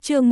Chương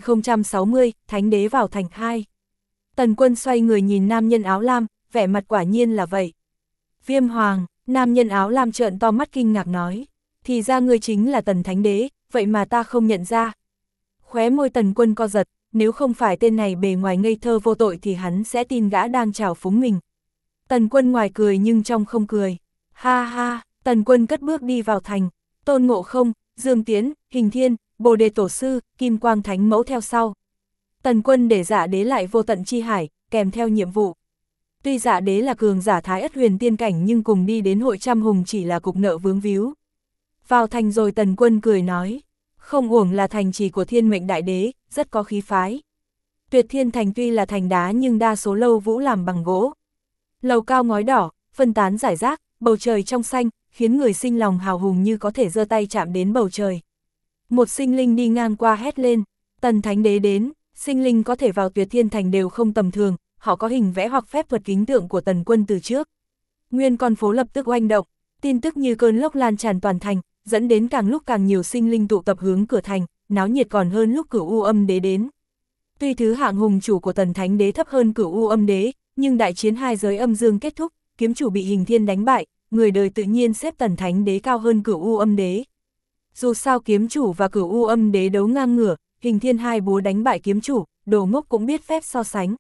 1060, Thánh đế vào thành 2. Tần Quân xoay người nhìn nam nhân áo lam, vẻ mặt quả nhiên là vậy. Viêm Hoàng, nam nhân áo lam trợn to mắt kinh ngạc nói, thì ra ngươi chính là Tần Thánh đế, vậy mà ta không nhận ra. Khóe môi Tần Quân co giật, nếu không phải tên này bề ngoài ngây thơ vô tội thì hắn sẽ tin gã đang trào phúng mình. Tần Quân ngoài cười nhưng trong không cười. Ha ha, Tần Quân cất bước đi vào thành, Tôn Ngộ Không, Dương Tiễn, Hình Thiên, Bồ Đề Tổ Sư, Kim Quang Thánh Mẫu theo sau. Tần Quân để Dạ Đế lại vô tận chi hải, kèm theo nhiệm vụ. Tuy Dạ Đế là cường giả Thái Ất Huyền tiên cảnh nhưng cùng đi đến hội trăm hùng chỉ là cục nợ vướng víu. Vào thành rồi Tần Quân cười nói, không uổng là thành trì của Thiên Mệnh Đại Đế, rất có khí phái. Tuyệt Thiên Thành tuy là thành đá nhưng đa số lâu vũ làm bằng gỗ. Lầu cao ngói đỏ, phân tán rải rác, bầu trời trong xanh, khiến người sinh lòng hào hùng như có thể giơ tay chạm đến bầu trời. Một sinh linh đi ngang qua hét lên, Tần Thánh đế đến. Sinh linh có thể vào Tuyệt Thiên Thành đều không tầm thường, họ có hình vẽ hoặc phép thuật kính tượng của Tần Quân từ trước. Nguyên con phố lập tức oanh động, tin tức như cơn lốc lan tràn toàn thành, dẫn đến càng lúc càng nhiều sinh linh tụ tập hướng cửa thành, náo nhiệt còn hơn lúc Cửu U Âm đế đến. Tuy thứ hạng hùng chủ của Tần Thánh đế thấp hơn Cửu U Âm đế, nhưng đại chiến hai giới âm dương kết thúc, kiếm chủ bị Hình Thiên đánh bại, người đời tự nhiên xếp Tần Thánh đế cao hơn Cửu U Âm đế. Dù sao kiếm chủ và Cửu U Âm đế đấu ngang ngửa, Hình Thiên hai búa đánh bại kiếm chủ, đồ ngốc cũng biết phép so sánh.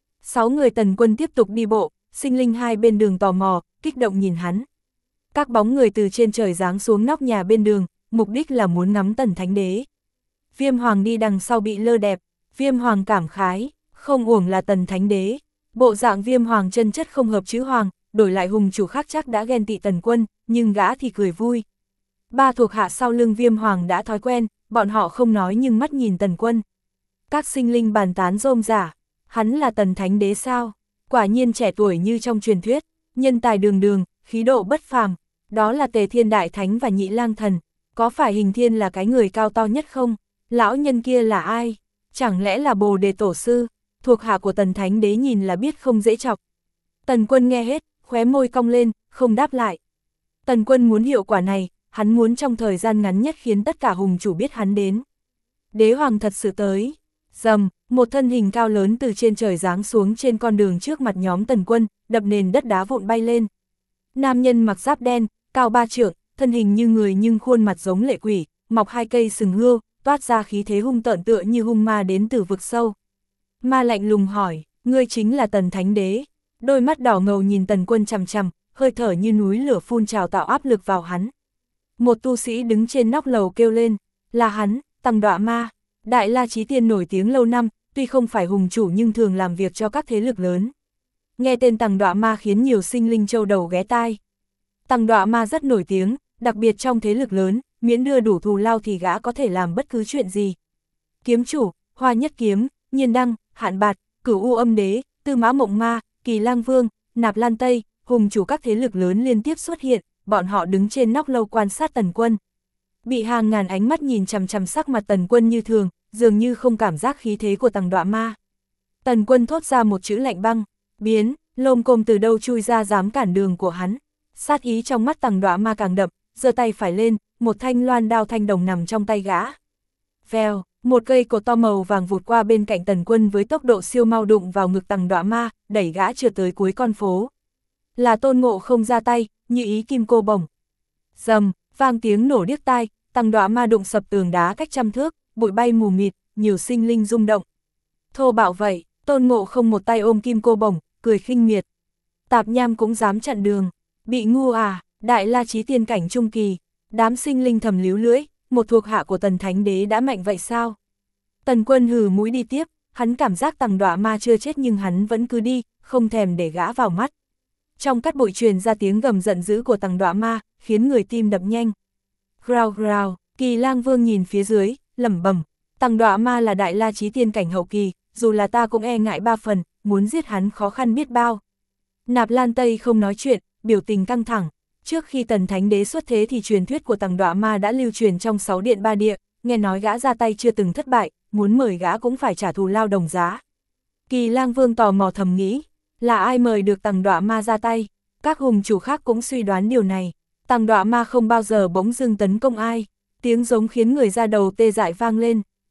6 người Tần Quân tiếp tục đi bộ, sinh linh hai bên đường tò mò, kích động nhìn hắn. Các bóng người từ trên trời giáng xuống nóc nhà bên đường, mục đích là muốn ngắm Tần Thánh đế. Viêm Hoàng đi đằng sau bị lơ đẹp, Viêm Hoàng cảm khái, không uổng là Tần Thánh đế. Bộ dạng Viêm Hoàng chân chất không hợp chữ Hoàng, đổi lại hùng chủ khác chắc đã ghen tị Tần Quân, nhưng gã thì cười vui. Ba thuộc hạ sau lưng Viêm Hoàng đã thói quen, bọn họ không nói nhưng mắt nhìn Tần Quân. Các sinh linh bàn tán rôm rả, hắn là Tần Thánh đế sao? Quả nhiên trẻ tuổi như trong truyền thuyết, nhân tài đường đường, khí độ bất phàm, đó là Tề Thiên Đại Thánh và Nhị Lang Thần, có phải Hình Thiên là cái người cao to nhất không? Lão nhân kia là ai? Chẳng lẽ là Bồ Đề Tổ Sư? Thuộc hạ của Tần Thánh đế nhìn là biết không dễ chọc. Tần Quân nghe hết, khóe môi cong lên, không đáp lại. Tần Quân muốn hiệu quả này, hắn muốn trong thời gian ngắn nhất khiến tất cả hùng chủ biết hắn đến. Đế Hoàng thật sự tới. Rầm, một thân hình cao lớn từ trên trời giáng xuống trên con đường trước mặt nhóm Tần Quân, đập nền đất đá vụn bay lên. Nam nhân mặc giáp đen, cao 3 trượng, thân hình như người nhưng khuôn mặt giống lệ quỷ, mọc 2 cây sừng hươu, toát ra khí thế hung tợn tựa như hung ma đến từ vực sâu. Ma lạnh lùng hỏi, ngươi chính là Tần Thánh đế. Đôi mắt đỏ ngầu nhìn Tần Quân chằm chằm, hơi thở như núi lửa phun trào tạo áp lực vào hắn. Một tu sĩ đứng trên nóc lầu kêu lên, là hắn, Tăng Đọa Ma. Đại La Chí Tiên nổi tiếng lâu năm, tuy không phải hùng chủ nhưng thường làm việc cho các thế lực lớn. Nghe tên Tăng Đọa Ma khiến nhiều sinh linh châu đầu ghé tai. Tăng Đọa Ma rất nổi tiếng, đặc biệt trong thế lực lớn, miễn đưa đủ thù lao thì gã có thể làm bất cứ chuyện gì. Kiếm chủ, Hoa Nhất Kiếm, Nhiên Đăng, Hạn Bạt, Cửu U Âm đế, Tư Mã Mộng Ma, Kỳ Lang Vương, Nạp Lan Tây, hùng chủ các thế lực lớn liên tiếp xuất hiện, bọn họ đứng trên nóc lâu quan sát Tần Quân. Bị hàng ngàn ánh mắt nhìn chằm chằm sắc mặt Tần Quân như thường, dường như không cảm giác khí thế của Tăng Đọa Ma. Tần Quân thốt ra một chữ lạnh băng, biến, lôm côm từ đâu chui ra dám cản đường của hắn. Sát ý trong mắt Tăng Đọa Ma càng đậm, giơ tay phải lên, một thanh loan đao thanh đồng nằm trong tay gã. Vèo, một cây cột to màu vàng vụt qua bên cạnh Tần Quân với tốc độ siêu mau đụng vào ngực Tăng Đọa Ma, đẩy gã trượt tới cuối con phố. Là Tôn Ngộ Không ra tay, như ý kim cô bổng. Rầm, vang tiếng nổ điếc tai, Tăng Đọa Ma đụng sập tường đá cách trăm thước, bụi bay mù mịt, nhiều sinh linh rung động. Thô bạo vậy, Tôn Ngộ Không một tay ôm kim cô bổng, cười khinh miệt. Tạp nham cũng dám chặn đường, bị ngu à? Đại La Chí Tiên cảnh trung kỳ. Đám sinh linh thầm líu lưỡi, một thuộc hạ của Tần Thánh đế đã mạnh vậy sao? Tần Quân hừ mũi đi tiếp, hắn cảm giác Tăng Đọa Ma chưa chết nhưng hắn vẫn cứ đi, không thèm để gã vào mắt. Trong cát bụi truyền ra tiếng gầm giận dữ của Tăng Đọa Ma, khiến người tim đập nhanh. Grào grào, Kỳ Lang Vương nhìn phía dưới, lẩm bẩm, Tăng Đọa Ma là Đại La Chí Tiên cảnh hậu kỳ, dù là ta cũng e ngại 3 phần, muốn giết hắn khó khăn biết bao. Nạp Lan Tây không nói chuyện, biểu tình căng thẳng. Trước khi Tần Thánh đế xuất thế thì truyền thuyết của Tăng Đọa Ma đã lưu truyền trong 6 điện 3 địa, nghe nói gã ra tay chưa từng thất bại, muốn mời gã cũng phải trả thù lao đồng giá. Kỳ Lang Vương tò mò thầm nghĩ, là ai mời được Tăng Đọa Ma ra tay? Các hùng chủ khác cũng suy đoán điều này. Tăng Đọa Ma không bao giờ bỗng dưng tấn công ai. Tiếng giống khiến người ra đầu tê dại vang lên.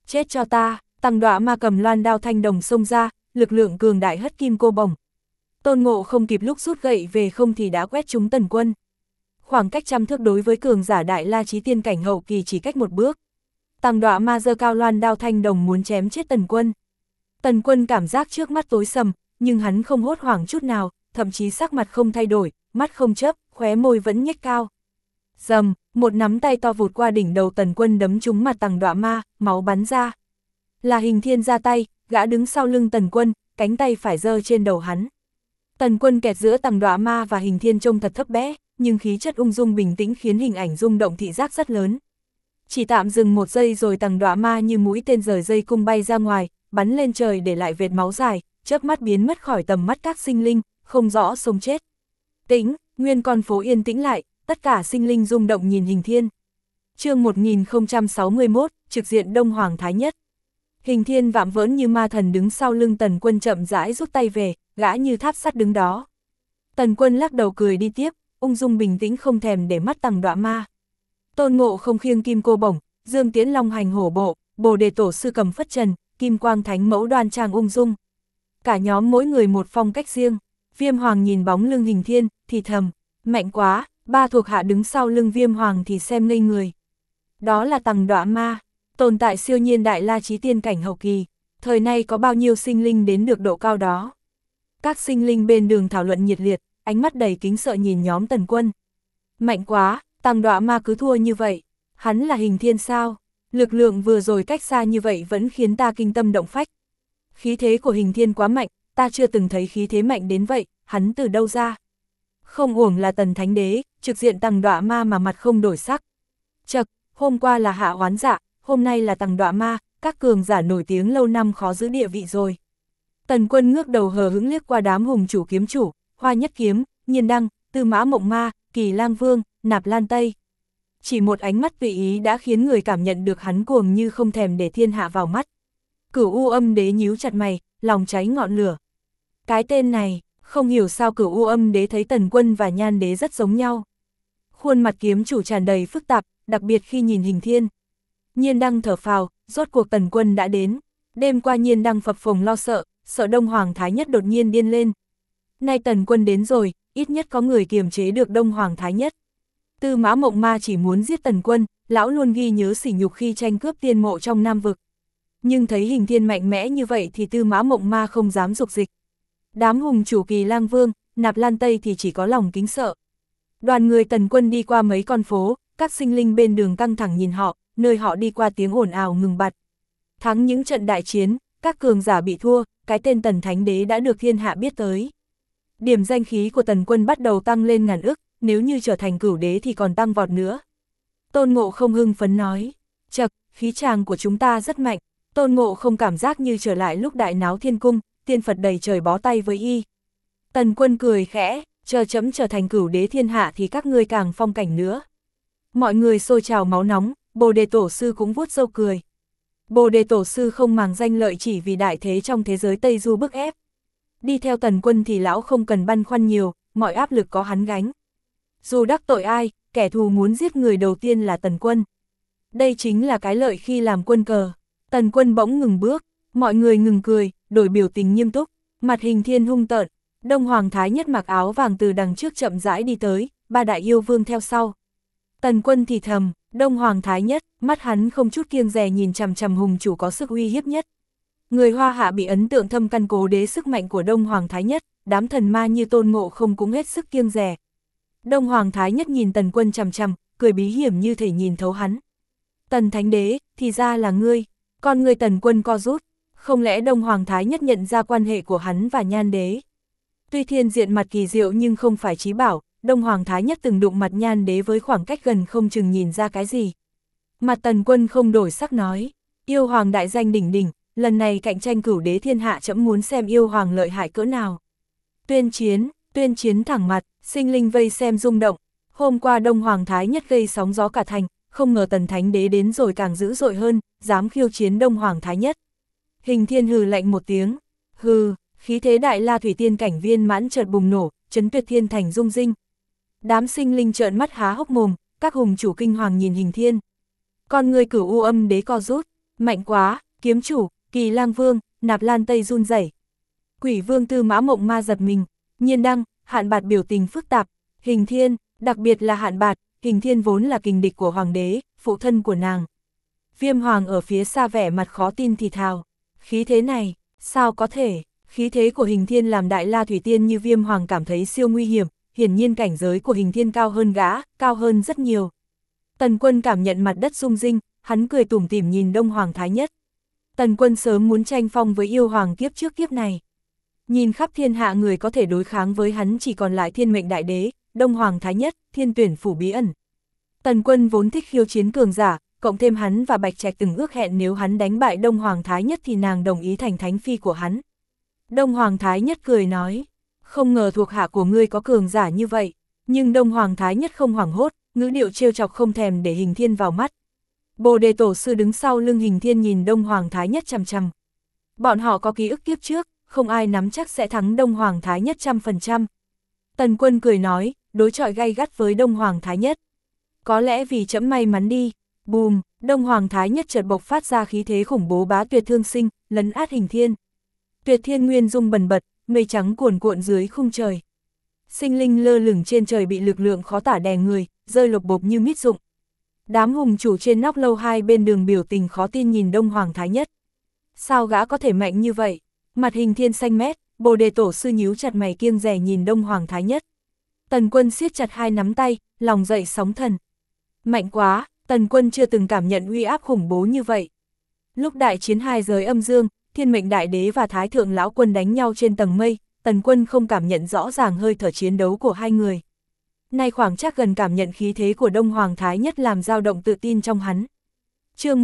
Chết cho ta, Tăng Đọa Ma cầm loan đao thanh đồng xông ra, lực lượng cường đại hất kim cô bổng. Tôn Ngộ không kịp lúc rút gậy về không thì đã quét trúng Tần Quân. Khoảng cách trăm thước đối với cường giả đại la chí tiên cảnh hậu kỳ chỉ cách một bước. Tăng Đọa Ma giơ cao loan đao thanh đồng muốn chém chết Tần Quân. Tần Quân cảm giác trước mắt tối sầm, nhưng hắn không hốt hoảng chút nào, thậm chí sắc mặt không thay đổi, mắt không chớp, khóe môi vẫn nhếch cao. Rầm, một nắm tay to vụt qua đỉnh đầu Tần Quân đấm trúng mặt Tăng Đọa Ma, máu bắn ra. Là Hình Thiên ra tay, gã đứng sau lưng Tần Quân, cánh tay phải giơ trên đầu hắn. Tần Quân kẹt giữa Tăng Đọa Ma và Hình Thiên trông thật thấp bé, nhưng khí chất ung dung bình tĩnh khiến hình ảnh rung động thị giác rất lớn. Chỉ tạm dừng một giây rồi Tăng Đọa Ma như mũi tên rời dây cung bay ra ngoài, bắn lên trời để lại vệt máu dài, chớp mắt biến mất khỏi tầm mắt các sinh linh, không rõ sống chết. Tĩnh, nguyên con phố yên tĩnh lại, tất cả sinh linh rung động nhìn Hình Thiên. Chương 1061, trực diện Đông Hoàng Thái Nhất. Hình Thiên vạm vỡ như ma thần đứng sau lưng Tần Quân chậm rãi rút tay về, gã như tháp sắt đứng đó. Tần Quân lắc đầu cười đi tiếp, ung dung bình tĩnh không thèm để mắt Tăng Đọa Ma. Tôn Ngộ không khiêng kim cô bổng, Dương Tiễn Long hành hổ bộ, Bồ Đề Tổ sư cầm phất trần, Kim Quang Thánh Mẫu đoan trang ung dung. Cả nhóm mỗi người một phong cách riêng. Viêm Hoàng nhìn bóng lưng Hình Thiên, thì thầm, mạnh quá, ba thuộc hạ đứng sau lưng Viêm Hoàng thì xem ngây người. Đó là Tăng Đọa Ma, tồn tại siêu nhiên đại la chí tiên cảnh hậu kỳ, thời nay có bao nhiêu sinh linh đến được độ cao đó. Các sinh linh bên đường thảo luận nhiệt liệt, ánh mắt đầy kính sợ nhìn nhóm Tần Quân. Mạnh quá, Tăng Đọa Ma cứ thua như vậy, hắn là Hình Thiên sao? Lực lượng vừa rồi cách xa như vậy vẫn khiến ta kinh tâm động phách. Khí thế của Hình Thiên quá mạnh, ta chưa từng thấy khí thế mạnh đến vậy, hắn từ đâu ra? Không uổng là Tần Thánh Đế, trực diện Tăng Đọa Ma mà mặt không đổi sắc. Chậc, hôm qua là Hạ Oán Dạ, hôm nay là Tăng Đọa Ma, các cường giả nổi tiếng lâu năm khó giữ địa vị rồi. Tần Quân ngước đầu hờ hững liếc qua đám hùng chủ kiếm chủ, Hoa Nhất Kiếm, Nhiên Đăng, Tư Mã Mộng Ma, Kỳ Lang Vương, Nạp Lan Tây. Chỉ một ánh mắt tùy ý đã khiến người cảm nhận được hắn cuồng như không thèm để thiên hạ vào mắt. Cửu U Âm Đế nhíu chặt mày, lòng cháy ngọn lửa. Cái tên này, không hiểu sao Cửu U Âm Đế thấy Tần Quân và Nhan Đế rất giống nhau. Khuôn mặt kiếm chủ tràn đầy phức tạp, đặc biệt khi nhìn Hình Thiên. Nhiên Đăng thở phào, rốt cuộc Tần Quân đã đến. Đêm qua Nhiên Đăng phập phồng lo sợ, sợ Đông Hoàng Thái Nhất đột nhiên điên lên. Nay Tần Quân đến rồi, ít nhất có người kiềm chế được Đông Hoàng Thái Nhất. Tư Mã Mộng Ma chỉ muốn giết Tần Quân, lão luôn ghi nhớ sỉ nhục khi tranh cướp tiên mộ trong Nam Vực. Nhưng thấy Hình Thiên mạnh mẽ như vậy thì Tư Mã Mộng Ma không dám dục dịch. Đám hùng chủ Kỳ Lang Vương, Nạp Lan Tây thì chỉ có lòng kính sợ. Đoàn người Tần Quân đi qua mấy con phố, các sinh linh bên đường căng thẳng nhìn họ, nơi họ đi qua tiếng ồn ào ngừng bặt. Thắng những trận đại chiến, các cường giả bị thua, cái tên Tần Thánh Đế đã được thiên hạ biết tới. Điểm danh khí của Tần Quân bắt đầu tăng lên ngàn ức, nếu như trở thành cửu đế thì còn tăng vọt nữa. Tôn Ngộ không hưng phấn nói, chậc, khí tràng của chúng ta rất mạnh. Tôn Ngộ không cảm giác như trở lại lúc đại náo thiên cung, tiên Phật đầy trời bó tay với y. Tần Quân cười khẽ, chờ chấm trở thành cửu đế thiên hạ thì các ngươi càng phong cảnh nữa. Mọi người sôi trào máu nóng, Bồ Đề Tổ sư cũng vuốt râu cười. Bồ Đề Tổ sư không màng danh lợi chỉ vì đại thế trong thế giới Tây Du bức ép. Đi theo Tần Quân thì lão không cần băn khoăn nhiều, mọi áp lực có hắn gánh. Dù đắc tội ai, kẻ thù muốn giết người đầu tiên là Tần Quân. Đây chính là cái lợi khi làm quân cờ. Tần Quân bỗng ngừng bước, mọi người ngừng cười, đổi biểu tình nghiêm túc, mặt Hình Thiên hung tợn. Đông Hoàng Thái Nhất mặc áo vàng từ đằng trước chậm rãi đi tới, ba đại yêu vương theo sau. Tần Quân thì thầm, Đông Hoàng Thái Nhất, mắt hắn không chút kiêng dè nhìn chằm chằm hùng chủ có sức uy hiếp nhất. Người Hoa Hạ bị ấn tượng thâm căn cố đế sức mạnh của Đông Hoàng Thái Nhất, đám thần ma như Tôn Ngộ không cũng hết sức kiêng dè. Đông Hoàng Thái Nhất nhìn Tần Quân chằm chằm, cười bí hiểm như thể nhìn thấu hắn. Tần Thánh Đế, thì ra là ngươi. Con người Tần Quân co rút, không lẽ Đông Hoàng Thái Nhất nhận ra quan hệ của hắn và Nhan Đế? Tuy thiên diện mặt kỳ diệu nhưng không phải chí bảo, Đông Hoàng Thái Nhất từng đụng mặt Nhan Đế với khoảng cách gần không chừng nhìn ra cái gì. Mặt Tần Quân không đổi sắc nói, yêu hoàng đại danh đỉnh đỉnh, lần này cạnh tranh cửu đế thiên hạ chấm muốn xem yêu hoàng lợi hại cỡ nào. Tuyên chiến thẳng mặt, sinh linh vây xem rung động. Hôm qua Đông Hoàng Thái Nhất gây sóng gió cả thành, không ngờ Tần Thánh Đế đến rồi càng dữ dội hơn, dám khiêu chiến Đông Hoàng Thái Nhất. Hình Thiên hừ lạnh một tiếng, hừ, khí thế đại la thủy tiên cảnh viên mãn chợt bùng nổ, chấn tuyệt thiên thành rung rinh. Đám sinh linh trợn mắt há hốc mồm, các hùng chủ kinh hoàng nhìn Hình Thiên. Con người Cửu U Âm Đế co rút, Mạnh quá, kiếm chủ, Kỳ Lang Vương, Nạp Lan Tây run rẩy. Quỷ Vương Tư Mã Mộng Ma giật mình, Nhiên Đăng, Hạn Bạt biểu tình phức tạp, Hình Thiên, đặc biệt là Hạn Bạt, Hình Thiên vốn là kình địch của hoàng đế, phụ thân của nàng. Viêm Hoàng ở phía xa vẻ mặt khó tin thì thào, khí thế này, sao có thể, khí thế của Hình Thiên làm Đại La Thủy Tiên như Viêm Hoàng cảm thấy siêu nguy hiểm, hiển nhiên cảnh giới của Hình Thiên cao hơn gã, cao hơn rất nhiều. Tần Quân cảm nhận mặt đất rung rinh, hắn cười tủm tỉm nhìn Đông Hoàng Thái Nhất. Tần Quân sớm muốn tranh phong với yêu hoàng kiếp trước kiếp này. Nhìn khắp thiên hạ người có thể đối kháng với hắn chỉ còn lại Thiên Mệnh Đại Đế, Đông Hoàng Thái Nhất, Thiên Tuyển Phủ Bí Ẩn. Tần Quân vốn thích khiêu chiến cường giả, cộng thêm hắn và Bạch Trạch từng ước hẹn nếu hắn đánh bại Đông Hoàng Thái Nhất thì nàng đồng ý thành thánh phi của hắn. Đông Hoàng Thái Nhất cười nói, không ngờ thuộc hạ của ngươi có cường giả như vậy, nhưng Đông Hoàng Thái Nhất không hoảng hốt, ngữ điệu trêu chọc không thèm để Hình Thiên vào mắt. Bồ Đề Tổ Sư đứng sau lưng Hình Thiên nhìn Đông Hoàng Thái Nhất chằm chằm. Bọn họ có ký ức kiếp trước, không ai nắm chắc sẽ thắng Đông Hoàng Thái Nhất 100%. Tần Quân cười nói, đối chọi gay gắt với Đông Hoàng Thái Nhất. Có lẽ vì trẫm may mắn đi. Bùm, Đông Hoàng Thái Nhất chợt bộc phát ra khí thế khủng bố bá tuyệt thương sinh, lấn át Hình Thiên. Tuyệt thiên nguyên rung bần bật, mây trắng cuồn cuộn dưới khung trời. Sinh linh lơ lửng trên trời bị lực lượng khó tả đè người, rơi lộc bộp như mít rụng. Đám hùng chủ trên nóc lâu hai bên đường biểu tình khó tin nhìn Đông Hoàng Thái Nhất. Sao gã có thể mạnh như vậy? Mặt Hình Thiên xanh mét, Bồ Đề Tổ Sư nhíu chặt mày kiêng dè nhìn Đông Hoàng Thái Nhất. Tần Quân siết chặt hai nắm tay, lòng dậy sóng thần. Mạnh quá, Tần Quân chưa từng cảm nhận uy áp khủng bố như vậy. Lúc đại chiến hai giới âm dương, Thiên Mệnh Đại Đế và Thái Thượng Lão Quân đánh nhau trên tầng mây, Tần Quân không cảm nhận rõ ràng hơi thở chiến đấu của hai người. Nay khoảng chắc gần cảm nhận khí thế của Đông Hoàng Thái Nhất làm dao động tự tin trong hắn. Chương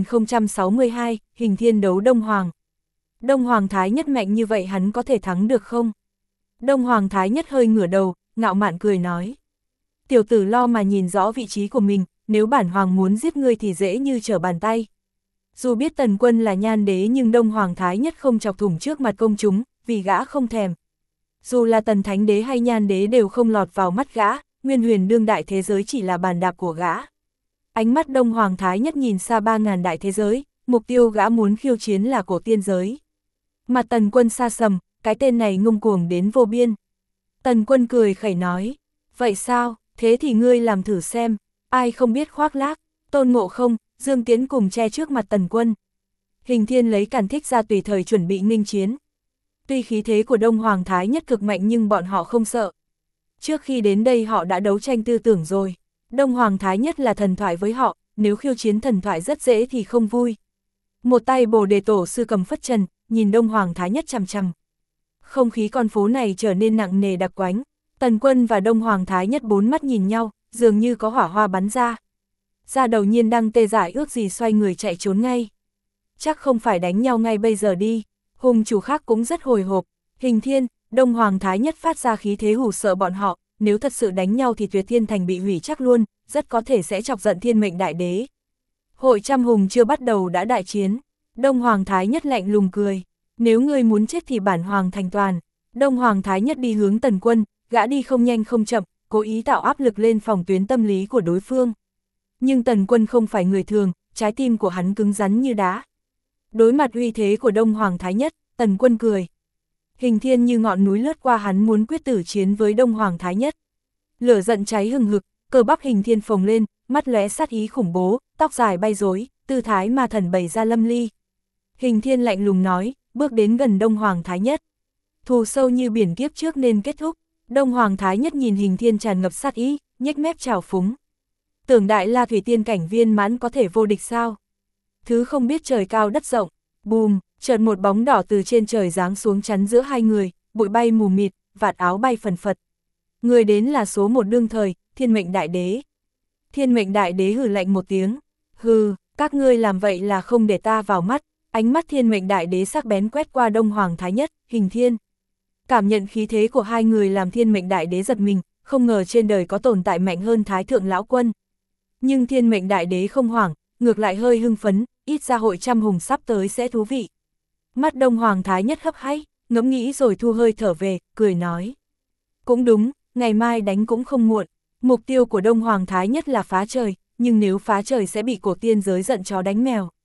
1062, Hình Thiên đấu Đông Hoàng. Đông Hoàng Thái Nhất mạnh như vậy hắn có thể thắng được không? Đông Hoàng Thái Nhất hơi ngửa đầu, ngạo mạn cười nói. Tiểu tử lo mà nhìn rõ vị trí của mình, nếu bản hoàng muốn giết ngươi thì dễ như trở bàn tay. Dù biết Tần Quân là nhan đế nhưng Đông Hoàng Thái Nhất không chọc thủng trước mặt công chúng, vì gã không thèm. Dù là Tần Thánh Đế hay nhan đế đều không lọt vào mắt gã, nguyên huyền đương đại thế giới chỉ là bàn đạp của gã. Ánh mắt Đông Hoàng Thái Nhất nhìn xa 3.000 đại thế giới, mục tiêu gã muốn khiêu chiến là cổ tiên giới. Mặt Tần Quân xa sầm, cái tên này ngông cuồng đến vô biên. Tần Quân cười khẩy nói, vậy sao, thế thì ngươi làm thử xem, ai không biết khoác lác, Tôn Ngộ Không, Dương Tiễn cùng che trước mặt Tần Quân. Hình Thiên lấy càn thích ra tùy thời chuẩn bị nghênh chiến. Tuy khí thế của Đông Hoàng Thái Nhất cực mạnh nhưng bọn họ không sợ. Trước khi đến đây họ đã đấu tranh tư tưởng rồi. Đông Hoàng Thái Nhất là thần thoại với họ, nếu khiêu chiến thần thoại rất dễ thì không vui. Một tay Bồ Đề Tổ Sư cầm phất trần, nhìn Đông Hoàng Thái Nhất chằm chằm. Không khí con phố này trở nên nặng nề đặc quánh. Tần Quân và Đông Hoàng Thái Nhất bốn mắt nhìn nhau, dường như có hỏa hoa bắn ra. Ra đầu Nhiên Đăng tê dại ước gì xoay người chạy trốn ngay. Chắc không phải đánh nhau ngay bây giờ đi. Hùng chủ khác cũng rất hồi hộp. Hình Thiên, Đông Hoàng Thái Nhất phát ra khí thế hù sợ bọn họ, nếu thật sự đánh nhau thì Tuyệt Thiên Thành bị hủy chắc luôn, rất có thể sẽ chọc giận Thiên Mệnh Đại Đế. Hội trăm hùng chưa bắt đầu đã đại chiến. Đông Hoàng Thái Nhất lạnh lùng cười, nếu ngươi muốn chết thì bản hoàng thành toàn. Đông Hoàng Thái Nhất đi hướng Tần Quân, gã đi không nhanh không chậm, cố ý tạo áp lực lên phòng tuyến tâm lý của đối phương. Nhưng Tần Quân không phải người thường, trái tim của hắn cứng rắn như đá. Đối mặt uy thế của Đông Hoàng Thái Nhất, Tần Quân cười. Hình Thiên như ngọn núi lướt qua hắn muốn quyết tử chiến với Đông Hoàng Thái Nhất. Lửa giận cháy hừng hực, cơ bắp Hình Thiên phồng lên, mắt lóe sát ý khủng bố, tóc dài bay rối, tư thái ma thần bày ra lâm ly. Hình Thiên lạnh lùng nói, bước đến gần Đông Hoàng Thái Nhất. Thù sâu như biển kiếp trước nên kết thúc. Đông Hoàng Thái Nhất nhìn Hình Thiên tràn ngập sát ý, nhếch mép trào phúng. Tưởng Đại La Thủy Tiên cảnh viên mãn có thể vô địch sao? Thứ không biết trời cao đất rộng. Bùm, chợt một bóng đỏ từ trên trời giáng xuống chắn giữa hai người, bụi bay mù mịt, vạt áo bay phần phật. Người đến là số một đương thời, Thiên Mệnh Đại Đế. Thiên Mệnh Đại Đế hừ lạnh một tiếng. Hừ, các ngươi làm vậy là không để ta vào mắt. Ánh mắt Thiên Mệnh Đại Đế sắc bén quét qua Đông Hoàng Thái Nhất, Hình Thiên. Cảm nhận khí thế của hai người làm Thiên Mệnh Đại Đế giật mình, không ngờ trên đời có tồn tại mạnh hơn Thái Thượng Lão Quân. Nhưng Thiên Mệnh Đại Đế không hoảng, ngược lại hơi hưng phấn, ít ra hội trăm hùng sắp tới sẽ thú vị. Mắt Đông Hoàng Thái Nhất hấp háy, ngẫm nghĩ rồi thu hơi thở về, cười nói. Cũng đúng, ngày mai đánh cũng không muộn, mục tiêu của Đông Hoàng Thái Nhất là phá trời, nhưng nếu phá trời sẽ bị cổ tiên giới giận chó đánh mèo.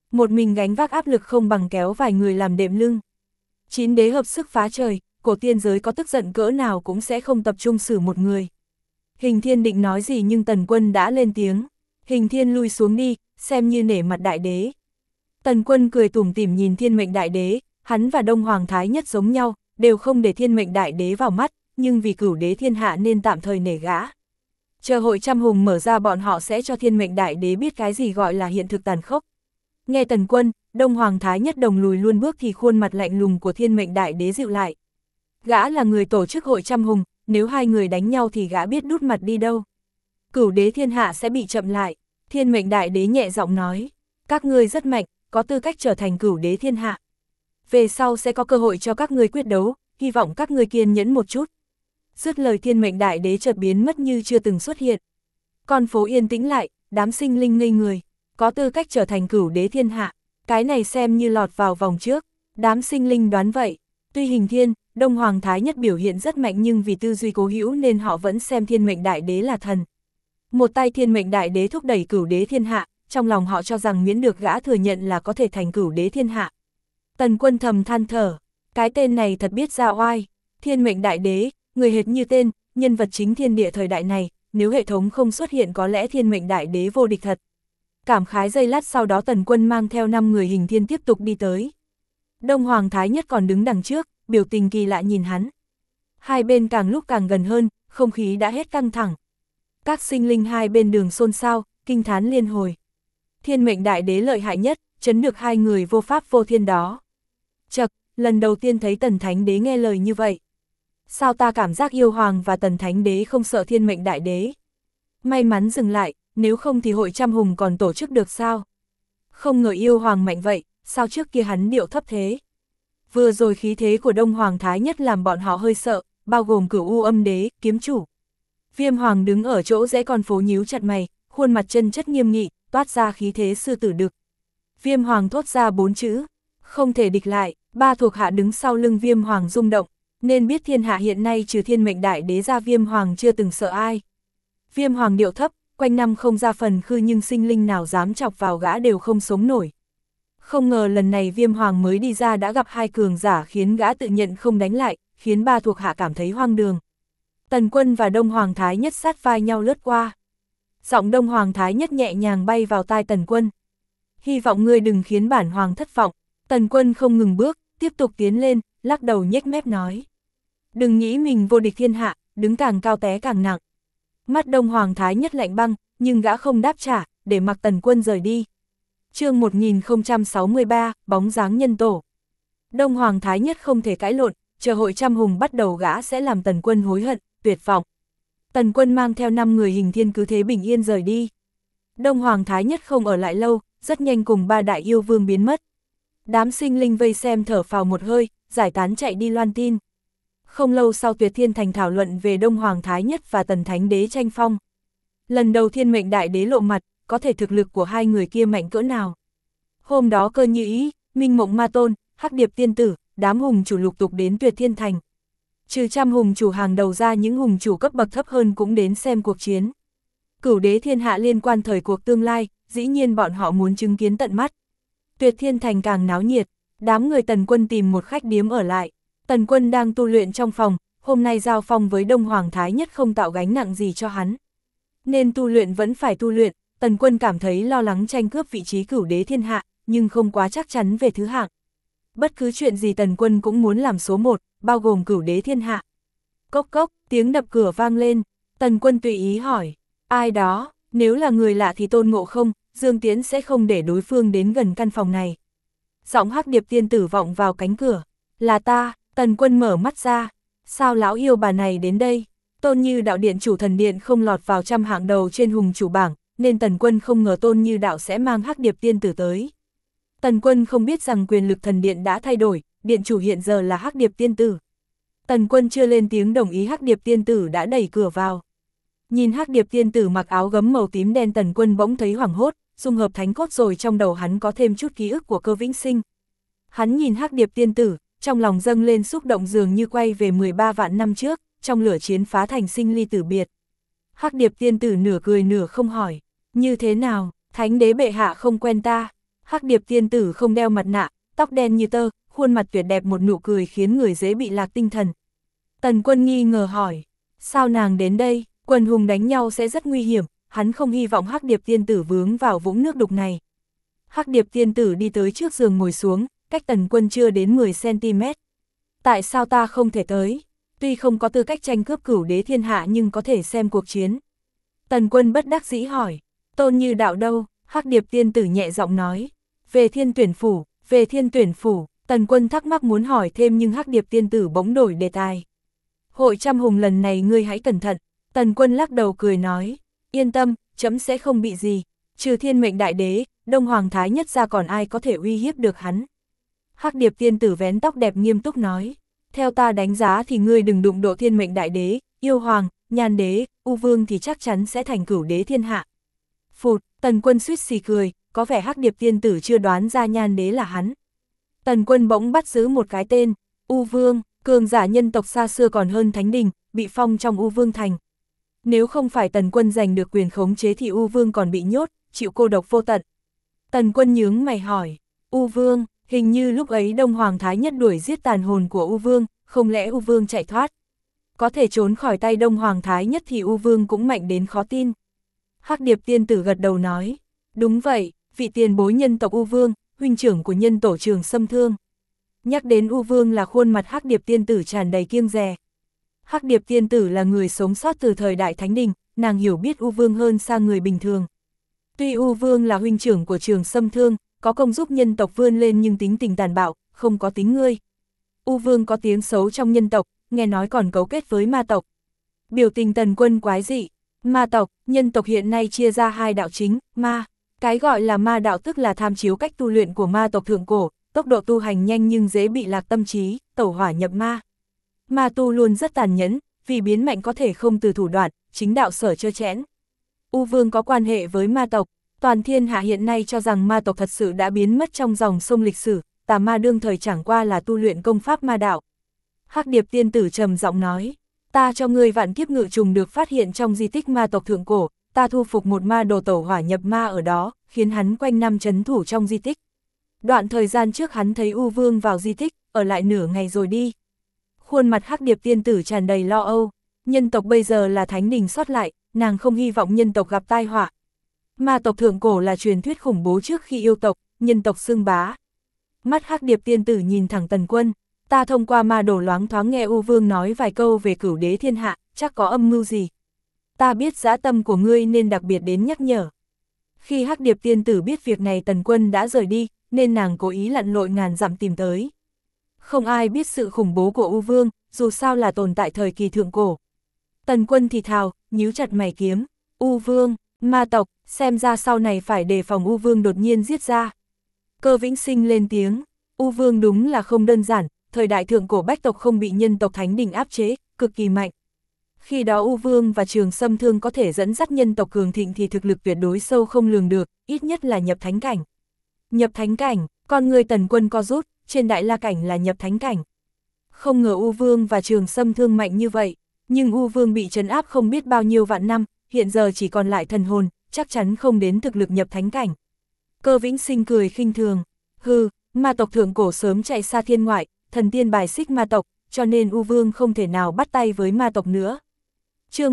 Một mình gánh vác áp lực không bằng kéo vài người làm đệm lưng. 9 đế hợp sức phá trời, cổ tiên giới có tức giận cỡ nào cũng sẽ không tập trung xử một người. Hình Thiên định nói gì nhưng Tần Quân đã lên tiếng. Hình Thiên lui xuống đi, xem như nể mặt đại đế. Tần Quân cười tủm tỉm nhìn Thiên Mệnh Đại Đế, hắn và Đông Hoàng Thái Nhất giống nhau, đều không để Thiên Mệnh Đại Đế vào mắt, nhưng vì cửu đế thiên hạ nên tạm thời nể gã. Chờ hội trăm hùng mở ra bọn họ sẽ cho Thiên Mệnh Đại Đế biết cái gì gọi là hiện thực tàn khốc. Nghe Tần Quân, Đông Hoàng Thái Nhất đồng lùi luôn bước thì khuôn mặt lạnh lùng của Thiên Mệnh Đại Đế dịu lại. Gã là người tổ chức hội trăm hùng, nếu hai người đánh nhau thì gã biết đút mặt đi đâu. Cửu đế thiên hạ sẽ bị chậm lại. Thiên Mệnh Đại Đế nhẹ giọng nói, các ngươi rất mạnh, có tư cách trở thành cửu đế thiên hạ. Về sau sẽ có cơ hội cho các ngươi quyết đấu, hy vọng các ngươi kiên nhẫn một chút. Dứt lời Thiên Mệnh Đại Đế chợt biến mất như chưa từng xuất hiện. Con phố yên tĩnh lại, đám sinh linh ngây người, có tư cách trở thành cửu đế thiên hạ, cái này xem như lọt vào vòng trước. Đám sinh linh đoán vậy, tuy Hình Thiên, Đông Hoàng Thái Nhất biểu hiện rất mạnh nhưng vì tư duy cố hữu nên họ vẫn xem Thiên Mệnh Đại Đế là thần. Một tay Thiên Mệnh Đại Đế thúc đẩy cửu đế thiên hạ, trong lòng họ cho rằng miễn được gã thừa nhận là có thể thành cửu đế thiên hạ. Tần Quân thầm than thở, cái tên này thật biết ra oai. Thiên Mệnh Đại Đế, người hệt như tên, nhân vật chính thiên địa thời đại này, nếu hệ thống không xuất hiện có lẽ Thiên Mệnh Đại Đế vô địch thật. Cảm khái giây lát sau đó Tần Quân mang theo 5 người Hình Thiên tiếp tục đi tới. Đông Hoàng Thái Nhất còn đứng đằng trước, biểu tình kỳ lạ nhìn hắn. Hai bên càng lúc càng gần hơn, không khí đã hết căng thẳng. Các sinh linh hai bên đường xôn xao, kinh thán liên hồi. Thiên Mệnh Đại Đế lợi hại nhất, trấn được hai người vô pháp vô thiên đó. Chậc, lần đầu tiên thấy Tần Thánh Đế nghe lời như vậy. Sao ta cảm giác Yêu Hoàng và Tần Thánh Đế không sợ Thiên Mệnh Đại Đế? May mắn dừng lại, nếu không thì hội trăm hùng còn tổ chức được sao? Không ngờ Yêu Hoàng mạnh vậy, sao trước kia hắn điệu thấp thế? Vừa rồi khí thế của Đông Hoàng Thái Nhất làm bọn họ hơi sợ, bao gồm Cửu U Âm Đế, Kiếm Chủ. Viêm Hoàng đứng ở chỗ rẽ con phố nhíu chặt mày, khuôn mặt chân chất nghiêm nghị, toát ra khí thế sư tử đực. Viêm Hoàng thốt ra 4 chữ, không thể địch lại, 3 thuộc hạ đứng sau lưng Viêm Hoàng rung động, nên biết thiên hạ hiện nay trừ Thiên Mệnh Đại Đế ra Viêm Hoàng chưa từng sợ ai. Viêm Hoàng điệu thấp, quanh năm không ra phần khư nhưng sinh linh nào dám chọc vào gã đều không sống nổi. Không ngờ lần này Viêm Hoàng mới đi ra đã gặp hai cường giả khiến gã tự nhận không đánh lại, khiến 3 thuộc hạ cảm thấy hoang đường. Tần Quân và Đông Hoàng Thái Nhất sát vai nhau lướt qua. Giọng Đông Hoàng Thái Nhất nhẹ nhàng bay vào tai Tần Quân. Hy vọng ngươi đừng khiến bản hoàng thất vọng. Tần Quân không ngừng bước, tiếp tục tiến lên, lắc đầu nhếch mép nói. Đừng nghĩ mình vô địch thiên hạ, đứng càng cao té càng nặng. Mắt Đông Hoàng Thái Nhất lạnh băng, nhưng gã không đáp trả, để mặc Tần Quân rời đi. Chương 1063, bóng dáng nhân tổ. Đông Hoàng Thái Nhất không thể cãi lộn, chờ hội trăm hùng bắt đầu gã sẽ làm Tần Quân hối hận, tuyệt vọng. Tần Quân mang theo 5 người Hình Thiên cứ thế bình yên rời đi. Đông Hoàng Thái Nhất không ở lại lâu, rất nhanh cùng 3 đại yêu vương biến mất. Đám sinh linh vây xem thở phào một hơi, giải tán chạy đi loan tin. Không lâu sau Tuyệt Thiên Thành thảo luận về Đông Hoàng Thái Nhất và Tần Thánh Đế tranh phong. Lần đầu Thiên Mệnh Đại Đế lộ mặt, có thể thực lực của hai người kia mạnh cỡ nào. Hôm đó Cơ Như Ý, Minh Mộng Ma Tôn, Hắc Điệp Tiên Tử, đám hùng chủ lục tục đến Tuyệt Thiên Thành. Trừ trăm hùng chủ hàng đầu ra những hùng chủ cấp bậc thấp hơn cũng đến xem cuộc chiến. Cửu đế thiên hạ liên quan thời cuộc tương lai, dĩ nhiên bọn họ muốn chứng kiến tận mắt. Tuyệt Thiên Thành càng náo nhiệt, đám người Tần Quân tìm một khách điếm ở lại. Tần Quân đang tu luyện trong phòng, hôm nay giao phong với Đông Hoàng Thái Nhất không tạo gánh nặng gì cho hắn. Nên tu luyện vẫn phải tu luyện, Tần Quân cảm thấy lo lắng tranh cướp vị trí cửu đế thiên hạ, nhưng không quá chắc chắn về thứ hạng. Bất cứ chuyện gì Tần Quân cũng muốn làm số 1, bao gồm cửu đế thiên hạ. Cốc cốc, tiếng đập cửa vang lên, Tần Quân tùy ý hỏi, ai đó, nếu là người lạ thì Tôn Ngộ Không, Dương Tiễn sẽ không để đối phương đến gần căn phòng này. Giọng Hắc Điệp Tiên Tử vọng vào cánh cửa, là ta. Tần Quân mở mắt ra, sao lão yêu bà này đến đây? Tôn Như Đạo điện chủ thần điện không lọt vào 100 hạng đầu trên hùng chủ bảng, nên Tần Quân không ngờ Tôn Như Đạo sẽ mang Hắc Điệp Tiên Tử tới. Tần Quân không biết rằng quyền lực thần điện đã thay đổi, điện chủ hiện giờ là Hắc Điệp Tiên Tử. Tần Quân chưa lên tiếng đồng ý Hắc Điệp Tiên Tử đã đẩy cửa vào. Nhìn Hắc Điệp Tiên Tử mặc áo gấm màu tím đen Tần Quân bỗng thấy hoảng hốt, dung hợp thánh cốt rồi trong đầu hắn có thêm chút ký ức của Cơ Vĩnh Sinh. Hắn nhìn Hắc Điệp Tiên Tử, trong lòng dâng lên xúc động dường như quay về 13 vạn năm trước, trong lửa chiến phá thành sinh ly tử biệt. Hắc Điệp Tiên Tử nửa cười nửa không hỏi, như thế nào, Thánh Đế bệ hạ không quen ta. Hắc Điệp tiên tử không đeo mặt nạ, tóc đen như tơ, khuôn mặt tuyệt đẹp, một nụ cười khiến người dễ bị lạc tinh thần. Tần Quân nghi ngờ hỏi, sao nàng đến đây? Quần hùng đánh nhau sẽ rất nguy hiểm, hắn không hy vọng Hắc Điệp tiên tử vướng vào vũng nước đục này. Hắc Điệp tiên tử đi tới trước giường ngồi xuống, cách Tần Quân chưa đến 10 cm. Tại sao ta không thể tới? Tuy không có tư cách tranh cướp cửu đế thiên hạ nhưng có thể xem cuộc chiến. Tần Quân bất đắc dĩ hỏi, Tôn Như Đạo đâu? Hắc Điệp tiên tử nhẹ giọng nói, về Thiên Tuyển phủ, về Thiên Tuyển phủ. Tần Quân thắc mắc muốn hỏi thêm nhưng Hắc Điệp tiên tử bỗng đổi đề tài. Hội trăm hùng lần này ngươi hãy cẩn thận. Tần Quân lắc đầu cười nói, yên tâm, trẫm sẽ không bị gì. Trừ Thiên Mệnh Đại Đế, Đông Hoàng Thái Nhất ra còn ai có thể uy hiếp được hắn. Hắc Điệp tiên tử vén tóc đẹp nghiêm túc nói, theo ta đánh giá thì ngươi đừng đụng độ Thiên Mệnh Đại Đế, Yêu Hoàng, Nhan Đế, U Vương thì chắc chắn sẽ thành cửu đế thiên hạ. Phụt, Tần Quân suýt xì cười, có vẻ Hắc Điệp tiên tử chưa đoán ra Nhan Đế là hắn. Tần Quân bỗng bắt giữ một cái tên, U Vương, cường giả nhân tộc xa xưa còn hơn Thánh Đình, bị phong trong U Vương thành. Nếu không phải Tần Quân giành được quyền khống chế thì U Vương còn bị nhốt, chịu cô độc vô tận. Tần Quân nhướng mày hỏi, U Vương, hình như lúc ấy Đông Hoàng Thái Nhất đuổi giết tàn hồn của U Vương, không lẽ U Vương chạy thoát? Có thể trốn khỏi tay Đông Hoàng Thái Nhất thì U Vương cũng mạnh đến khó tin. Hắc Điệp tiên tử gật đầu nói, đúng vậy, vị tiền bối nhân tộc U Vương, huynh trưởng của nhân tổ Trường Sâm Thương. Nhắc đến U Vương là khuôn mặt Hắc Điệp tiên tử tràn đầy kiêng dè. Hắc Điệp tiên tử là người sống sót từ thời đại Thánh Đình, nàng hiểu biết U Vương hơn xa người bình thường. Tuy U Vương là huynh trưởng của Trường Sâm Thương, có công giúp nhân tộc vươn lên nhưng tính tình tàn bạo, không có tính ngươi. U Vương có tiếng xấu trong nhân tộc, nghe nói còn cấu kết với ma tộc. Biểu tình Tần Quân quái dị, ma tộc, nhân tộc hiện nay chia ra hai đạo chính, ma. Cái gọi là ma đạo tức là tham chiếu cách tu luyện của ma tộc thượng cổ, tốc độ tu hành nhanh nhưng dễ bị lạc tâm trí, tẩu hỏa nhập ma. Ma tu luôn rất tàn nhẫn, vì biến mạnh có thể không từ thủ đoạn, chính đạo sở trơ trẽn. U Vương có quan hệ với ma tộc, toàn thiên hạ hiện nay cho rằng ma tộc thật sự đã biến mất trong dòng sông lịch sử, tà ma đương thời chẳng qua là tu luyện công pháp ma đạo. Hắc Điệp tiên tử trầm giọng nói, ta cho ngươi vạn kiếp ngự trùng được phát hiện trong di tích ma tộc thượng cổ, ta thu phục một ma đồ tẩu hỏa nhập ma ở đó, khiến hắn quanh năm trấn thủ trong di tích. Đoạn thời gian trước hắn thấy U Vương vào di tích, ở lại nửa ngày rồi đi. Khuôn mặt Hắc Điệp tiên tử tràn đầy lo âu, nhân tộc bây giờ là Thánh Đình sót lại, nàng không hy vọng nhân tộc gặp tai họa. Ma tộc thượng cổ là truyền thuyết khủng bố trước khi yêu tộc, nhân tộc xưng bá. Mắt Hắc Điệp tiên tử nhìn thẳng Tần Quân, ta thông qua ma đồ loáng thoáng nghe U Vương nói vài câu về cửu đế thiên hạ, chắc có âm mưu gì. Ta biết dã tâm của ngươi nên đặc biệt đến nhắc nhở. Khi Hắc Điệp tiên tử biết việc này Tần Quân đã rời đi, nên nàng cố ý lặn lội ngàn dặm tìm tới. Không ai biết sự khủng bố của U Vương, dù sao là tồn tại thời kỳ thượng cổ. Tần Quân thì thào, nhíu chặt mày kiếm, U Vương, ma tộc, xem ra sau này phải đề phòng U Vương đột nhiên giết ra. Cơ Vĩnh Sinh lên tiếng, U Vương đúng là không đơn giản, thời đại thượng cổ bách tộc không bị nhân tộc Thánh Đình áp chế, cực kỳ mạnh. Khi đó U Vương và Trường Sâm Thương có thể dẫn dắt nhân tộc cường thịnh thì thực lực tuyệt đối sâu không lường được, ít nhất là nhập thánh cảnh. Nhập thánh cảnh, con người Tần Quân co rút, trên đại la cảnh là nhập thánh cảnh. Không ngờ U Vương và Trường Sâm Thương mạnh như vậy, nhưng U Vương bị trấn áp không biết bao nhiêu vạn năm, hiện giờ chỉ còn lại thần hồn, chắc chắn không đến thực lực nhập thánh cảnh. Cơ Vĩnh Sinh cười khinh thường, hừ, ma tộc thượng cổ sớm chạy xa thiên ngoại, thần tiên bài xích ma tộc, cho nên U Vương không thể nào bắt tay với ma tộc nữa. Chương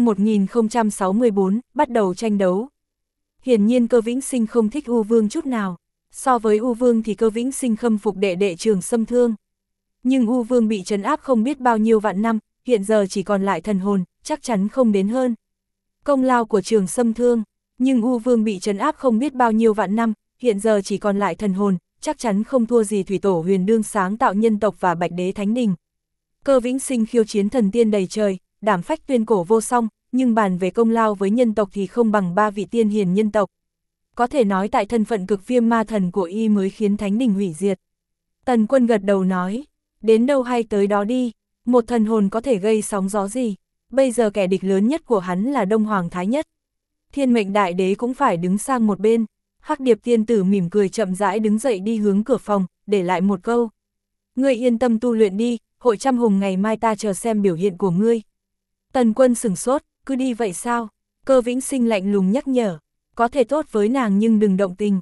1064, bắt đầu tranh đấu. Hiển nhiên Cơ Vĩnh Sinh không thích U Vương chút nào. So với U Vương thì Cơ Vĩnh Sinh khâm phục đệ đệ Trường Sâm Thương. Nhưng U Vương bị trấn áp không biết bao nhiêu vạn năm, hiện giờ chỉ còn lại thần hồn, chắc chắn không đến hơn. Công lao của Trường Sâm Thương, nhưng U Vương bị trấn áp không biết bao nhiêu vạn năm, hiện giờ chỉ còn lại thần hồn, chắc chắn không thua gì Thủy Tổ Huyền Đương sáng tạo nhân tộc và Bạch Đế Thánh Đình. Cơ Vĩnh Sinh khiêu chiến thần tiên đầy trời, đảm phách tuyên cổ vô song, nhưng bàn về công lao với nhân tộc thì không bằng ba vị tiên hiền nhân tộc. Có thể nói tại thân phận cực viêm ma thần của y mới khiến Thánh Đình hủy diệt. Tần Quân gật đầu nói, đến đâu hay tới đó đi, một thần hồn có thể gây sóng gió gì, bây giờ kẻ địch lớn nhất của hắn là Đông Hoàng Thái Nhất. Thiên Mệnh Đại Đế cũng phải đứng sang một bên. Hắc Điệp tiên tử mỉm cười chậm rãi đứng dậy đi hướng cửa phòng, để lại một câu. Ngươi yên tâm tu luyện đi, hội trăm hùng ngày mai ta chờ xem biểu hiện của ngươi. Tần Quân sửng sốt, cứ đi vậy sao? Cơ Vĩnh Sinh lạnh lùng nhắc nhở, có thể tốt với nàng nhưng đừng động tình.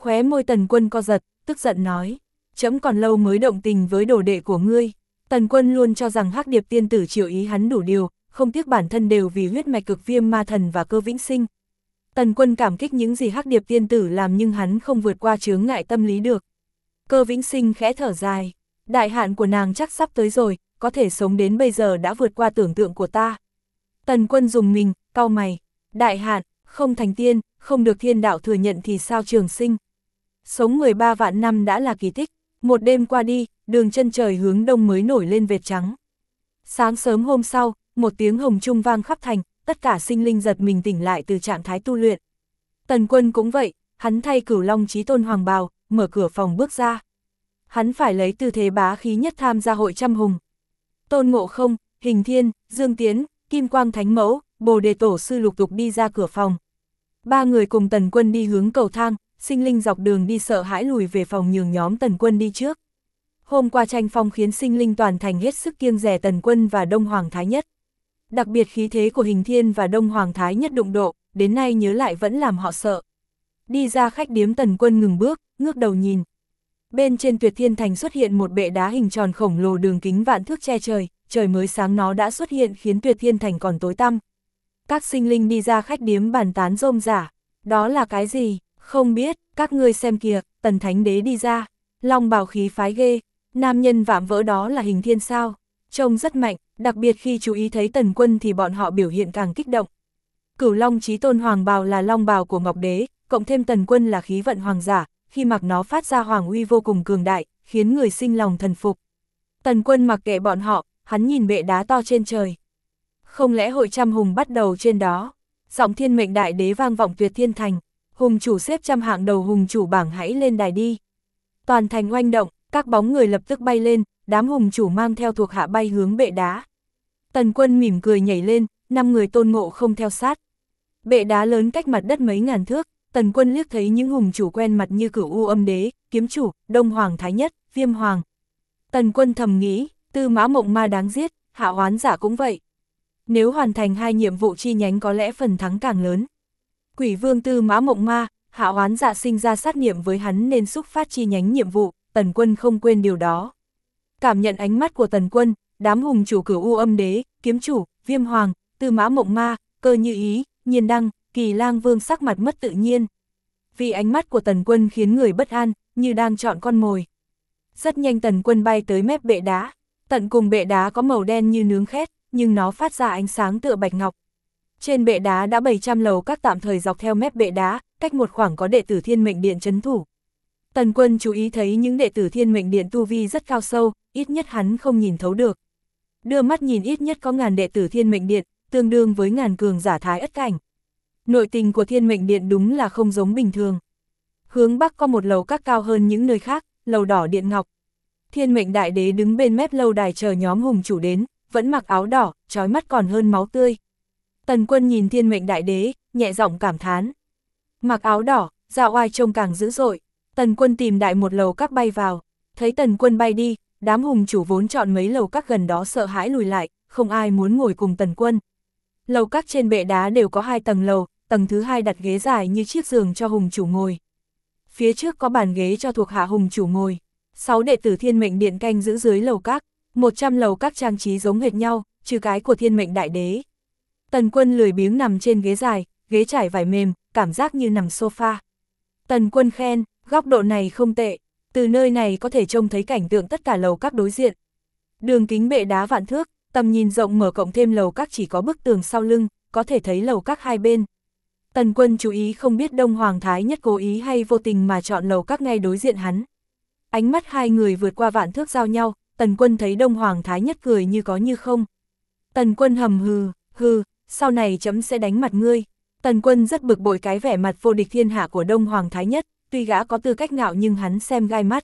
Khóe môi Tần Quân co giật, tức giận nói, trẫm còn lâu mới động tình với đồ đệ của ngươi. Tần Quân luôn cho rằng Hắc Điệp tiên tử chiều ý hắn đủ điều, không tiếc bản thân đều vì huyết mạch cực viêm ma thần và Cơ Vĩnh Sinh. Tần Quân cảm kích những gì Hắc Điệp tiên tử làm nhưng hắn không vượt qua chướng ngại tâm lý được. Cơ Vĩnh Sinh khẽ thở dài, đại hạn của nàng chắc sắp tới rồi, có thể sống đến bây giờ đã vượt qua tưởng tượng của ta. Tần Quân dùng mình, cau mày, đại hạn, không thành tiên, không được thiên đạo thừa nhận thì sao trường sinh. Sống 13 vạn năm đã là kỳ tích, một đêm qua đi, đường chân trời hướng đông mới nổi lên vệt trắng. Sáng sớm hôm sau, một tiếng hồng trung vang khắp thành, tất cả sinh linh giật mình tỉnh lại từ trạng thái tu luyện. Tần Quân cũng vậy, hắn thay Cửu Long Chí Tôn hoàng bào, mở cửa phòng bước ra. Hắn phải lấy tư thế bá khí nhất tham gia hội trăm hùng. Tôn Ngộ Không, Hình Thiên, Dương Tiến, Kim Quang Thánh Mẫu, Bồ Đề Tổ Sư lục tục đi ra cửa phòng. Ba người cùng Tần Quân đi hướng cầu thang, sinh linh dọc đường đi sợ hãi lùi về phòng nhường nhóm Tần Quân đi trước. Hôm qua tranh phong khiến sinh linh toàn thành hết sức kiêng dè Tần Quân và Đông Hoàng Thái Nhất. Đặc biệt khí thế của Hình Thiên và Đông Hoàng Thái Nhất đụng độ, đến nay nhớ lại vẫn làm họ sợ. Đi ra khách điếm Tần Quân ngừng bước, ngước đầu nhìn. Bên trên Tuyệt Thiên Thành xuất hiện một bệ đá hình tròn khổng lồ đường kính vạn thước che trời, trời mới sáng nó đã xuất hiện khiến Tuyệt Thiên Thành còn tối tăm. Các sinh linh đi ra khách điếm bàn tán rôm rả, đó là cái gì, không biết, các ngươi xem kìa, Tần Thánh Đế đi ra, long bào khí phái ghê, nam nhân vạm vỡ đó là Hình Thiên sao, trông rất mạnh, đặc biệt khi chú ý thấy Tần Quân thì bọn họ biểu hiện càng kích động. Cửu Long Chí Tôn hoàng bào là long bào của Ngọc Đế, cộng thêm Tần Quân là khí vận hoàng giả, khi mặc nó phát ra hoàng uy vô cùng cường đại, khiến người sinh lòng thần phục. Tần Quân mặc kệ bọn họ, hắn nhìn bệ đá to trên trời. Không lẽ hội trăm hùng bắt đầu trên đó? Giọng Thiên Mệnh Đại Đế vang vọng Tuyệt Thiên Thành, hùng chủ xếp trăm hạng đầu hùng chủ bảng hãy lên đài đi. Toàn thành oanh động, các bóng người lập tức bay lên, đám hùng chủ mang theo thuộc hạ bay hướng bệ đá. Tần Quân mỉm cười nhảy lên, 5 người Tôn Ngộ Không theo sát. Bệ đá lớn cách mặt đất mấy ngàn thước, Tần Quân liếc thấy những hùng chủ quen mặt như Cửu U Âm Đế, Kiếm Chủ, Đông Hoàng Thái Nhất, Viêm Hoàng. Tần Quân thầm nghĩ, Tư Mã Mộng Ma đáng giết, Hạ Hoán Giả cũng vậy. Nếu hoàn thành 2 nhiệm vụ chi nhánh có lẽ phần thắng càng lớn. Quỷ Vương Tư Mã Mộng Ma, Hạ Hoán Giả sinh ra sát niệm với hắn nên xúc phát chi nhánh nhiệm vụ, Tần Quân không quên điều đó. Cảm nhận ánh mắt của Tần Quân, đám hùng chủ Cửu U Âm Đế, Kiếm Chủ, Viêm Hoàng, Tư Mã Mộng Ma, Cơ Như Ý, Nhiên Đăng, Kỳ Lang Vương sắc mặt mất tự nhiên. Vì ánh mắt của Tần Quân khiến người bất an, như đang chọn con mồi. Rất nhanh Tần Quân bay tới mép bệ đá, tận cùng bệ đá có màu đen như nướng khét, nhưng nó phát ra ánh sáng tựa bạch ngọc. Trên bệ đá đã 700 lầu các tạm thời dọc theo mép bệ đá, cách một khoảng có đệ tử Thiên Mệnh Điện trấn thủ. Tần Quân chú ý thấy những đệ tử Thiên Mệnh Điện tu vi rất cao sâu, ít nhất hắn không nhìn thấu được. Đưa mắt nhìn ít nhất có 1000 đệ tử Thiên Mệnh Điện, tương đương với 1000 cường giả Thái Ất cảnh. Nội tình của Thiên Mệnh Điện đúng là không giống bình thường. Hướng bắc có một lầu các cao hơn những nơi khác, lầu đỏ điện ngọc. Thiên Mệnh Đại Đế đứng bên mép lâu đài chờ nhóm hùng chủ đến, vẫn mặc áo đỏ, trói mắt còn hơn máu tươi. Tần Quân nhìn Thiên Mệnh Đại Đế, nhẹ giọng cảm thán. Mặc áo đỏ, Dạ Oai trông càng dữ dội. Tần Quân tìm đại một lầu các bay vào, thấy Tần Quân bay đi, đám hùng chủ vốn chọn mấy lầu các gần đó sợ hãi lùi lại, không ai muốn ngồi cùng Tần Quân. Lầu các trên bệ đá đều có 2 tầng lầu, tầng thứ 2 đặt ghế dài như chiếc giường cho hùng chủ ngồi. Phía trước có bàn ghế cho thuộc hạ hùng chủ ngồi. 6 đệ tử Thiên Mệnh Điện canh giữ dưới lầu các, 100 lầu các trang trí giống hệt nhau, trừ cái của Thiên Mệnh Đại Đế. Tần Quân lười biếng nằm trên ghế dài, ghế trải vải mềm, cảm giác như nằm sofa. Tần Quân khen, góc độ này không tệ, từ nơi này có thể trông thấy cảnh tượng tất cả lầu các đối diện. Đường kính bệ đá vạn thước, tầm nhìn rộng mở cộng thêm lầu các chỉ có bức tường sau lưng, có thể thấy lầu các hai bên. Tần Quân chú ý không biết Đông Hoàng Thái Nhất cố ý hay vô tình mà chọn lầu các ngay đối diện hắn. Ánh mắt hai người vượt qua vạn thước giao nhau, Tần Quân thấy Đông Hoàng Thái Nhất cười như có như không. Tần Quân hầm hừ, sau này chấm sẽ đánh mặt ngươi. Tần Quân rất bực bội cái vẻ mặt vô địch thiên hạ của Đông Hoàng Thái Nhất, tuy gã có tư cách ngạo nhưng hắn xem gai mắt.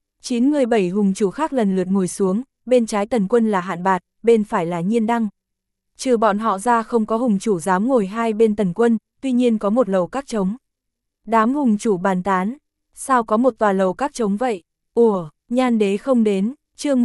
9 người 7 hùng chủ khác lần lượt ngồi xuống, bên trái Tần Quân là Hạn Bạt, bên phải là Nhiên Đăng. Trừ bọn họ ra không có hùng chủ dám ngồi hai bên Tần Quân, tuy nhiên có một lầu các trống. Đám hùng chủ bàn tán, sao có một tòa lầu các trống vậy? Ủa, Nhan Đế không đến, chương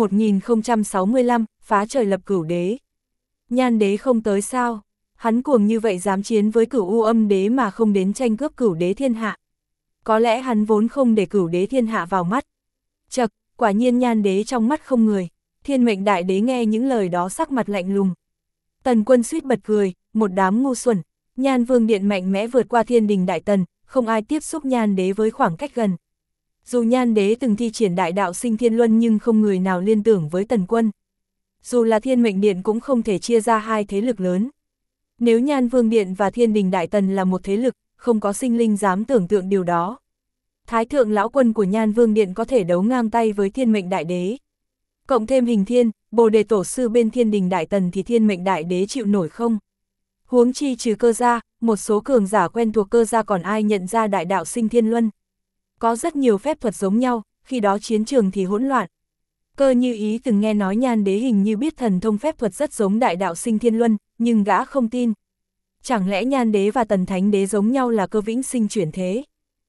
1065, phá trời lập Cửu Đế. Nhan Đế không tới sao? Hắn cuồng như vậy dám chiến với Cửu U Âm Đế mà không đến tranh cướp Cửu Đế thiên hạ. Có lẽ hắn vốn không để cửu đế thiên hạ vào mắt. Chậc, quả nhiên Nhan đế trong mắt không người. Thiên mệnh đại đế nghe những lời đó sắc mặt lạnh lùng. Tần Quân suýt bật cười, một đám ngu xuẩn. Nhan Vương Điện mạnh mẽ vượt qua Thiên Đình Đại Tần, không ai tiếp xúc Nhan đế với khoảng cách gần. Dù Nhan đế từng thi triển đại đạo sinh thiên luân nhưng không người nào liên tưởng với Tần Quân. Dù là Thiên Mệnh Điện cũng không thể chia ra hai thế lực lớn. Nếu Nhan Vương Điện và Thiên Đình Đại Tần là một thế lực, không có sinh linh dám tưởng tượng điều đó. Thái thượng lão quân của Nhan Vương Điện có thể đấu ngang tay với Thiên Mệnh Đại Đế. Cộng thêm Hình Thiên, Bồ Đề Tổ Sư bên Thiên Đình Đại Tần thì Thiên Mệnh Đại Đế chịu nổi không? Huống chi trừ Cơ gia, một số cường giả quen thuộc Cơ gia còn ai nhận ra đại đạo sinh thiên luân. Có rất nhiều phép thuật giống nhau, khi đó chiến trường thì hỗn loạn. Cơ Như Ý từng nghe nói Nhan đế hình như biết thần thông phép thuật rất giống đại đạo sinh thiên luân, nhưng gã không tin. Chẳng lẽ Nhan đế và Tần Thánh đế giống nhau là cơ vĩnh sinh chuyển thế?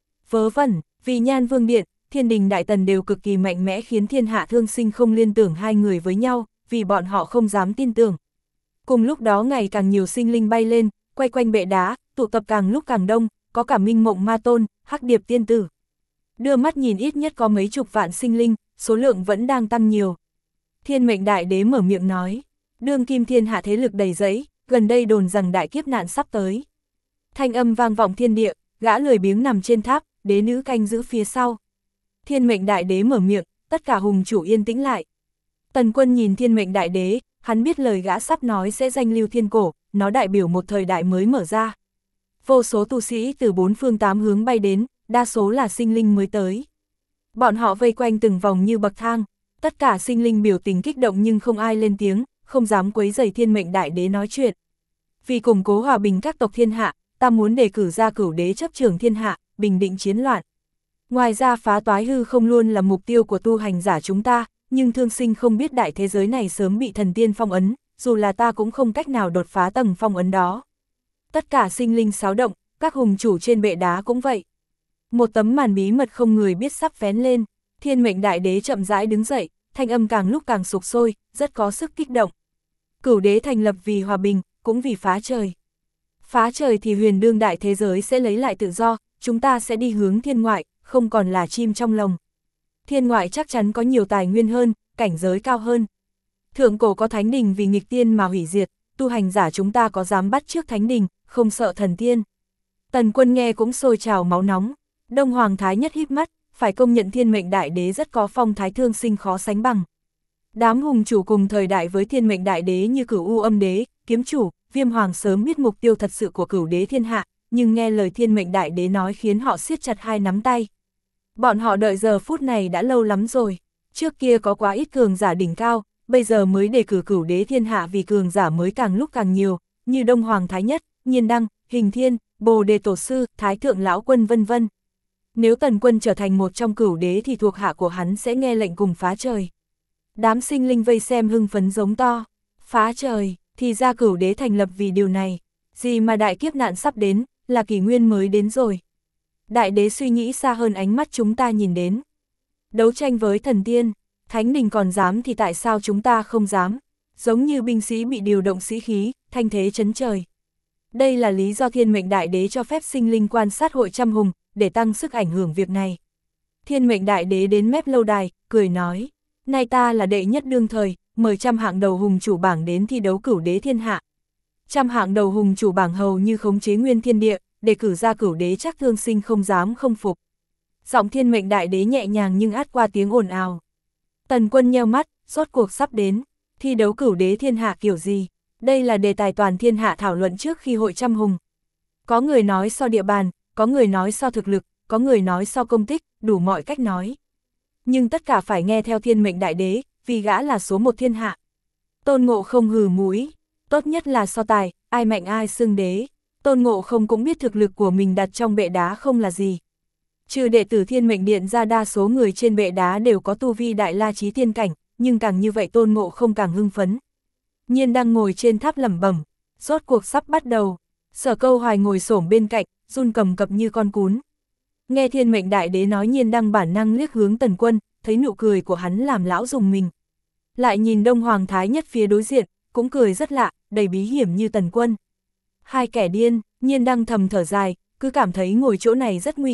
Vớ vẩn, vì Nhan Vương Điện, Thiên Đình Đại Tần đều cực kỳ mạnh mẽ khiến thiên hạ thương sinh không liên tưởng hai người với nhau, vì bọn họ không dám tin tưởng. Cùng lúc đó ngày càng nhiều sinh linh bay lên, quay quanh bệ đá, tụ tập càng lúc càng đông, có cả Minh Mộng Ma Tôn, Hắc Điệp Tiên Tử. Đưa mắt nhìn ít nhất có mấy chục vạn sinh linh, số lượng vẫn đang tăng nhiều. Thiên Mệnh Đại Đế mở miệng nói, đương kim thiên hạ thế lực đầy rẫy, gần đây đồn rằng đại kiếp nạn sắp tới. Thanh âm vang vọng thiên địa, gã lười biếng nằm trên tháp, đế nữ canh giữ phía sau. Thiên Mệnh Đại Đế mở miệng, tất cả hùng chủ yên tĩnh lại. Tần Quân nhìn Thiên Mệnh Đại Đế, hắn biết lời gã sắp nói sẽ danh lưu thiên cổ, nó đại biểu một thời đại mới mở ra. Vô số tu sĩ từ bốn phương tám hướng bay đến, đa số là sinh linh mới tới. Bọn họ vây quanh từng vòng như bậc thang, tất cả sinh linh biểu tình kích động nhưng không ai lên tiếng, không dám quấy rầy Thiên Mệnh Đại Đế nói chuyện. Vì củng cố hòa bình các tộc thiên hạ, ta muốn đề cử ra cửu đế chấp trưởng thiên hạ, bình định chiến loạn. Ngoài ra phá toái hư không luôn là mục tiêu của tu hành giả chúng ta, nhưng thương sinh không biết đại thế giới này sớm bị thần tiên phong ấn, dù là ta cũng không cách nào đột phá tầng phong ấn đó. Tất cả sinh linh xáo động, các hùng chủ trên bệ đá cũng vậy. Một tấm màn bí mật không người biết sắp vén lên, Thiên Mệnh Đại Đế chậm rãi đứng dậy, thanh âm càng lúc càng sục sôi, rất có sức kích động. Cửu đế thành lập vì hòa bình, cũng vì phá trời. Phá trời thì huyền đương đại thế giới sẽ lấy lại tự do, chúng ta sẽ đi hướng thiên ngoại, không còn là chim trong lồng. Thiên ngoại chắc chắn có nhiều tài nguyên hơn, cảnh giới cao hơn. Thượng cổ có thánh đình vì nghịch tiên mà hủy diệt, tu hành giả chúng ta có dám bắt trước thánh đình, không sợ thần tiên. Tần Quân nghe cũng sôi trào máu nóng. Đông Hoàng Thái Nhất híp mắt, phải công nhận Thiên Mệnh Đại Đế rất có phong thái thương sinh khó sánh bằng. Đám hùng chủ cùng thời đại với Thiên Mệnh Đại Đế như Cửu U Âm Đế, Kiếm Chủ, Viêm Hoàng sớm biết mục tiêu thật sự của cửu đế thiên hạ, nhưng nghe lời Thiên Mệnh Đại Đế nói khiến họ siết chặt hai nắm tay. Bọn họ đợi giờ phút này đã lâu lắm rồi, trước kia có quá ít cường giả đỉnh cao, bây giờ mới đề cử cửu đế thiên hạ vì cường giả mới càng lúc càng nhiều, như Đông Hoàng Thái Nhất, Nhiên Đăng, Hình Thiên, Bồ Đề Tổ Sư, Thái Thượng Lão Quân vân vân. Nếu Tần Quân trở thành một trong cửu đế thì thuộc hạ của hắn sẽ nghe lệnh cùng phá trời. Đám sinh linh vây xem hưng phấn giống to, phá trời, thì ra cửu đế thành lập vì điều này, gì mà đại kiếp nạn sắp đến, là kỷ nguyên mới đến rồi. Đại đế suy nghĩ xa hơn ánh mắt chúng ta nhìn đến. Đấu tranh với thần tiên, thánh đình còn dám thì tại sao chúng ta không dám, giống như binh sĩ bị điều động sĩ khí, thanh thế chấn trời. Đây là lý do Thiên Mệnh Đại Đế cho phép sinh linh quan sát hội trăm hùng, để tăng sức ảnh hưởng việc này. Thiên Mệnh Đại Đế đến mép lâu đài, cười nói, nay ta là đệ nhất đương thời, mời trăm hạng đầu hùng chủ bảng đến thi đấu cửu đế thiên hạ. Trăm hạng đầu hùng chủ bảng hầu như khống chế nguyên thiên địa, để cử ra cửu đế chắc thương sinh không dám không phục. Giọng Thiên Mệnh Đại Đế nhẹ nhàng nhưng át qua tiếng ồn ào. Tần Quân nheo mắt, rốt cuộc sắp đến, thi đấu cửu đế thiên hạ kiểu gì? Đây là đề tài toàn thiên hạ thảo luận trước khi hội trăm hùng. Có người nói so địa bàn, có người nói so thực lực, có người nói so công tích, đủ mọi cách nói. Nhưng tất cả phải nghe theo Thiên Mệnh Đại Đế, vì gã là số một thiên hạ. Tôn Ngộ Không hừ mũi, tốt nhất là so tài, ai mạnh ai xưng đế. Tôn Ngộ Không cũng biết thực lực của mình đặt trong bệ đá không là gì. Trừ đệ tử Thiên Mệnh Điện ra đa số người trên bệ đá đều có tu vi đại la chí thiên cảnh, nhưng càng như vậy Tôn Ngộ Không càng hưng phấn. Nhiên đang ngồi trên tháp lẩm bẩm, rốt cuộc sắp bắt đầu. Sở Câu Hoài ngồi xổm bên cạnh, run cầm cập như con cún. Nghe Thiên Mệnh Đại Đế nói Nhiên đang bản năng liếc hướng Tần Quân, thấy nụ cười của hắn làm lão rùng mình. Lại nhìn Đông Hoàng Thái Nhất phía đối diện, cũng cười rất lạ, đầy bí hiểm như Tần Quân. Hai kẻ điên, Nhiên đang thầm thở dài, cứ cảm thấy ngồi chỗ này rất nguy hiểm,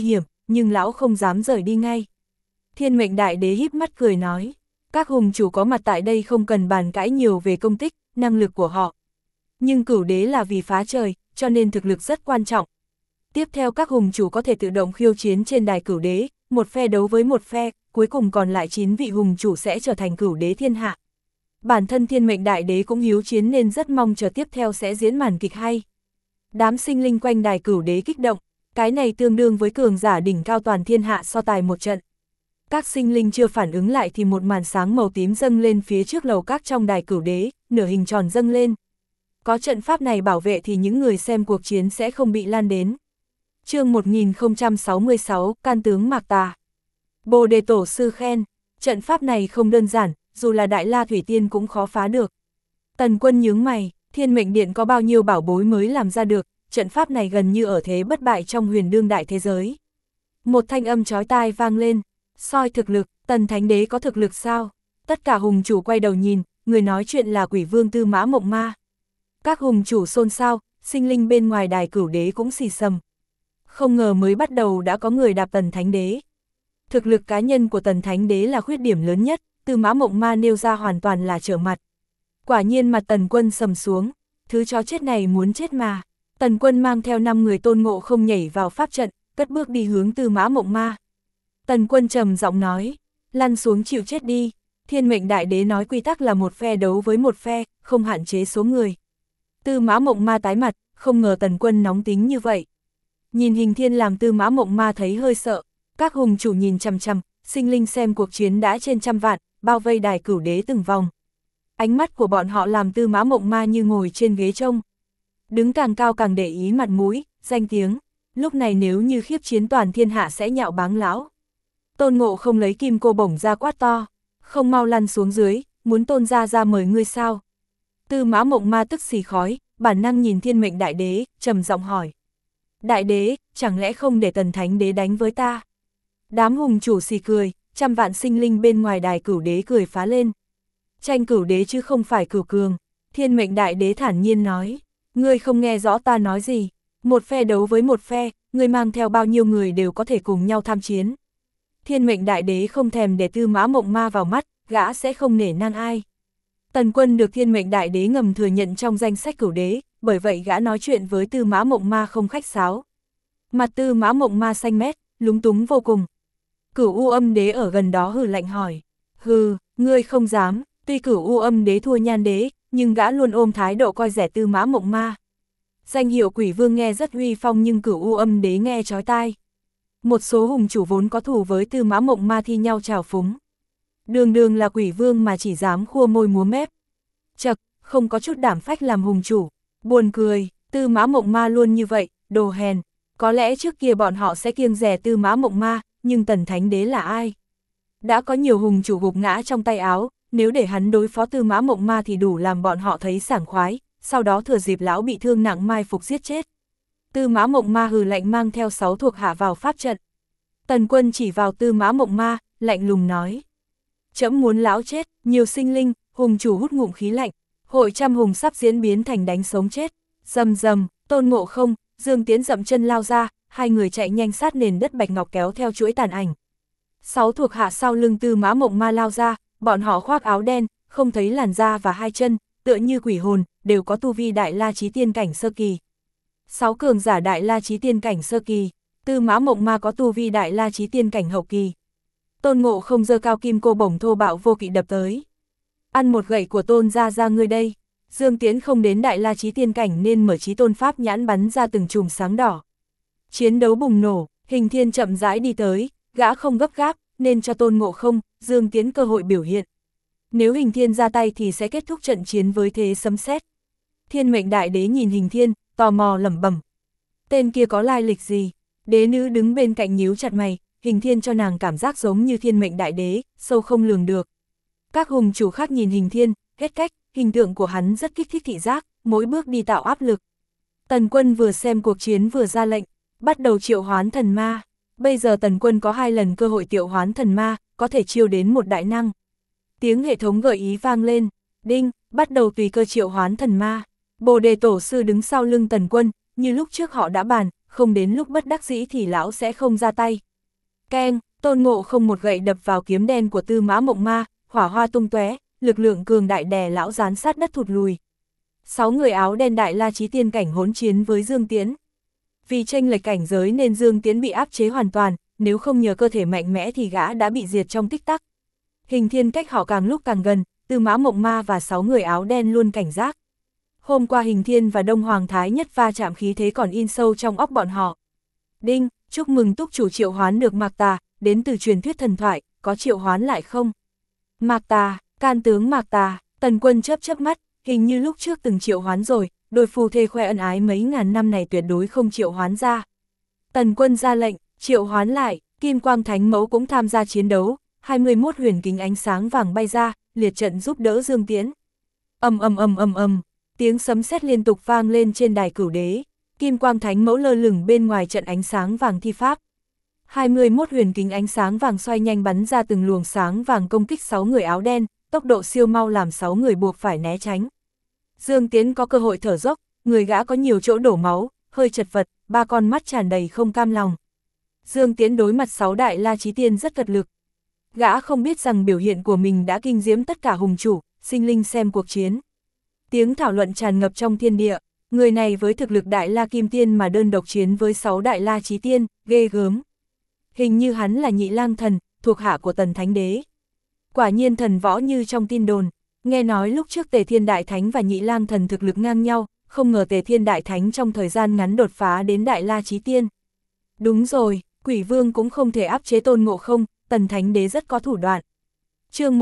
nhưng lão không dám rời đi ngay. Thiên mệnh đại đế híp mắt cười nói, các hùng chủ có mặt tại đây không cần bàn cãi nhiều về công tích, năng lực của họ. Nhưng cửu đế là vì phá trời, cho nên thực lực rất quan trọng. Tiếp theo các hùng chủ có thể tự động khiêu chiến trên đài cửu đế, một phe đấu với một phe, cuối cùng còn lại 9 vị hùng chủ sẽ trở thành cửu đế thiên hạ. Bản thân thiên mệnh đại đế cũng hiếu chiến nên rất mong chờ tiếp theo sẽ diễn màn kịch hay. Đám sinh linh quanh đài cửu đế kích động, cái này tương đương với cường giả đỉnh cao toàn thiên hạ so tài một trận. Các sinh linh chưa phản ứng lại thì một màn sáng màu tím dâng lên phía trước lầu các trong đài cửu đế, nửa hình tròn dâng lên. Có trận pháp này bảo vệ thì những người xem cuộc chiến sẽ không bị lan đến. Chương 1066, Can tướng Mạc Tà. Bồ Đề Tổ sư khen, trận pháp này không đơn giản, dù là Đại La Thủy Tiên cũng khó phá được. Tần Quân nhướng mày, Thiên Mệnh Điện có bao nhiêu bảo bối mới làm ra được, trận pháp này gần như ở thế bất bại trong huyền đương đại thế giới. Một thanh âm chói tai vang lên, soi thực lực, Tần Thánh Đế có thực lực sao? Tất cả hùng chủ quay đầu nhìn, người nói chuyện là Quỷ Vương Tư Mã Mộng Ma. Các hùng chủ xôn xao, sinh linh bên ngoài đài cửu đế cũng xì xầm. Không ngờ mới bắt đầu đã có người đạp Tần Thánh Đế. Thực lực cá nhân của Tần Thánh Đế là khuyết điểm lớn nhất, Tư Mã Mộng Ma nêu ra hoàn toàn là trở mặt. Quả nhiên mặt Tần Quân sầm xuống, thứ chó chết này muốn chết mà. Tần Quân mang theo 5 người Tôn Ngộ Không nhảy vào pháp trận, cất bước đi hướng Tư Mã Mộng Ma. Tần Quân trầm giọng nói, lăn xuống chịu chết đi. Thiên Mệnh Đại Đế nói quy tắc là một phe đấu với một phe, không hạn chế số người. Tư Mã Mộng Ma tái mặt, không ngờ Tần Quân nóng tính như vậy. Nhìn Hình Thiên làm Tư Mã Mộng Ma thấy hơi sợ, các hùng chủ nhìn chằm chằm, sinh linh xem cuộc chiến đã trên trăm vạn, bao vây đài cửu đế từng vòng. Ánh mắt của bọn họ làm Tư Mã Mộng Ma như ngồi trên ghế trông. Đứng càng cao càng để ý mặt mũi, danh tiếng, lúc này nếu như khiếp chiến toàn thiên hạ sẽ nhạo báng lão. Tôn Ngộ Không lấy kim cô bổng ra quát to, không mau lăn xuống dưới, muốn Tôn gia ra mời ngươi sao? Tư Mã Mộng Ma tức xì khói, bản năng nhìn Thiên Mệnh Đại Đế, trầm giọng hỏi. Đại đế, chẳng lẽ không để Tần Thánh Đế đánh với ta? Đám hùng chủ xì cười, trăm vạn sinh linh bên ngoài đài cửu đế cười phá lên. Tranh cửu đế chứ không phải cửu cường. Thiên Mệnh Đại Đế thản nhiên nói, ngươi không nghe rõ ta nói gì. Một phe đấu với một phe, ngươi mang theo bao nhiêu người đều có thể cùng nhau tham chiến. Thiên Mệnh Đại Đế không thèm để Tư Mã Mộng Ma vào mắt, gã sẽ không nể nang ai. Tần Quân được Thiên Mệnh Đại Đế ngầm thừa nhận trong danh sách cửu đế, bởi vậy gã nói chuyện với Tư Mã Mộng Ma không khách sáo. Mặt Tư Mã Mộng Ma xanh mét, lúng túng vô cùng. Cửu U Âm Đế ở gần đó hừ lạnh hỏi, hừ, ngươi không dám. Tuy Cửu U Âm Đế thua Nhan Đế, nhưng gã luôn ôm thái độ coi rẻ Tư Mã Mộng Ma. Danh hiệu Quỷ Vương nghe rất uy phong nhưng Cửu U Âm Đế nghe chói tai. Một số hùng chủ vốn có thù với Tư Mã Mộng Ma thi nhau trào phúng. Đường đường là Quỷ Vương mà chỉ dám khua môi múa mép. Chậc, không có chút đảm phách làm hùng chủ. Buồn cười, Tư Mã Mộng Ma luôn như vậy, đồ hèn. Có lẽ trước kia bọn họ sẽ kiêng dè Tư Mã Mộng Ma, nhưng Tần Thánh Đế là ai? Đã có nhiều hùng chủ gục ngã trong tay áo, nếu để hắn đối phó Tư Mã Mộng Ma thì đủ làm bọn họ thấy sảng khoái, sau đó thừa dịp lão bị thương nặng mai phục giết chết. Tư Mã Mộng Ma hừ lạnh mang theo 6 thuộc hạ vào pháp trận. Tần Quân chỉ vào Tư Mã Mộng Ma, lạnh lùng nói. Trẫm muốn lão chết, nhiều sinh linh, hùng chủ hút ngụm khí lạnh, hội trăm hùng sắp diễn biến thành đánh sống chết. Rầm rầm, Tôn Ngộ Không, Dương Tiễn dậm chân lao ra, hai người chạy nhanh sát nền đất bạch ngọc kéo theo chuỗi tàn ảnh. 6 thuộc hạ sau lưng Tư Mã Mộng Ma lao ra, bọn họ khoác áo đen, không thấy làn da và hai chân, tựa như quỷ hồn, đều có tu vi Đại La Chí Tiên cảnh sơ kỳ. 6 cường giả Đại La Chí Tiên cảnh sơ kỳ, Tư Mã Mộng Ma có tu vi Đại La Chí Tiên cảnh hậu kỳ. Tôn Ngộ Không giơ cao kim cô bổng thô bạo vô kỵ đập tới. Ăn một gậy của Tôn ra ngươi đây. Dương Tiễn không đến Đại La Chí Tiên cảnh nên mở Chí Tôn Pháp nhãn bắn ra từng chùm sáng đỏ. Chiến đấu bùng nổ, Hình Thiên chậm rãi đi tới, gã không gấp gáp, nên cho Tôn Ngộ Không, Dương Tiễn cơ hội biểu hiện. Nếu Hình Thiên ra tay thì sẽ kết thúc trận chiến với thế sấm sét. Thiên Mệnh Đại Đế nhìn Hình Thiên, tò mò lẩm bẩm. Tên kia có lai lịch gì? Đế nữ đứng bên cạnh nhíu chặt mày, Hình Thiên cho nàng cảm giác giống như Thiên Mệnh Đại Đế, sâu không lường được. Các hùng chủ khác nhìn Hình Thiên, hết cách, hình tượng của hắn rất kích thích thị giác, mỗi bước đi tạo áp lực. Tần Quân vừa xem cuộc chiến vừa ra lệnh, bắt đầu triệu hoán thần ma. Bây giờ Tần Quân có 2 lần cơ hội triệu hoán thần ma, có thể chiêu đến một đại năng. Tiếng hệ thống gợi ý vang lên, đinh, bắt đầu tùy cơ triệu hoán thần ma. Bồ Đề Tổ sư đứng sau lưng Tần Quân, như lúc trước họ đã bàn, không đến lúc bất đắc dĩ thì lão sẽ không ra tay. Keng, Tôn Ngộ Không một gậy đập vào kiếm đen của Tư Mã Mộng Ma, hỏa hoa tung tóe, lực lượng cường đại đè lão gián sát đất thụt lùi. 6 người áo đen Đại La Chí Tiên cảnh hỗn chiến với Dương Tiễn. Vì chênh lệch cảnh giới nên Dương Tiễn bị áp chế hoàn toàn, nếu không nhờ cơ thể mạnh mẽ thì gã đã bị diệt trong tích tắc. Hình Thiên cách họ càng lúc càng gần, Tư Mã Mộng Ma và 6 người áo đen luôn cảnh giác. Hôm qua Hình Thiên và Đông Hoàng Thái Nhất va chạm khí thế còn in sâu trong óc bọn họ. Đinh, chúc mừng túc chủ triệu hoán được Mạc Tà, đến từ truyền thuyết thần thoại, có triệu hoán lại không? Mạc Tà, can tướng Mạc Tà, Tần Quân chớp mắt, hình như lúc trước từng triệu hoán rồi, đôi phu thê khoe ân ái mấy ngàn năm này tuyệt đối không triệu hoán ra. Tần Quân ra lệnh, triệu hoán lại, Kim Quang Thánh Mẫu cũng tham gia chiến đấu, 21 huyền kính ánh sáng vàng bay ra, liệt trận giúp đỡ Dương Tiễn. Ầm, tiếng sấm sét liên tục vang lên trên đài Cửu Đế, Kim Quang Thánh Mẫu lơ lửng bên ngoài trận ánh sáng vàng thi pháp. 21 huyền kính ánh sáng vàng xoay nhanh bắn ra từng luồng sáng vàng công kích 6 người áo đen, tốc độ siêu mau làm 6 người buộc phải né tránh. Dương Tiễn có cơ hội thở dốc, người gã có nhiều chỗ đổ máu, hơi chật vật, 3 con mắt tràn đầy không cam lòng. Dương Tiễn đối mặt 6 Đại La Chí Tiên rất cật lực. Gã không biết rằng biểu hiện của mình đã kinh diễm tất cả hùng chủ, sinh linh xem cuộc chiến. Tiếng thảo luận tràn ngập trong thiên địa, người này với thực lực Đại La Kim Tiên mà đơn độc chiến với 6 Đại La Chí Tiên, ghê gớm. Hình như hắn là Nhị Lang Thần, thuộc hạ của Tần Thánh Đế. Quả nhiên thần võ như trong tin đồn, nghe nói lúc trước Tề Thiên Đại Thánh và Nhị Lang Thần thực lực ngang nhau, không ngờ Tề Thiên Đại Thánh trong thời gian ngắn đột phá đến Đại La Chí Tiên. Đúng rồi, Quỷ Vương cũng không thể áp chế Tôn Ngộ Không, Tần Thánh Đế rất có thủ đoạn. Chương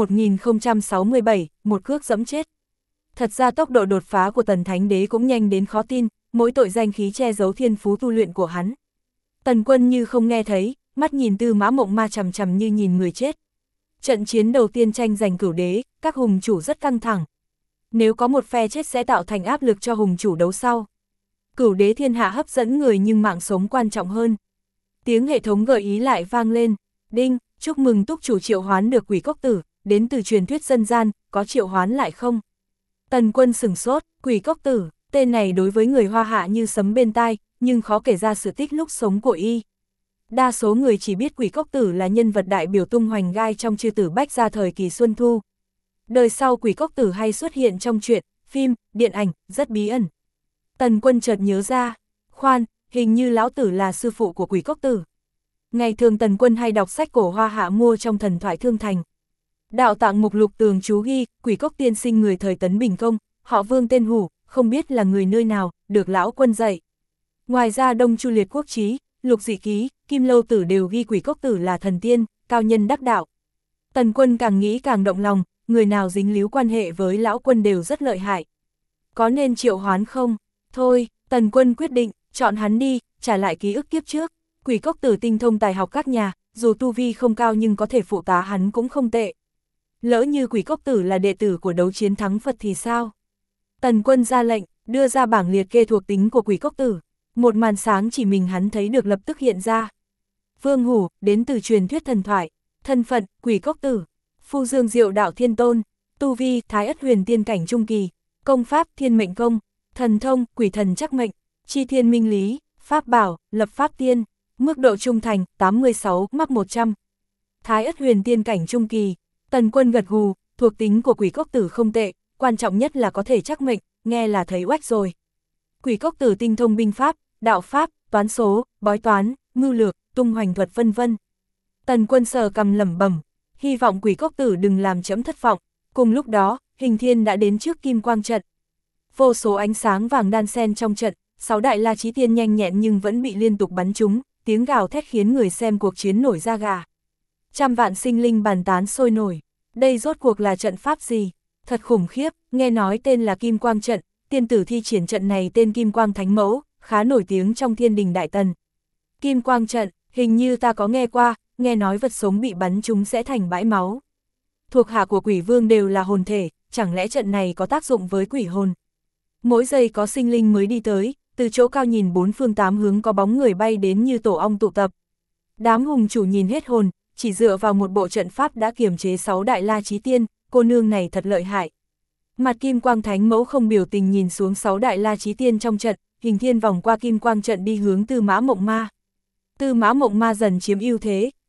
1067, một cước dẫm chết. Thật ra tốc độ đột phá của Tần Thánh Đế cũng nhanh đến khó tin, mỗi tội danh khí che giấu thiên phú tu luyện của hắn. Tần Quân như không nghe thấy, mắt nhìn Tư Mã Mộng Ma chằm chằm như nhìn người chết. Trận chiến đầu tiên tranh giành Cửu Đế, các hùng chủ rất căng thẳng. Nếu có một phe chết sẽ tạo thành áp lực cho hùng chủ đấu sau. Cửu Đế thiên hạ hấp dẫn người nhưng mạng sống quan trọng hơn. Tiếng hệ thống gợi ý lại vang lên. Đinh, chúc mừng túc chủ triệu hoán được Quỷ Cốc Tử, đến từ truyền thuyết dân gian, có triệu hoán lại không? Tần Quân sửng sốt, Quỷ Cốc Tử, tên này đối với người Hoa Hạ như sấm bên tai, nhưng khó kể ra sự tích lúc sống của y. Đa số người chỉ biết Quỷ Cốc Tử là nhân vật đại biểu tung hoành gai trong Chư Tử Bách Gia thời kỳ Xuân Thu. Đời sau Quỷ Cốc Tử hay xuất hiện trong truyện, phim, điện ảnh, rất bí ẩn. Tần Quân chợt nhớ ra, khoan, hình như lão tử là sư phụ của Quỷ Cốc Tử. Ngày thường Tần Quân hay đọc sách cổ Hoa Hạ mua trong thần thoại Thương Thành. Đạo tạng mục lục tường chú ghi, Quỷ Cốc tiên sinh người thời Tấn Bình Công, họ Vương tên Hủ, không biết là người nơi nào, được lão quân dạy. Ngoài ra Đông Chu Liệt Quốc Chí, Lục Dị Ký, Kim Lâu Tử đều ghi Quỷ Cốc Tử là thần tiên, cao nhân đắc đạo. Tần Quân càng nghĩ càng động lòng, người nào dính líu quan hệ với lão quân đều rất lợi hại. Có nên triệu hoán không? Thôi, Tần Quân quyết định, chọn hắn đi, trả lại ký ức kiếp trước. Quỷ Cốc Tử tinh thông tài học các nhà, dù tu vi không cao nhưng có thể phụ tá hắn cũng không tệ. Lỡ như Quỷ Cốc Tử là đệ tử của đấu chiến thắng Phật thì sao? Tần Quân ra lệnh, đưa ra bảng liệt kê thuộc tính của Quỷ Cốc Tử. Một màn sáng chỉ mình hắn thấy được lập tức hiện ra. Vương Hủ, đến từ truyền thuyết thần thoại. Thân phận, Quỷ Cốc Tử. Phu Dương Diệu Đạo Thiên Tôn. Tu vi, Thái Ất Huyền Tiên cảnh trung kỳ. Công pháp, Thiên Mệnh Công. Thần thông, Quỷ Thần Trắc Mệnh. Chi Thiên Minh Lý. Pháp bảo, Lập Pháp Tiên. Mức độ trung thành, 86, mắc 100. Thái Ất Huyền Tiên cảnh trung kỳ. Tần Quân gật gù, thuộc tính của Quỷ Cốc Tử không tệ, quan trọng nhất là có thể trắc mệnh, nghe là thấy oách rồi. Quỷ Cốc Tử tinh thông binh pháp, đạo pháp, toán số, bói toán, mưu lược, tung hoành thuật vân vân. Tần Quân sờ cằm lẩm bẩm, hy vọng Quỷ Cốc Tử đừng làm chấm thất vọng. Cùng lúc đó, Hình Thiên đã đến trước Kim Quang trận. Vô số ánh sáng vàng đan xen trong trận, 6 Đại La Chí Tiên nhanh nhẹn nhưng vẫn bị liên tục bắn trúng, tiếng gào thét khiến người xem cuộc chiến nổi da gà. Trăm vạn sinh linh bàn tán sôi nổi, đây rốt cuộc là trận pháp gì? Thật khủng khiếp, nghe nói tên là Kim Quang trận, tiên tử thi triển trận này tên Kim Quang Thánh Mẫu, khá nổi tiếng trong Thiên Đình Đại Tần. Kim Quang trận, hình như ta có nghe qua, nghe nói vật sống bị bắn trúng sẽ thành bãi máu. Thuộc hạ của Quỷ Vương đều là hồn thể, chẳng lẽ trận này có tác dụng với quỷ hồn? Mỗi giây có sinh linh mới đi tới, từ chỗ cao nhìn 4 phương 8 hướng có bóng người bay đến như tổ ong tụ tập. Đám hùng chủ nhìn hết hồn, chỉ dựa vào một bộ trận pháp đã kiềm chế 6 Đại La Chí Tiên, cô nương này thật lợi hại. Mặt Kim Quang Thánh Mẫu không biểu tình nhìn xuống 6 Đại La Chí Tiên trong trận, Hình Thiên vòng qua Kim Quang trận đi hướng Tư Mã Mộng Ma. Tư Mã Mộng Ma dần chiếm ưu thế,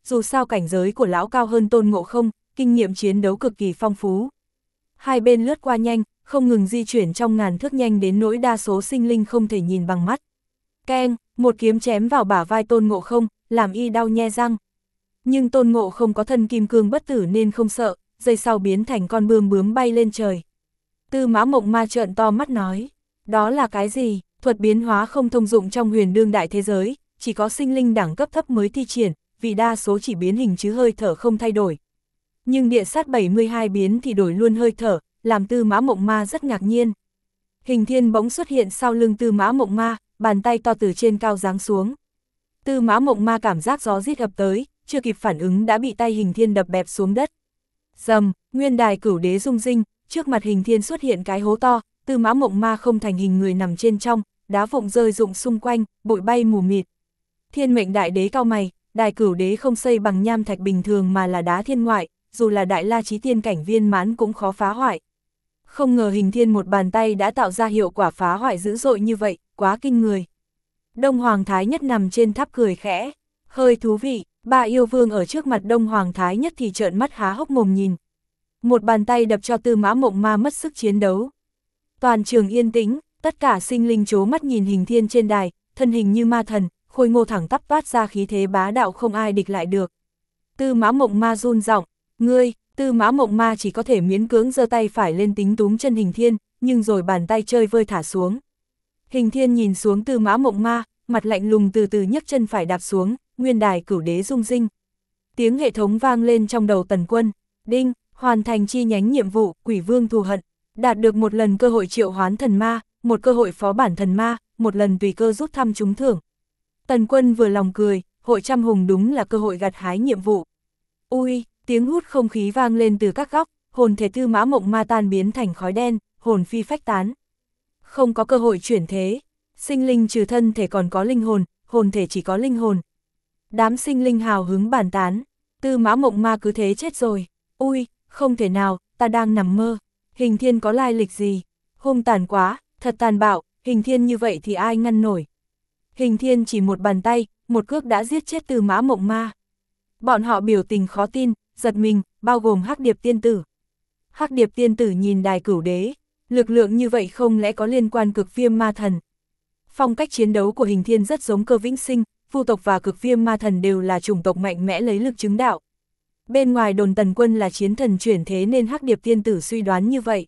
dù sao cảnh giới của lão cao hơn Tôn Ngộ Không, kinh nghiệm chiến đấu cực kỳ phong phú. Hai bên lướt qua nhanh, không ngừng di chuyển trong ngàn thước nhanh đến nỗi đa số sinh linh không thể nhìn bằng mắt. Keng, một kiếm chém vào bả vai Tôn Ngộ Không, làm y đau nhe răng. Nhưng Tôn Ngộ Không có thân kim cương bất tử nên không sợ, giây sau biến thành con bươm bướm bay lên trời. Tư Mã Mộng Ma trợn to mắt nói, đó là cái gì? Thuật biến hóa không thông dụng trong huyền đương đại thế giới, chỉ có sinh linh đẳng cấp thấp mới thi triển, vì đa số chỉ biến hình chứ hơi thở không thay đổi. Nhưng địa sát 72 biến thì đổi luôn hơi thở, làm Tư Mã Mộng Ma rất ngạc nhiên. Hình thiên bỗng xuất hiện sau lưng Tư Mã Mộng Ma, bàn tay to từ trên cao giáng xuống. Tư Mã Mộng Ma cảm giác gió rít ập tới, chưa kịp phản ứng đã bị tay hình thiên đập bẹp xuống đất. Rầm, nguyên đài cửu đế rung rinh, trước mặt hình thiên xuất hiện cái hố to, Tư Mã Mộng Ma không thành hình người nằm trên trong, đá vụn rơi rụng xung quanh, bụi bay mù mịt. Thiên mệnh đại đế cau mày, đài cửu đế không xây bằng nham thạch bình thường mà là đá thiên ngoại, dù là đại la chí tiên cảnh viên mãn cũng khó phá hoại. Không ngờ hình thiên một bàn tay đã tạo ra hiệu quả phá hoại dữ dội như vậy, quá kinh người. Đông Hoàng Thái Nhất nằm trên tháp cười khẽ, hơi thú vị, ba yêu vương ở trước mặt Đông Hoàng Thái Nhất thì trợn mắt há hốc mồm nhìn. Một bàn tay đập cho Tư Mã Mộng Ma mất sức chiến đấu. Toàn trường yên tĩnh, tất cả sinh linh trố mắt nhìn hình thiên trên đài, thân hình như ma thần, khôi ngô thẳng tắp toát ra khí thế bá đạo không ai địch lại được. Tư Mã Mộng Ma run giọng, ngươi, Tư Mã Mộng Ma chỉ có thể miễn cưỡng giơ tay phải lên tính túm chân hình thiên, nhưng rồi bàn tay chơi vơi thả xuống. Hình thiên nhìn xuống Tư Mã Mộng Ma, mặt lạnh lùng từ từ nhấc chân phải đạp xuống, nguyên đài cửu đế rung rinh. Tiếng hệ thống vang lên trong đầu Tần Quân, đinh, hoàn thành chi nhánh nhiệm vụ, Quỷ Vương thù hận, đạt được một lần cơ hội triệu hoán thần ma, một cơ hội phó bản thần ma, một lần tùy cơ rút thăm trúng thưởng. Tần Quân vừa lòng cười, hội trăm hùng đúng là cơ hội gặt hái nhiệm vụ. Ui, tiếng hút không khí vang lên từ các góc, hồn thể Tư Mã Mộng Ma tan biến thành khói đen, hồn phi phách tán. Không có cơ hội chuyển thế, sinh linh trừ thân thể còn có linh hồn, hồn thể chỉ có linh hồn. Đám sinh linh hào hứng bàn tán, Tư Mã Mộng Ma cứ thế chết rồi. Ui, không thể nào, ta đang nằm mơ. Hình thiên có lai lịch gì? Hung tàn quá, thật tàn bạo, hình thiên như vậy thì ai ngăn nổi. Hình thiên chỉ một bàn tay, một cước đã giết chết Tư Mã Mộng Ma. Bọn họ biểu tình khó tin, giật mình, bao gồm Hắc Điệp Tiên Tử. Hắc Điệp Tiên Tử nhìn đài cửu đế, lực lượng như vậy không lẽ có liên quan Cực Viêm Ma Thần. Phong cách chiến đấu của hình thiên rất giống Cơ Vĩnh Sinh, Vu tộc và Cực Viêm Ma Thần đều là chủng tộc mạnh mẽ lấy lực chứng đạo. Bên ngoài đồn Tần Quân là chiến thần chuyển thế nên Hắc Điệp Tiên Tử suy đoán như vậy.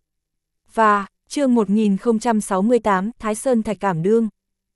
Và, chương 1068, Thái Sơn Thạch Cảm Đương.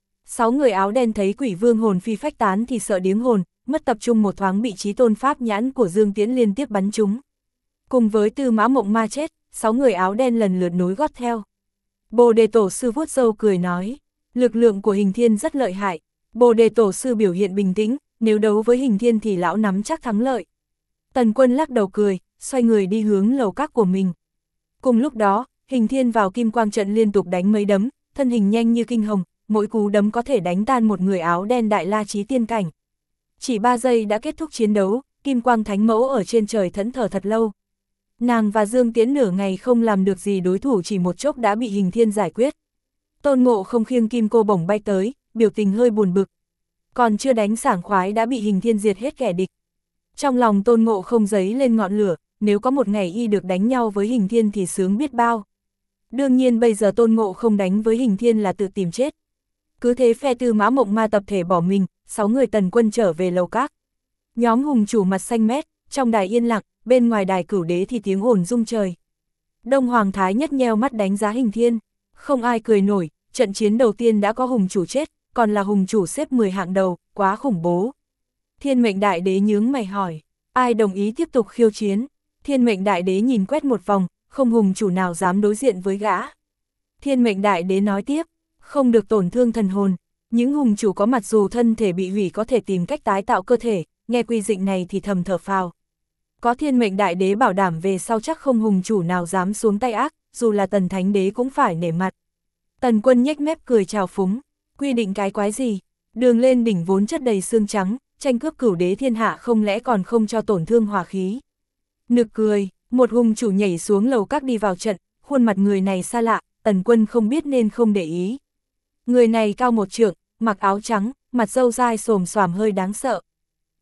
6 người áo đen thấy Quỷ Vương hồn phi phách tán thì sợ điếng hồn, mất tập trung một thoáng bị Chí Tôn Pháp nhãn của Dương Tiễn liên tiếp bắn trúng. Cùng với Tư Mã Mộng Ma chết, 6 người áo đen lần lượt nối gót theo. Bồ Đề Tổ Sư vuốt râu cười nói, lực lượng của hình thiên rất lợi hại. Bồ Đề Tổ Sư biểu hiện bình tĩnh, nếu đấu với hình thiên thì lão nắm chắc thắng lợi. Tần Quân lắc đầu cười, xoay người đi hướng lầu các của mình. Cùng lúc đó, hình thiên vào kim quang trận liên tục đánh mấy đấm, thân hình nhanh như kinh hồng, mỗi cú đấm có thể đánh tan một người áo đen đại la chí tiên cảnh. Chỉ 3 giây đã kết thúc chiến đấu, kim quang thánh mẫu ở trên trời thẫn thờ thật lâu. Nàng và Dương Tiễn nửa ngày không làm được gì đối thủ, chỉ một chốc đã bị hình thiên giải quyết. Tôn Ngộ Không khiêng kim cô bổng bay tới, biểu tình hơi buồn bực. Còn chưa đánh sảng khoái đã bị hình thiên diệt hết kẻ địch. Trong lòng Tôn Ngộ Không dấy lên ngọn lửa, nếu có một ngày y được đánh nhau với hình thiên thì sướng biết bao. Đương nhiên bây giờ Tôn Ngộ Không đánh với hình thiên là tự tìm chết. Cứ thế phe Tư Mã Mộng Ma tập thể bỏ mình, 6 người Tần Quân trở về lầu các. Nhóm hùng chủ mặt xanh mét, trong đài yên lặng, bên ngoài đài cửu đế thì tiếng ồn rung trời. Đông Hoàng Thái Nhất nheo mắt đánh giá hình thiên, không ai cười nổi, trận chiến đầu tiên đã có hùng chủ chết, còn là hùng chủ xếp 10 hạng đầu, quá khủng bố. Thiên Mệnh Đại Đế nhướng mày hỏi, ai đồng ý tiếp tục khiêu chiến? Thiên Mệnh Đại Đế nhìn quét một vòng, không hùng chủ nào dám đối diện với gã. Thiên Mệnh Đại Đế nói tiếp, không được tổn thương thần hồn, những hùng chủ có mặt dù thân thể bị hủy có thể tìm cách tái tạo cơ thể, nghe quy định này thì thầm thở phào. Có Thiên Mệnh Đại Đế bảo đảm về sau chắc không hùng chủ nào dám xuống tay ác, dù là Tần Thánh Đế cũng phải nể mặt. Tần Quân nhếch mép cười chào phúng, quy định cái quái gì, đường lên đỉnh vốn chất đầy xương trắng, tranh cướp cửu đế thiên hạ không lẽ còn không cho tổn thương hòa khí. Nực cười, một hùng chủ nhảy xuống lầu các đi vào trận, khuôn mặt người này xa lạ, Tần Quân không biết nên không để ý. Người này cao 1 trượng, mặc áo trắng, mặt râu dai xồm xoàm hơi đáng sợ.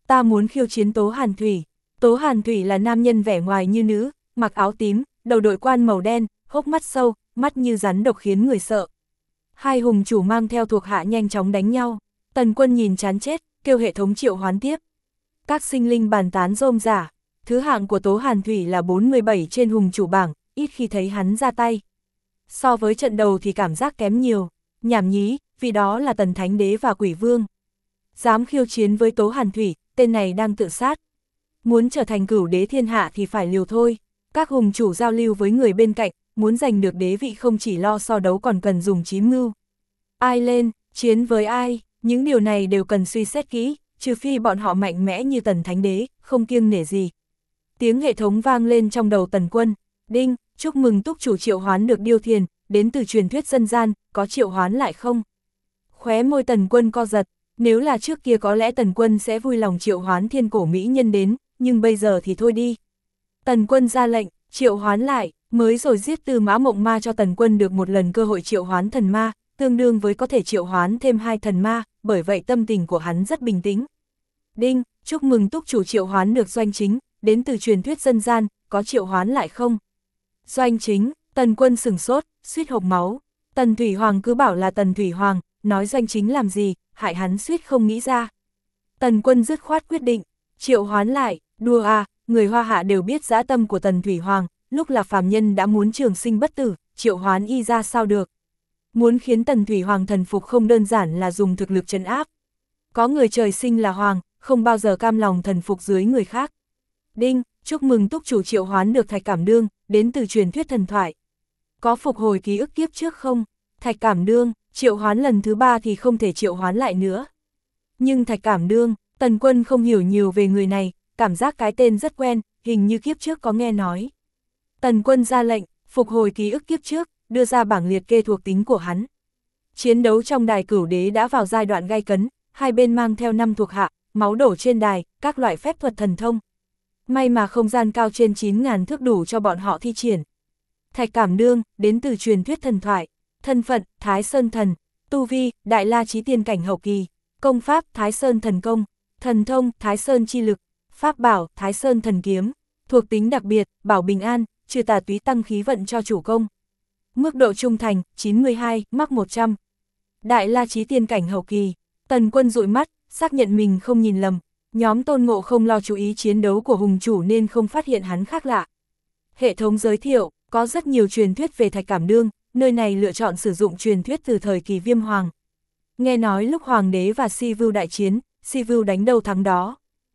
Ta muốn khiêu chiến Tố Hàn Thủy. Tố Hàn Thủy là nam nhân vẻ ngoài như nữ, mặc áo tím, đầu đội quan màu đen, hốc mắt sâu, mắt như rắn độc khiến người sợ. Hai hùng chủ mang theo thuộc hạ nhanh chóng đánh nhau. Tần Quân nhìn chán chết, kêu hệ thống triệu hoán tiếp. Các sinh linh bàn tán rôm rả. Thứ hạng của Tố Hàn Thủy là 47 trên hùng chủ bảng, ít khi thấy hắn ra tay. So với trận đầu thì cảm giác kém nhiều. Nhảm nhí, vì đó là Tần Thánh Đế và Quỷ Vương. Dám khiêu chiến với Tố Hàn Thủy, tên này đang tự sát. Muốn trở thành cửu đế thiên hạ thì phải liều thôi. Các hùng chủ giao lưu với người bên cạnh, muốn giành được đế vị không chỉ lo so đấu còn cần dùng trí mưu. Ai lên, chiến với ai, những điều này đều cần suy xét kỹ, trừ phi bọn họ mạnh mẽ như Tần Thánh Đế, không kiêng nể gì. Tiếng hệ thống vang lên trong đầu Tần Quân. Đinh, chúc mừng túc chủ triệu hoán được Điêu Thiền, đến từ truyền thuyết dân gian, có triệu hoán lại không? Khóe môi Tần Quân co giật, nếu là trước kia có lẽ Tần Quân sẽ vui lòng triệu hoán thiên cổ mỹ nhân đến, nhưng bây giờ thì thôi đi. Tần Quân ra lệnh, triệu hoán lại, mới rồi giết Tư Mã Mộng Ma cho Tần Quân được một lần cơ hội triệu hoán thần ma, tương đương với có thể triệu hoán thêm 2 thần ma, bởi vậy tâm tình của hắn rất bình tĩnh. Đinh, chúc mừng túc chủ triệu hoán được Doanh Chính, đến từ truyền thuyết dân gian, có triệu hoán lại không? Doanh Chính, Tần Quân sửng sốt, suýt hộc máu. Tần Thủy Hoàng cứ bảo là Tần Thủy Hoàng, nói Doanh Chính làm gì, hại hắn suýt không nghĩ ra. Tần Quân dứt khoát quyết định, triệu hoán lại, đùa à, người Hoa Hạ đều biết dã tâm của Tần Thủy Hoàng, lúc là phàm nhân đã muốn trường sinh bất tử, triệu hoán y ra sao được. Muốn khiến Tần Thủy Hoàng thần phục không đơn giản là dùng thực lực trấn áp. Có người trời sinh là hoàng, không bao giờ cam lòng thần phục dưới người khác. Đinh, chúc mừng túc chủ triệu hoán được Thạch Cảm Đương, đến từ truyền thuyết thần thoại. Có phục hồi ký ức kiếp trước không? Thạch Cảm Đương, triệu hoán lần thứ 3 thì không thể triệu hoán lại nữa. Nhưng Thạch Cảm Đương, Tần Quân không hiểu nhiều về người này, cảm giác cái tên rất quen, hình như kiếp trước có nghe nói. Tần Quân ra lệnh, phục hồi ký ức kiếp trước, đưa ra bảng liệt kê thuộc tính của hắn. Chiến đấu trong đài cửu đế đã vào giai đoạn gay cấn, hai bên mang theo 5 thuộc hạ, máu đổ trên đài, các loại phép thuật thần thông. May mà không gian cao trên 9.000 thước đủ cho bọn họ thi triển. Thạch Cảm Đương, đến từ truyền thuyết thần thoại. Thân phận, Thái Sơn Thần. Tu vi, Đại La Chí Tiên cảnh hậu kỳ. Công pháp, Thái Sơn Thần Công. Thần thông, Thái Sơn Chi Lực. Pháp bảo, Thái Sơn Thần Kiếm. Thuộc tính đặc biệt, bảo bình an, trừ tà túy tăng khí vận cho chủ công. Mức độ trung thành, 92, mắc 100. Đại La Chí Tiên cảnh hậu kỳ. Tần Quân dụi mắt, xác nhận mình không nhìn lầm. Nhóm Tôn Ngộ không lo chú ý chiến đấu của hùng chủ nên không phát hiện hắn khác lạ. Hệ thống giới thiệu, có rất nhiều truyền thuyết về Thạch Cảm Đương, nơi này lựa chọn sử dụng truyền thuyết từ thời kỳ Viêm Hoàng. Nghe nói lúc Hoàng đế và Si Vưu đại chiến, Si Vưu đánh đâu thắng đó.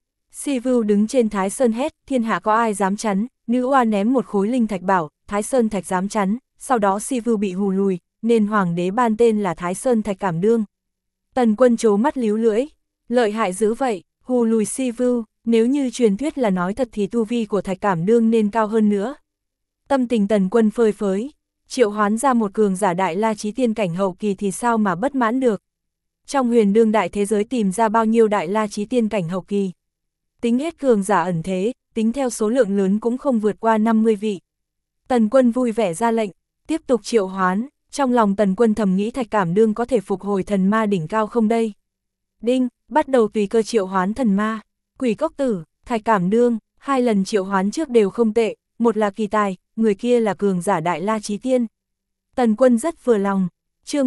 Si Vưu đứng trên Thái Sơn hét, thiên hạ có ai dám chắn, nữ oa ném một khối linh thạch bảo, Thái Sơn Thạch dám chắn, sau đó Si Vưu bị hù lùi, nên Hoàng đế ban tên là Thái Sơn Thạch Cảm Đương. Tần Quân trố mắt líu lưỡi, lợi hại dữ vậy, hù lùi Si Vưu, nếu như truyền thuyết là nói thật thì tu vi của Thạch Cảm Đương nên cao hơn nữa. Tâm tình Tần Quân phơi phới, triệu hoán ra một cường giả Đại La Chí Tiên cảnh hậu kỳ thì sao mà bất mãn được. Trong huyền đương đại thế giới tìm ra bao nhiêu Đại La Chí Tiên cảnh hậu kỳ. Tính hết cường giả ẩn thế, tính theo số lượng lớn cũng không vượt qua 50 vị. Tần Quân vui vẻ ra lệnh, tiếp tục triệu hoán, trong lòng Tần Quân thầm nghĩ Thạch Cảm Đương có thể phục hồi thần ma đỉnh cao không đây. Đinh, bắt đầu tùy cơ triệu hoán thần ma. Quỷ Cốc Tử, Thạch Cảm Đương, 2 lần triệu hoán trước đều không tệ, một là kỳ tài, người kia là cường giả Đại La Chí Tiên. Tần Quân rất vừa lòng. Chương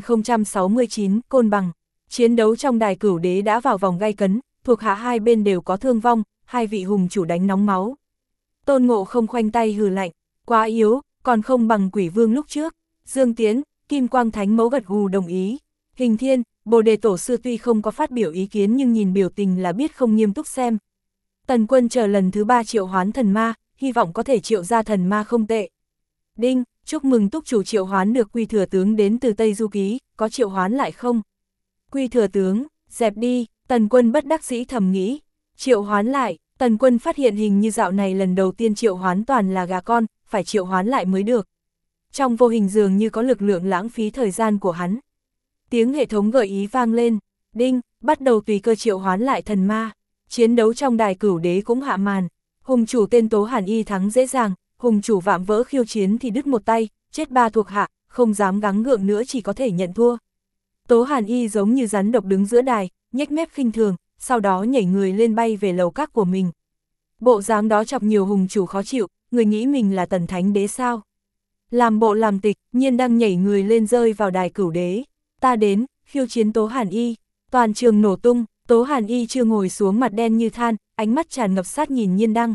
1069, Côn Bằng. Chiến đấu trong đài cửu đế đã vào vòng gay cấn, thuộc hạ hai bên đều có thương vong, hai vị hùng chủ đánh nóng máu. Tôn Ngộ không khoanh tay hừ lạnh, quá yếu, còn không bằng Quỷ Vương lúc trước. Dương Tiến, Kim Quang Thánh Mẫu gật gù đồng ý. Hình Thiên, Bồ Đề Tổ Sư tuy không có phát biểu ý kiến nhưng nhìn biểu tình là biết không nghiêm túc xem. Tần Quân chờ lần thứ 3 triệu hoán thần ma, hy vọng có thể triệu ra thần ma không tệ. Đinh, chúc mừng túc chủ triệu hoán được Quy Thừa Tướng đến từ Tây Du Ký, có triệu hoán lại không? Quy Thừa Tướng, dẹp đi, Tần Quân bất đắc dĩ thầm nghĩ. Triệu hoán lại, Tần Quân phát hiện hình như dạo này lần đầu tiên triệu hoán toàn là gà con, phải triệu hoán lại mới được. Trong vô hình dường như có lực lượng lãng phí thời gian của hắn. Tiếng hệ thống gợi ý vang lên, đinh, bắt đầu tùy cơ triệu hoán lại thần ma. Chiến đấu trong đài cửu đế cũng hạ màn. Hùng chủ tên Tố Hàn Y thắng dễ dàng, hùng chủ vạm vỡ khiêu chiến thì đứt một tay, chết 3 thuộc hạ, không dám gắng gượng nữa chỉ có thể nhận thua. Tố Hàn Y giống như rắn độc đứng giữa đài, nhếch mép khinh thường, sau đó nhảy người lên bay về lầu các của mình. Bộ dáng đó chọc nhiều hùng chủ khó chịu, người nghĩ mình là Tần Thánh Đế sao? Làm bộ làm tịch, Nhiên Đăng nhảy người lên rơi vào đài Cửu Đế. Ta đến, khiêu chiến Tố Hàn Y. Toàn trường nổ tung, Tố Hàn Y chưa ngồi xuống, mặt đen như than, ánh mắt tràn ngập sát nhìn Nhiên Đăng.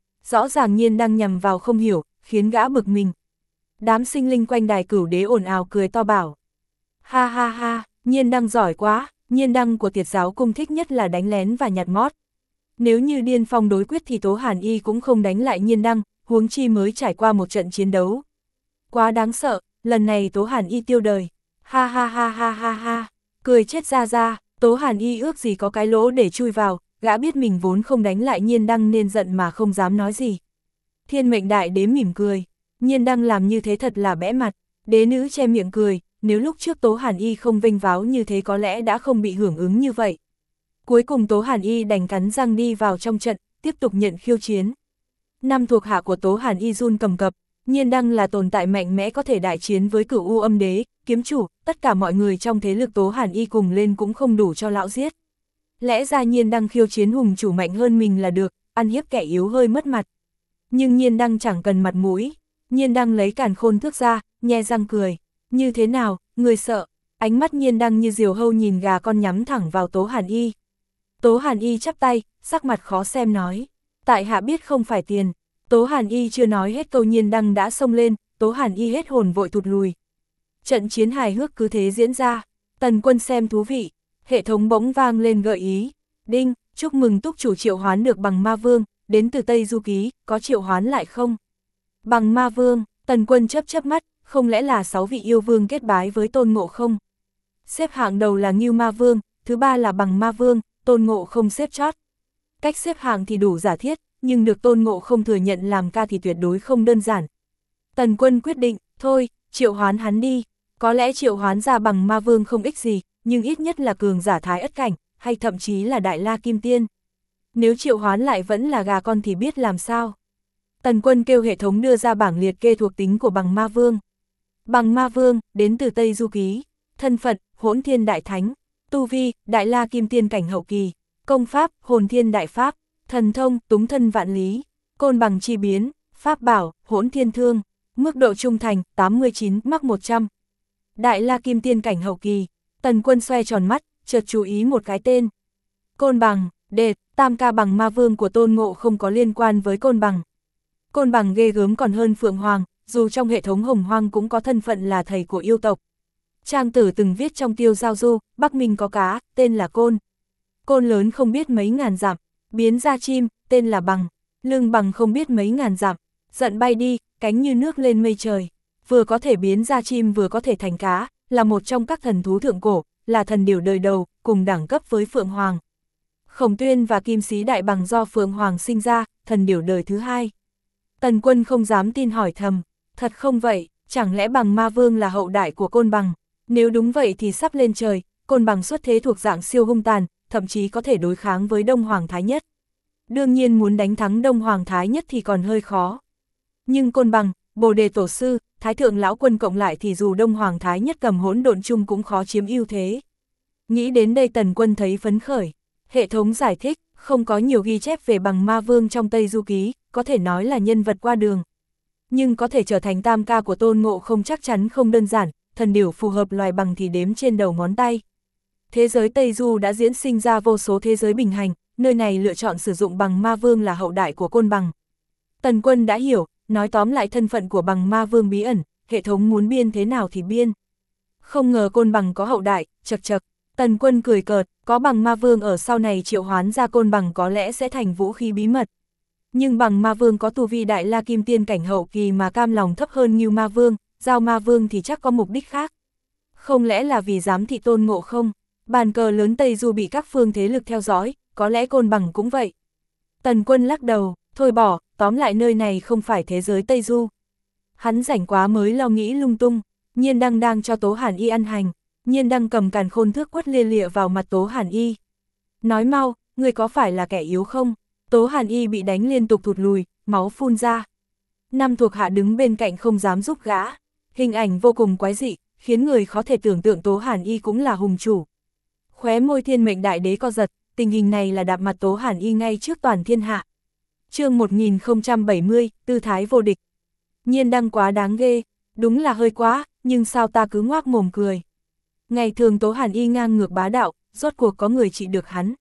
Rõ ràng Nhiên Đăng nhằm vào không hiểu, khiến gã bực mình. Đám sinh linh quanh đài Cửu Đế ồn ào cười to bảo. Ha ha ha, Nhiên Đăng giỏi quá, Nhiên Đăng của Tiệt giáo cung thích nhất là đánh lén và nhặt mót. Nếu như điên phong đối quyết thì Tố Hàn Y cũng không đánh lại Nhiên Đăng, huống chi mới trải qua một trận chiến đấu. Quá đáng sợ, lần này Tố Hàn Y tiêu đời. Ha ha ha ha ha ha, cười chết ra ra, Tố Hàn Y ước gì có cái lỗ để chui vào, gã biết mình vốn không đánh lại Nhiên Đăng nên giận mà không dám nói gì. Thiên Mệnh Đại Đế mỉm cười, Nhiên Đăng làm như thế thật là bẽ mặt, đế nữ che miệng cười, nếu lúc trước Tố Hàn Y không vênh váo như thế có lẽ đã không bị hưởng ứng như vậy. Cuối cùng Tố Hàn Y đành cắn răng đi vào trong trận, tiếp tục nhận khiêu chiến. Năm thuộc hạ của Tố Hàn Y run cầm cập, Nhiên Đăng là tồn tại mạnh mẽ có thể đại chiến với Cửu U Âm Đế, kiếm chủ, tất cả mọi người trong thế lực Tố Hàn Y cùng lên cũng không đủ cho lão giết. Lẽ ra Nhiên Đăng khiêu chiến hùng chủ mạnh hơn mình là được, ăn hiếp kẻ yếu hơi mất mặt. Nhưng Nhiên Đăng chẳng cần mặt mũi, Nhiên Đăng lấy càn khôn thước ra, nhe răng cười. Như thế nào, người sợ? Ánh mắt Nhiên Đăng như diều hâu nhìn gà con nhắm thẳng vào Tố Hàn Y. Tố Hàn Y chắp tay, sắc mặt khó xem nói. Tại hạ biết không phải tiền. Tố Hàn Y chưa nói hết câu Nhiên Đăng đã xông lên, Tố Hàn Y hết hồn vội thụt lùi. Trận chiến hài hước cứ thế diễn ra. Tần Quân xem thú vị. Hệ thống bỗng vang lên gợi ý. Đinh, chúc mừng túc chủ triệu hoán được Bằng Ma Vương, đến từ Tây Du Ký, có triệu hoán lại không? Bằng Ma Vương, Tần Quân chớp mắt, không lẽ là 6 vị yêu vương kết bái với Tôn Ngộ Không? Xếp hạng đầu là Ngưu Ma Vương, thứ ba là Bằng Ma Vương, Tôn Ngộ Không xếp chót. Cách xếp hạng thì đủ giả thiết, nhưng được Tôn Ngộ Không thừa nhận làm ca thì tuyệt đối không đơn giản. Tần Quân quyết định, thôi, triệu hoán hắn đi. Có lẽ triệu hoán ra Bằng Ma Vương không ích gì, nhưng ít nhất là cường giả Thái Ất Cảnh, hay thậm chí là Đại La Kim Tiên. Nếu triệu hoán lại vẫn là gà con thì biết làm sao. Tần Quân kêu hệ thống đưa ra bảng liệt kê thuộc tính của Bằng Ma Vương. Bằng Ma Vương, đến từ Tây Du Ký, thân phận, Hỗn Thiên Đại Thánh, tu vi, Đại La Kim Tiên cảnh hậu kỳ, công pháp, Hồn Thiên Đại Pháp, thần thông, Túng Thân Vạn Lý, côn bằng chi biến, pháp bảo, Hỗn Thiên Thương, mức độ trung thành, 89, mắc 100. Đại La Kim Tiên cảnh hậu kỳ, Tần Quân xoay tròn mắt, chợt chú ý một cái tên. Côn bằng, đệt, tam ca Bằng Ma Vương của Tôn Ngộ không có liên quan với côn bằng. Côn bằng ghê gớm còn hơn Phượng Hoàng, dù trong hệ thống Hồng Hoang cũng có thân phận là thầy của yêu tộc. Trang Tử từng viết trong Tiêu Giao Du, Bắc Minh có cá, tên là Côn. Côn lớn không biết mấy ngàn dặm, biến ra chim, tên là Bằng. Lưng bằng không biết mấy ngàn dặm, giận bay đi, cánh như nước lên mây trời. Vừa có thể biến ra chim vừa có thể thành cá, là một trong các thần thú thượng cổ, là thần điểu đời đầu, cùng đẳng cấp với Phượng Hoàng. Khổng Tuyên và Kim Sĩ Đại Bằng do Phượng Hoàng sinh ra, thần điểu đời thứ hai. Tần Quân không dám tin hỏi thầm, thật không vậy, chẳng lẽ Bằng Ma Vương là hậu đại của côn bằng? Nếu đúng vậy thì sắp lên trời, côn bằng xuất thế thuộc dạng siêu hung tàn, thậm chí có thể đối kháng với Đông Hoàng Thái Nhất. Đương nhiên muốn đánh thắng Đông Hoàng Thái Nhất thì còn hơi khó. Nhưng côn bằng, Bồ Đề Tổ Sư, Thái Thượng Lão Quân cộng lại thì dù Đông Hoàng Thái Nhất cầm hỗn độn chung cũng khó chiếm ưu thế. Nghĩ đến đây Tần Quân thấy phấn khởi. Hệ thống giải thích, không có nhiều ghi chép về Bằng Ma Vương trong Tây Du Ký, có thể nói là nhân vật qua đường. Nhưng có thể trở thành tam ca của Tôn Ngộ không chắc chắn không đơn giản, thần điểu phù hợp loài bằng thì đếm trên đầu ngón tay. Thế giới Tây Du đã diễn sinh ra vô số thế giới bình hành, nơi này lựa chọn sử dụng Bằng Ma Vương là hậu đại của côn bằng. Tần Quân đã hiểu, nói tóm lại thân phận của Bằng Ma Vương bí ẩn, hệ thống muốn biên thế nào thì biên. Không ngờ côn bằng có hậu đại, chật chật. Tần Quân cười cợt, có Bằng Ma Vương ở sau này triệu hoán ra côn bằng có lẽ sẽ thành vũ khí bí mật. Nhưng Bằng Ma Vương có tu vi Đại La Kim Tiên cảnh hậu kỳ mà cam lòng thấp hơn Ngưu Ma Vương, Giao Ma Vương thì chắc có mục đích khác. Không lẽ là vì giám thị Tôn Ngộ không? Bàn cờ lớn Tây Du bị các phương thế lực theo dõi, có lẽ côn bằng cũng vậy. Tần Quân lắc đầu, thôi bỏ, tóm lại nơi này không phải thế giới Tây Du. Hắn rảnh quá mới lo nghĩ lung tung, Nhiên Đăng đang cho Tố Hàn Y ăn hành. Nhiên Đăng cầm càn khôn thước quất lia lịa vào mặt Tố Hàn Y. Nói mau, người có phải là kẻ yếu không? Tố Hàn Y bị đánh liên tục thụt lùi, máu phun ra. Năm thuộc hạ đứng bên cạnh không dám giúp gã. Hình ảnh vô cùng quái dị, khiến người khó thể tưởng tượng Tố Hàn Y cũng là hùng chủ. Khóe môi Thiên Mệnh Đại Đế co giật, tình hình này là đạp mặt Tố Hàn Y ngay trước toàn thiên hạ. Chương 1070, tư thái vô địch. Nhiên Đăng quá đáng ghê, đúng là hơi quá, nhưng sao ta cứ ngoác mồm cười. Ngày thường Tố Hàn Y ngang ngược bá đạo, rốt cuộc có người trị được hắn.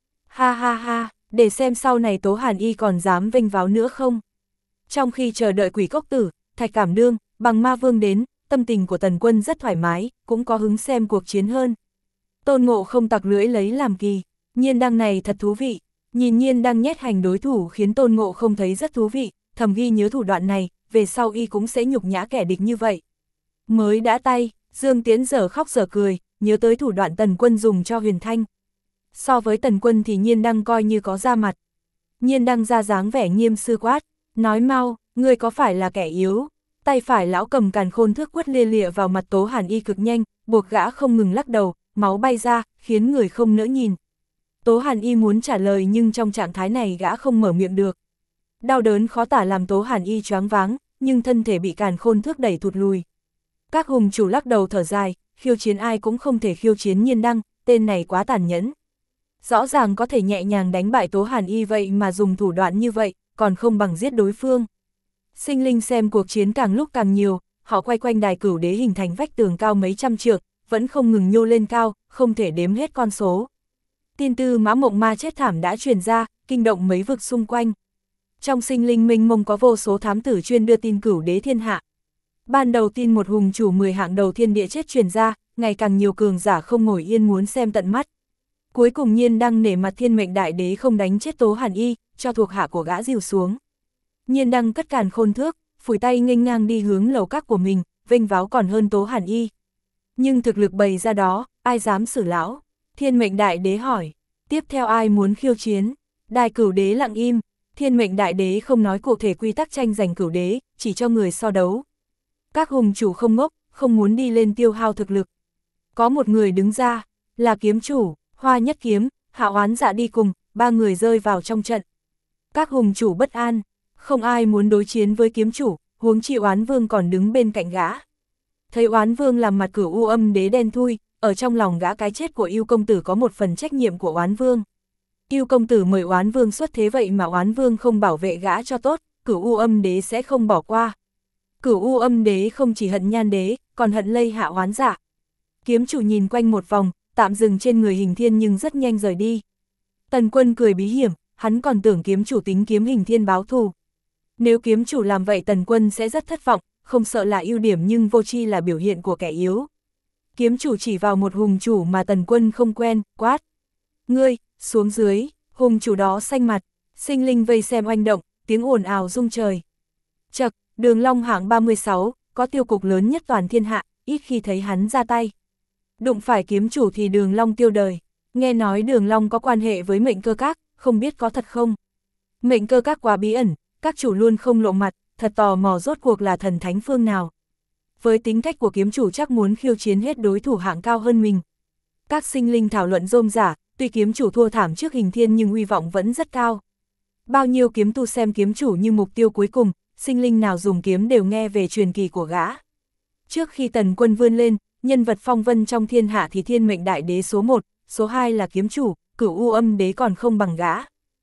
Ha ha ha, để xem sau này Tố Hàn Y còn dám vênh váo nữa không. Trong khi chờ đợi Quỷ Cốc Tử, Thạch Cảm Đương, Bằng Ma Vương đến, tâm tình của Tần Quân rất thoải mái, cũng có hứng xem cuộc chiến hơn. Tôn Ngộ Không tặc lưỡi lấy làm kỳ, Nhiên Đăng này thật thú vị. Nhìn Nhiên Đăng nhét hành đối thủ khiến Tôn Ngộ Không thấy rất thú vị, thầm ghi nhớ thủ đoạn này, về sau y cũng sẽ nhục nhã kẻ địch như vậy. Mới đã tay, Dương Tiễn dở khóc dở cười, nhớ tới thủ đoạn Tần Quân dùng cho Huyền Thanh. So với Tần Quân thì Nhiên Đăng coi như có da mặt. Nhiên Đăng ra dáng vẻ nghiêm sư quát, nói mau, ngươi có phải là kẻ yếu? Tay phải lão cầm càn khôn thước quất lia lịa vào mặt Tố Hàn Y cực nhanh, buộc gã không ngừng lắc đầu, máu bay ra, khiến người không nỡ nhìn. Tố Hàn Y muốn trả lời nhưng trong trạng thái này gã không mở miệng được. Đau đớn khó tả làm Tố Hàn Y choáng váng, nhưng thân thể bị càn khôn thước đẩy thụt lùi. Các hùng chủ lắc đầu thở dài, khiêu chiến ai cũng không thể khiêu chiến Nhiên Đăng, tên này quá tàn nhẫn. Rõ ràng có thể nhẹ nhàng đánh bại Tố Hàn Y vậy mà dùng thủ đoạn như vậy, còn không bằng giết đối phương. Sinh linh xem cuộc chiến càng lúc càng nhiều, họ quay quanh đài Cửu Đế hình thành vách tường cao mấy trăm trượng, vẫn không ngừng nhô lên cao, không thể đếm hết con số. Tin Tư Mã Mộng Ma chết thảm đã truyền ra, kinh động mấy vực xung quanh. Trong sinh linh mênh mông có vô số thám tử chuyên đưa tin Cửu Đế thiên hạ. Ban đầu tin một hùng chủ 10 hạng đầu thiên địa chết truyền ra, ngày càng nhiều cường giả không ngồi yên muốn xem tận mắt. Cuối cùng Nhiên Đăng nể mặt Thiên Mệnh Đại Đế không đánh chết Tố Hàn Y, cho thuộc hạ của gã dìu xuống. Nhiên Đăng cất càn khôn thước, phủi tay nghênh ngang đi hướng lầu các của mình, vênh váo còn hơn Tố Hàn Y. Nhưng thực lực bày ra đó, ai dám xử lão? Thiên Mệnh Đại Đế hỏi, tiếp theo ai muốn khiêu chiến? Đài Cửu Đế lặng im, Thiên Mệnh Đại Đế không nói cụ thể quy tắc tranh giành Cửu Đế, chỉ cho người so đấu. Các hùng chủ không ngốc, không muốn đi lên tiêu hao thực lực. Có một người đứng ra, là kiếm chủ, Hoa Nhất Kiếm, Hạo Oán Dạ đi cùng, ba người rơi vào trong trận. Các hùng chủ bất an, không ai muốn đối chiến với kiếm chủ, huống chi Oán Vương còn đứng bên cạnh gã. Thấy Oán Vương làm mặt Cửu U Âm Đế đen thui, ở trong lòng gã cái chết của Yêu công tử có một phần trách nhiệm của Oán Vương. Yêu công tử mời Oán Vương xuất thế vậy mà Oán Vương không bảo vệ gã cho tốt, Cửu U Âm Đế sẽ không bỏ qua. Cửu U Âm Đế không chỉ hận Nhan Đế, còn hận Lây Hạ Oán Dạ. Kiếm chủ nhìn quanh một vòng, tạm dừng trên người Hình Thiên nhưng rất nhanh rời đi. Tần Quân cười bí hiểm, hắn còn tưởng kiếm chủ tính kiếm Hình Thiên báo thù. Nếu kiếm chủ làm vậy Tần Quân sẽ rất thất vọng, không sợ là ưu điểm nhưng vô tri là biểu hiện của kẻ yếu. Kiếm chủ chỉ vào một hùng chủ mà Tần Quân không quen, quát. Ngươi, xuống dưới, hùng chủ đó xanh mặt, sinh linh vây xem oanh động, tiếng ồn ào rung trời. Chậc, Đường Long hạng 36, có tiêu cục lớn nhất toàn thiên hạ, ít khi thấy hắn ra tay. Đụng phải kiếm chủ thì Đường Long tiêu đời, nghe nói Đường Long có quan hệ với Mệnh Cơ Các, không biết có thật không? Mệnh Cơ Các quá bí ẩn, các chủ luôn không lộ mặt, thật tò mò rốt cuộc là thần thánh phương nào. Với tính cách của kiếm chủ chắc muốn khiêu chiến hết đối thủ hạng cao hơn mình. Các sinh linh thảo luận rôm rả, tuy kiếm chủ thua thảm trước Hình Thiên nhưng uy vọng vẫn rất cao. Bao nhiêu kiếm tu xem kiếm chủ như mục tiêu cuối cùng, sinh linh nào dùng kiếm đều nghe về truyền kỳ của gã. Trước khi Tần Quân vươn lên, nhân vật phong vân trong thiên hạ thì Thiên Mệnh Đại Đế số 1, số 2 là kiếm chủ, Cửu U Âm Đế còn không bằng gã.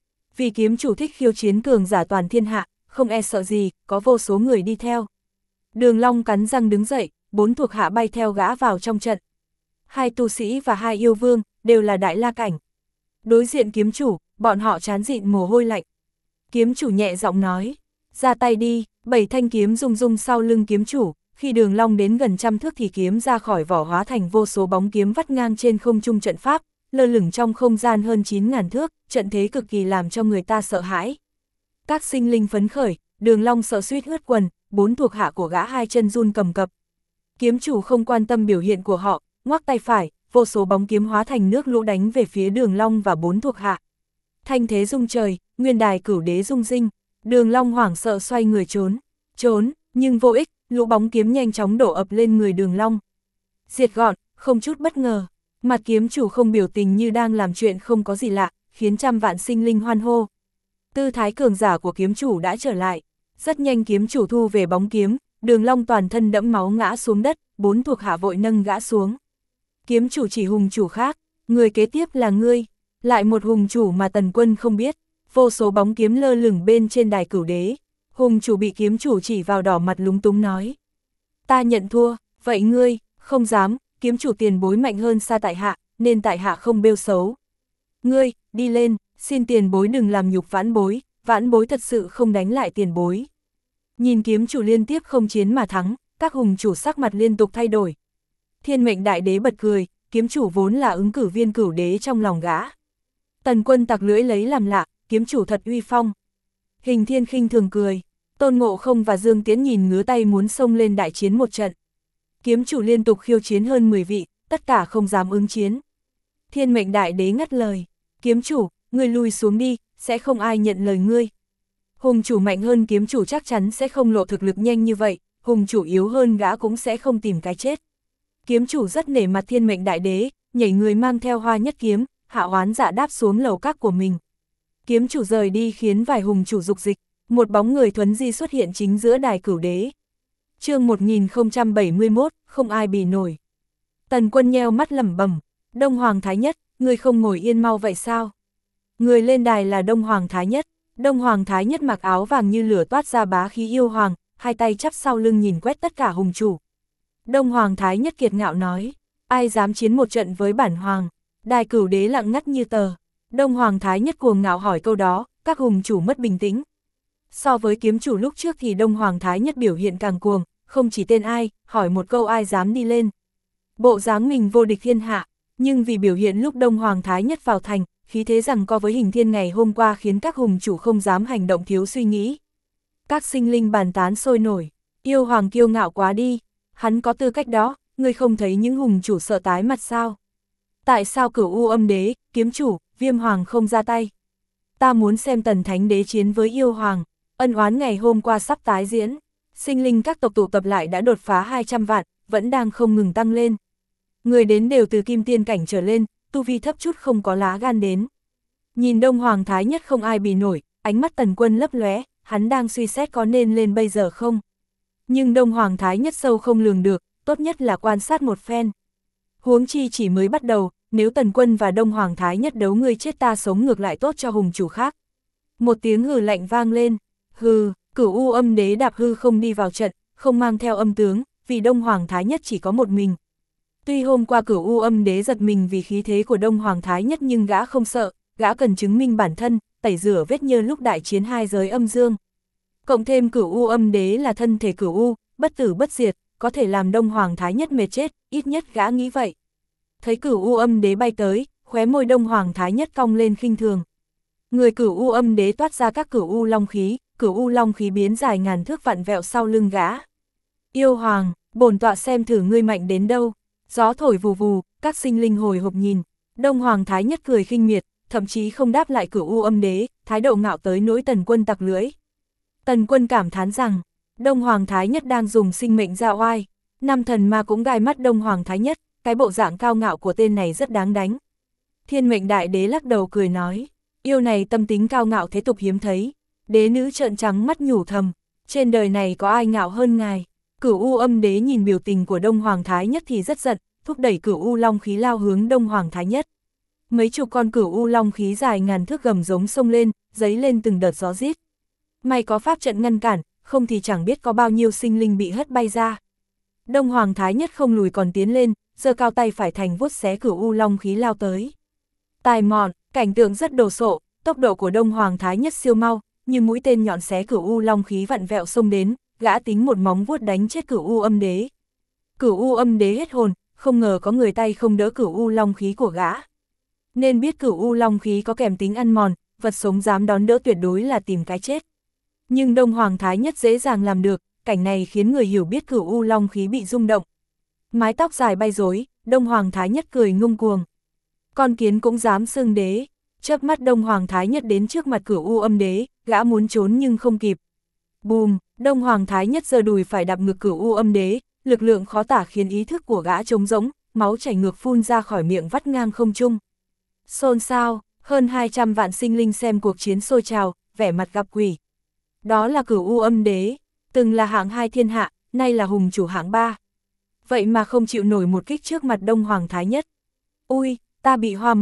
Vì kiếm chủ thích khiêu chiến cường giả toàn thiên hạ, không e sợ gì, có vô số người đi theo. Đường Long cắn răng đứng dậy, 4 thuộc hạ bay theo gã vào trong trận. 2 tu sĩ và 2 yêu vương, đều là đại la cảnh. Đối diện kiếm chủ, bọn họ trán dịn mồ hôi lạnh. Kiếm chủ nhẹ giọng nói, ra tay đi, 7 thanh kiếm rung rung sau lưng kiếm chủ, khi Đường Long đến gần trăm thước thì kiếm ra khỏi vỏ hóa thành vô số bóng kiếm vắt ngang trên không trung trận pháp, lơ lửng trong không gian hơn 9.000 thước, trận thế cực kỳ làm cho người ta sợ hãi. Các sinh linh phấn khởi, Đường Long sợ suýt ướt quần, 4 thuộc hạ của gã hai chân run cầm cập. Kiếm chủ không quan tâm biểu hiện của họ, ngoắc tay phải, vô số bóng kiếm hóa thành nước lũ đánh về phía Đường Long và 4 thuộc hạ. Thanh thế rung trời, nguyên đài Cửu Đế rung rinh, Đường Long hoảng sợ xoay người trốn, nhưng vô ích, lũ bóng kiếm nhanh chóng đổ ập lên người Đường Long. Diệt gọn, không chút bất ngờ, mặt kiếm chủ không biểu tình như đang làm chuyện không có gì lạ, khiến trăm vạn sinh linh hoan hô. Tư thái cường giả của kiếm chủ đã trở lại, rất nhanh kiếm chủ thu về bóng kiếm, Đường Long toàn thân đẫm máu ngã xuống đất, 4 thuộc hạ vội nâng gã xuống. Kiếm chủ chỉ hùng chủ khác, người kế tiếp là ngươi. Lại một hùng chủ mà Tần Quân không biết, vô số bóng kiếm lơ lửng bên trên đài cửu đế. Hùng chủ bị kiếm chủ chỉ vào đỏ mặt lúng túng nói. Ta nhận thua, vậy ngươi, không dám, kiếm chủ tiền bối mạnh hơn xa tại hạ, nên tại hạ không bêu xấu. Ngươi, đi lên, xin tiền bối đừng làm nhục vãn bối thật sự không đánh lại tiền bối. Nhìn kiếm chủ liên tiếp không chiến mà thắng, các hùng chủ sắc mặt liên tục thay đổi. Thiên Mệnh Đại Đế bật cười, kiếm chủ vốn là ứng cử viên cửu đế trong lòng gã. Tần Quân tặc lưỡi lấy làm lạ, kiếm chủ thật uy phong. Hình Thiên khinh thường cười, Tôn Ngộ Không và Dương Tiễn nhìn ngứa tay muốn xông lên đại chiến một trận. Kiếm chủ liên tục khiêu chiến hơn 10 vị, tất cả không dám ứng chiến. Thiên Mệnh Đại Đế ngắt lời, kiếm chủ, ngươi lui xuống đi, sẽ không ai nhận lời ngươi. Hùng chủ mạnh hơn kiếm chủ chắc chắn sẽ không lộ thực lực nhanh như vậy, hùng chủ yếu hơn gã cũng sẽ không tìm cái chết. Kiếm chủ rất nể mặt Thiên Mệnh Đại Đế, nhảy người mang theo Hoa Nhất Kiếm, hạ oán dạ đáp xuống lầu các của mình. Kiếm chủ rời đi khiến vài hùng chủ dục dịch, một bóng người thuấn di xuất hiện chính giữa đài cửu đế. Chương 1071, không ai bì nổi. Tần Quân nheo mắt lẩm bẩm, Đông Hoàng Thái Nhất, ngươi không ngồi yên mau vậy sao? Người lên đài là Đông Hoàng Thái Nhất. Đông Hoàng Thái Nhất mặc áo vàng như lửa toát ra bá khí yêu hoàng, hai tay chắp sau lưng nhìn quét tất cả hùng chủ. Đông Hoàng Thái Nhất kiệt ngạo nói, ai dám chiến một trận với bản hoàng? Đài cửu đế lặng ngắt như tờ. Đông Hoàng Thái Nhất cuồng ngạo hỏi câu đó, các hùng chủ mất bình tĩnh. So với kiếm chủ lúc trước thì Đông Hoàng Thái Nhất biểu hiện càng cuồng, không chỉ tên ai, hỏi một câu ai dám đi lên. Bộ dáng mình vô địch thiên hạ, nhưng vì biểu hiện lúc Đông Hoàng Thái Nhất vào thành, khí thế rằng co với Hình Thiên ngày hôm qua khiến các hùng chủ không dám hành động thiếu suy nghĩ. Các sinh linh bàn tán sôi nổi, yêu hoàng kiêu ngạo quá đi, hắn có tư cách đó, ngươi không thấy những hùng chủ sợ tái mặt sao? Tại sao Cửu U Âm Đế, kiếm chủ, Viêm Hoàng không ra tay? Ta muốn xem Tần Thánh Đế chiến với yêu hoàng, ân oán ngày hôm qua sắp tái diễn, sinh linh các tộc tụ tập lại đã đột phá 200 vạn, vẫn đang không ngừng tăng lên. Người đến đều từ kim tiên cảnh trở lên, tu vi thấp chút không có lá gan đến. Nhìn Đông Hoàng Thái Nhất không ai bì nổi, ánh mắt Tần Quân lấp lóe, hắn đang suy xét có nên lên bây giờ không. Nhưng Đông Hoàng Thái Nhất sâu không lường được, tốt nhất là quan sát một phen. Huống chi chỉ mới bắt đầu, nếu Tần Quân và Đông Hoàng Thái Nhất đấu ngươi chết ta sống ngược lại tốt cho hùng chủ khác. Một tiếng hừ lạnh vang lên, hừ, Cửu U Âm Đế đạp hư không đi vào trận, không mang theo âm tướng, vì Đông Hoàng Thái Nhất chỉ có một mình. Tuy hôm qua Cửu U Âm Đế giật mình vì khí thế của Đông Hoàng Thái Nhất nhưng gã không sợ, gã cần chứng minh bản thân, tẩy rửa vết nhơ lúc đại chiến hai giới âm dương. Cộng thêm Cửu U Âm Đế là thân thể Cửu U, bất tử bất diệt, có thể làm Đông Hoàng Thái Nhất mệt chết, ít nhất gã nghĩ vậy. Thấy Cửu U Âm Đế bay tới, khóe môi Đông Hoàng Thái Nhất cong lên khinh thường. Người Cửu U Âm Đế toát ra các Cửu U Long khí, Cửu U Long khí biến dài ngàn thước vặn vẹo sau lưng gã. Yêu hoàng, bổn tọa xem thử ngươi mạnh đến đâu. Gió thổi vù vù, các sinh linh hồi hộp nhìn. Đông Hoàng Thái Nhất cười khinh miệt, thậm chí không đáp lại Cửu U Âm Đế, thái độ ngạo tới nỗi Tần Quân tặc lưỡi. Tần Quân cảm thán rằng, Đông Hoàng Thái Nhất đang dùng sinh mệnh ra oai. Năm thần ma cũng gai mắt Đông Hoàng Thái Nhất, cái bộ dạng cao ngạo của tên này rất đáng đánh. Thiên Mệnh Đại Đế lắc đầu cười nói, yêu này tâm tính cao ngạo thế tục hiếm thấy. Đế nữ trợn trắng mắt nhủ thầm, trên đời này có ai ngạo hơn ngài. Cửu U Âm Đế nhìn biểu tình của Đông Hoàng Thái Nhất thì rất giận, thúc đẩy Cửu U Long khí lao hướng Đông Hoàng Thái Nhất. Mấy chục con Cửu U Long khí dài ngàn thước gầm giống sông lên, dấy lên từng đợt gió rít. May có pháp trận ngăn cản, không thì chẳng biết có bao nhiêu sinh linh bị hất bay ra. Đông Hoàng Thái Nhất không lùi còn tiến lên, giơ cao tay phải thành vuốt xé Cửu U Long khí lao tới. Tài mọn, cảnh tượng rất đồ sộ, tốc độ của Đông Hoàng Thái Nhất siêu mau, như mũi tên nhọn xé Cửu U Long khí vặn vẹo xông đến, gã tính một móng vuốt đánh chết Cửu U Âm Đế. Cửu U Âm Đế hết hồn, không ngờ có người tay không đỡ Cửu U Long khí của gã. Nên biết Cửu U Long khí có kèm tính ăn mòn, vật sống dám đón đỡ tuyệt đối là tìm cái chết. Nhưng Đông Hoàng Thái Nhất dễ dàng làm được, cảnh này khiến người hiểu biết Cửu U Long khí bị rung động. Mái tóc dài bay rối, Đông Hoàng Thái Nhất cười ngông cuồng. Con kiến cũng dám xưng đế. Chớp mắt Đông Hoàng Thái Nhất đến trước mặt Cửu U Âm Đế, gã muốn trốn nhưng không kịp. Bùm, Đông Hoàng Thái Nhất giơ đùi phải đạp ngực Cửu U Âm Đế, lực lượng khó tả khiến ý thức của gã trống rỗng, máu chảy ngược phun ra khỏi miệng vắt ngang không trung. Xôn xao, hơn 200 vạn sinh linh xem cuộc chiến sôi trào, vẻ mặt gặp quỷ. Đó là Cửu U Âm Đế, từng là hạng 2 thiên hạ, nay là hùng chủ hạng 3. Vậy mà không chịu nổi một kích trước mặt Đông Hoàng Thái Nhất. Ui, ta bị hoa mắt,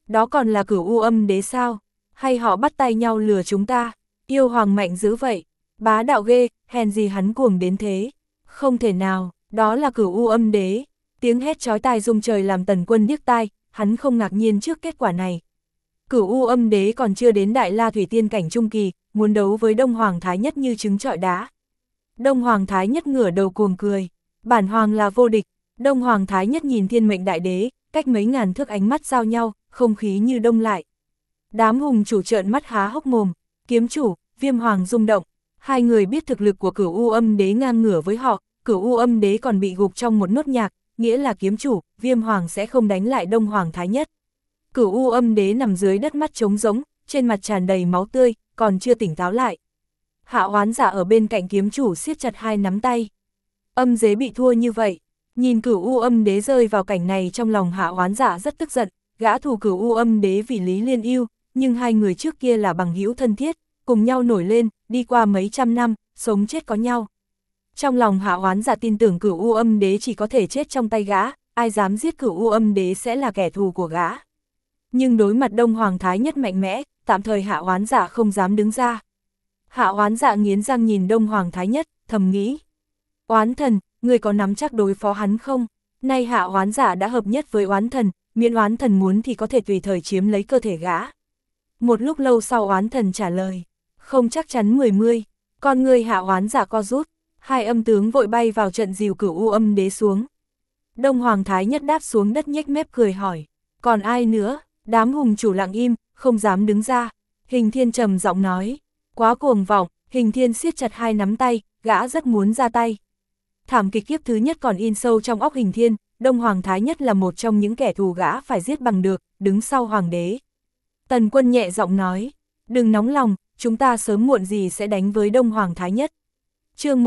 Đó còn là Cửu U Âm Đế sao? Hay họ bắt tay nhau lừa chúng ta? Yêu hoàng mạnh dữ vậy, bá đạo ghê, hèn gì hắn cuồng đến thế. Không thể nào, đó là Cửu U Âm Đế. Tiếng hét chói tai rung trời làm Tần Quân điếc tai, hắn không ngạc nhiên trước kết quả này. Cửu U Âm Đế còn chưa đến Đại La Thủy Tiên cảnh trung kỳ, muốn đấu với Đông Hoàng Thái Nhất như trứng trọi đá. Đông Hoàng Thái Nhất ngửa đầu cuồng cười, bản hoàng là vô địch. Đông Hoàng Thái Nhất nhìn Thiên Mệnh Đại Đế, cách mấy ngàn thước ánh mắt giao nhau, không khí như đông lại. Đám hùng chủ trợn mắt há hốc mồm, kiếm chủ, Viêm Hoàng rung động. Hai người biết thực lực của Cửu U Âm Đế ngang ngửa với họ, Cửu U Âm Đế còn bị gục trong một nốt nhạc, nghĩa là kiếm chủ, Viêm Hoàng sẽ không đánh lại Đông Hoàng Thái Nhất. Cửu U Âm Đế nằm dưới đất mắt trống rỗng, trên mặt tràn đầy máu tươi, còn chưa tỉnh táo lại. Hạ Oán Giả ở bên cạnh kiếm chủ siết chặt hai nắm tay. Âm Đế bị thua như vậy, nhìn Cửu U Âm Đế rơi vào cảnh này trong lòng Hạ Oán Giả rất tức giận, gã thù Cửu U Âm Đế vì Lý Liên yêu, nhưng hai người trước kia là bằng hữu thân thiết, cùng nhau nổi lên, đi qua mấy trăm năm, sống chết có nhau. Trong lòng Hạ Oán Giả tin tưởng Cửu U Âm Đế chỉ có thể chết trong tay gã, ai dám giết Cửu U Âm Đế sẽ là kẻ thù của gã. Nhưng đối mặt Đông Hoàng Thái Nhất mạnh mẽ, tạm thời Hạ Oán Giả không dám đứng ra. Hạ Oán Giả nghiến răng nhìn Đông Hoàng Thái Nhất, thầm nghĩ. Oán thần, người có nắm chắc đối phó hắn không? Nay Hạ Oán Giả đã hợp nhất với Oán thần, miễn Oán thần muốn thì có thể tùy thời chiếm lấy cơ thể gã. Một lúc lâu sau Oán thần trả lời, không chắc chắn 10. Con người Hạ Oán Giả co rút, hai âm tướng vội bay vào trận dìu Cửu U Âm Đế xuống. Đông Hoàng Thái Nhất đáp xuống đất nhếch mép cười hỏi, còn ai nữa? Đám hùng chủ lặng im, không dám đứng ra. Hình Thiên trầm giọng nói, quá cuồng vọng. Hình Thiên siết chặt hai nắm tay, gã rất muốn ra tay. Thảm kịch kiếp thứ nhất còn in sâu trong óc Hình Thiên, Đông Hoàng Thái Nhất là một trong những kẻ thù gã phải giết bằng được, đứng sau Hoàng đế. Tần Quân nhẹ giọng nói, đừng nóng lòng, chúng ta sớm muộn gì sẽ đánh với Đông Hoàng Thái Nhất. Chương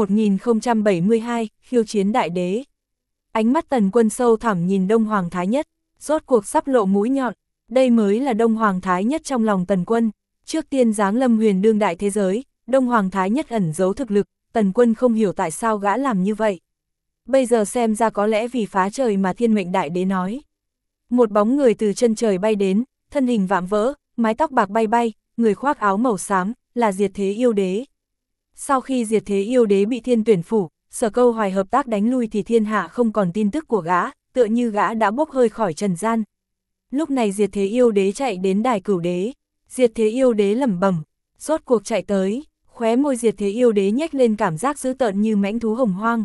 1072, khiêu chiến đại đế. Ánh mắt Tần Quân sâu thẳm nhìn Đông Hoàng Thái Nhất, rốt cuộc sắp lộ mũi nhọn. Đây mới là Đông Hoàng Thái Nhất trong lòng Tần Quân. Trước tiên giáng lâm huyền đương đại thế giới, Đông Hoàng Thái Nhất ẩn giấu thực lực, Tần Quân không hiểu tại sao gã làm như vậy. Bây giờ xem ra có lẽ vì phá trời mà Thiên Mệnh Đại Đế nói. Một bóng người từ chân trời bay đến, thân hình vạm vỡ, mái tóc bạc bay bay, người khoác áo màu xám, là Diệt Thế Yêu Đế. Sau khi Diệt Thế Yêu Đế bị Thiên Tuyển phủ, Sở Câu Hoài hợp tác đánh lui thì thiên hạ không còn tin tức của gã, tựa như gã đã bốc hơi khỏi trần gian. Lúc này Diệt Thế Yêu Đế chạy đến đài Cửu Đế. Diệt Thế Yêu Đế lẩm bẩm, rốt cuộc chạy tới, khóe môi Diệt Thế Yêu Đế nhếch lên cảm giác dữ tợn như mãnh thú hồng hoang.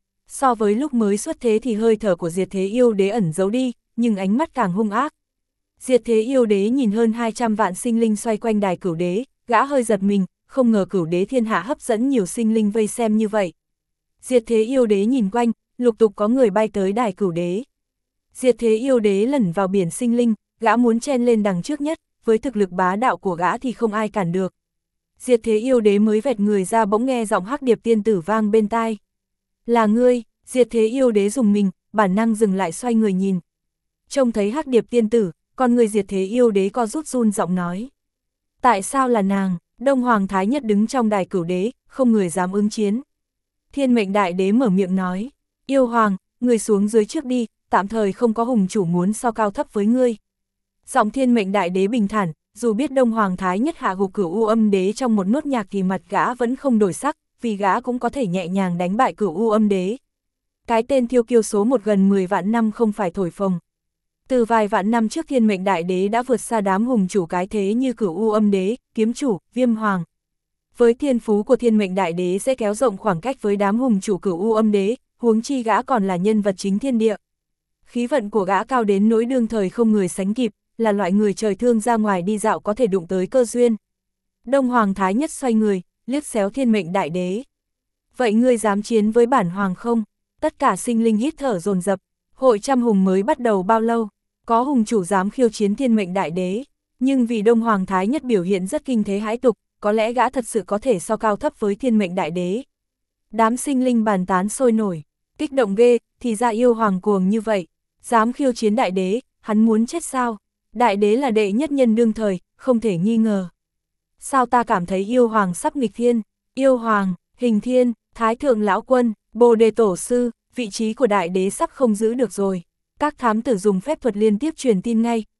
So với lúc mới xuất thế thì hơi thở của Diệt Thế Yêu Đế ẩn giấu đi, nhưng ánh mắt càng hung ác. Diệt Thế Yêu Đế nhìn hơn 200 vạn sinh linh xoay quanh đài Cửu Đế, gã hơi giật mình, không ngờ Cửu Đế thiên hạ hấp dẫn nhiều sinh linh vây xem như vậy. Diệt Thế Yêu Đế nhìn quanh, lục tục có người bay tới đài Cửu Đế. Diệt Thế Yêu Đế lẩn vào biển sinh linh, gã muốn chen lên đằng trước nhất, với thực lực bá đạo của gã thì không ai cản được. Diệt Thế Yêu Đế mới vẹt người ra bỗng nghe giọng Hắc Điệp Tiên Tử vang bên tai. Là ngươi? Diệt Thế Yêu Đế dùng mình, bản năng dừng lại xoay người nhìn. Trông thấy Hắc Điệp Tiên Tử, con người Diệt Thế Yêu Đế co rút run giọng nói. Tại sao là nàng? Đông Hoàng Thái Nhất đứng trong đài Cửu Đế, không người dám ứng chiến. Thiên Mệnh Đại Đế mở miệng nói, Yêu Hoàng, người xuống dưới trước đi, tạm thời không có hùng chủ muốn so cao thấp với ngươi. Giọng Thiên Mệnh Đại Đế bình thản, dù biết Đông Hoàng Thái Nhất hạ gục Cửu U Âm Đế trong một nốt nhạc thì mặt gã vẫn không đổi sắc, vì gã cũng có thể nhẹ nhàng đánh bại Cửu U Âm Đế. Cái tên thiêu kiêu số một gần 10 vạn năm không phải thổi phồng. Từ vài vạn năm trước Thiên Mệnh Đại Đế đã vượt xa đám hùng chủ cái thế như Cửu U Âm Đế, Kiếm Chủ, Viêm Hoàng. Với thiên phú của Thiên Mệnh Đại Đế sẽ kéo rộng khoảng cách với đám hùng chủ Cửu U Âm Đế, huống chi gã còn là nhân vật chính thiên địa. Khí vận của gã cao đến nỗi đương thời không người sánh kịp, là loại người trời thương ra ngoài đi dạo có thể đụng tới cơ duyên. Đông Hoàng Thái Nhất xoay người, liếc xéo Thiên Mệnh Đại Đế. Vậy ngươi dám chiến với bản hoàng không? Tất cả sinh linh hít thở dồn dập. Hội trăm hùng mới bắt đầu bao lâu? Có hùng chủ dám khiêu chiến Thiên Mệnh Đại Đế. Nhưng vì Đông Hoàng Thái Nhất biểu hiện rất kinh thế hãi tục, có lẽ gã thật sự có thể so cao thấp với Thiên Mệnh Đại Đế. Đám sinh linh bàn tán sôi nổi, kích động ghê, thì ra yêu hoàng cuồng như vậy. Dám khiêu chiến Đại Đế, hắn muốn chết sao? Đại Đế là đệ nhất nhân đương thời, không thể nghi ngờ. Sao ta cảm thấy yêu hoàng sắp nghịch thiên? Yêu hoàng, Hình Thiên, Thái Thượng Lão Quân, Bồ Đề Tổ Sư, vị trí của Đại Đế sắp không giữ được rồi. Các thám tử dùng phép thuật liên tiếp truyền tin ngay,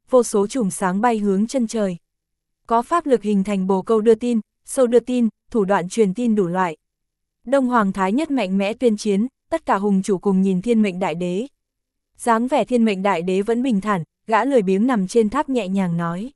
vô số chùm sáng bay hướng chân trời. Có pháp lực hình thành bồ câu đưa tin, sâu đưa tin, thủ đoạn truyền tin đủ loại. Đông Hoàng Thái Nhất mạnh mẽ tuyên chiến, tất cả hùng chủ cùng nhìn Thiên Mệnh Đại Đế. Dáng vẻ Thiên Mệnh Đại Đế vẫn bình thản, gã lười biếng nằm trên tháp nhẹ nhàng nói.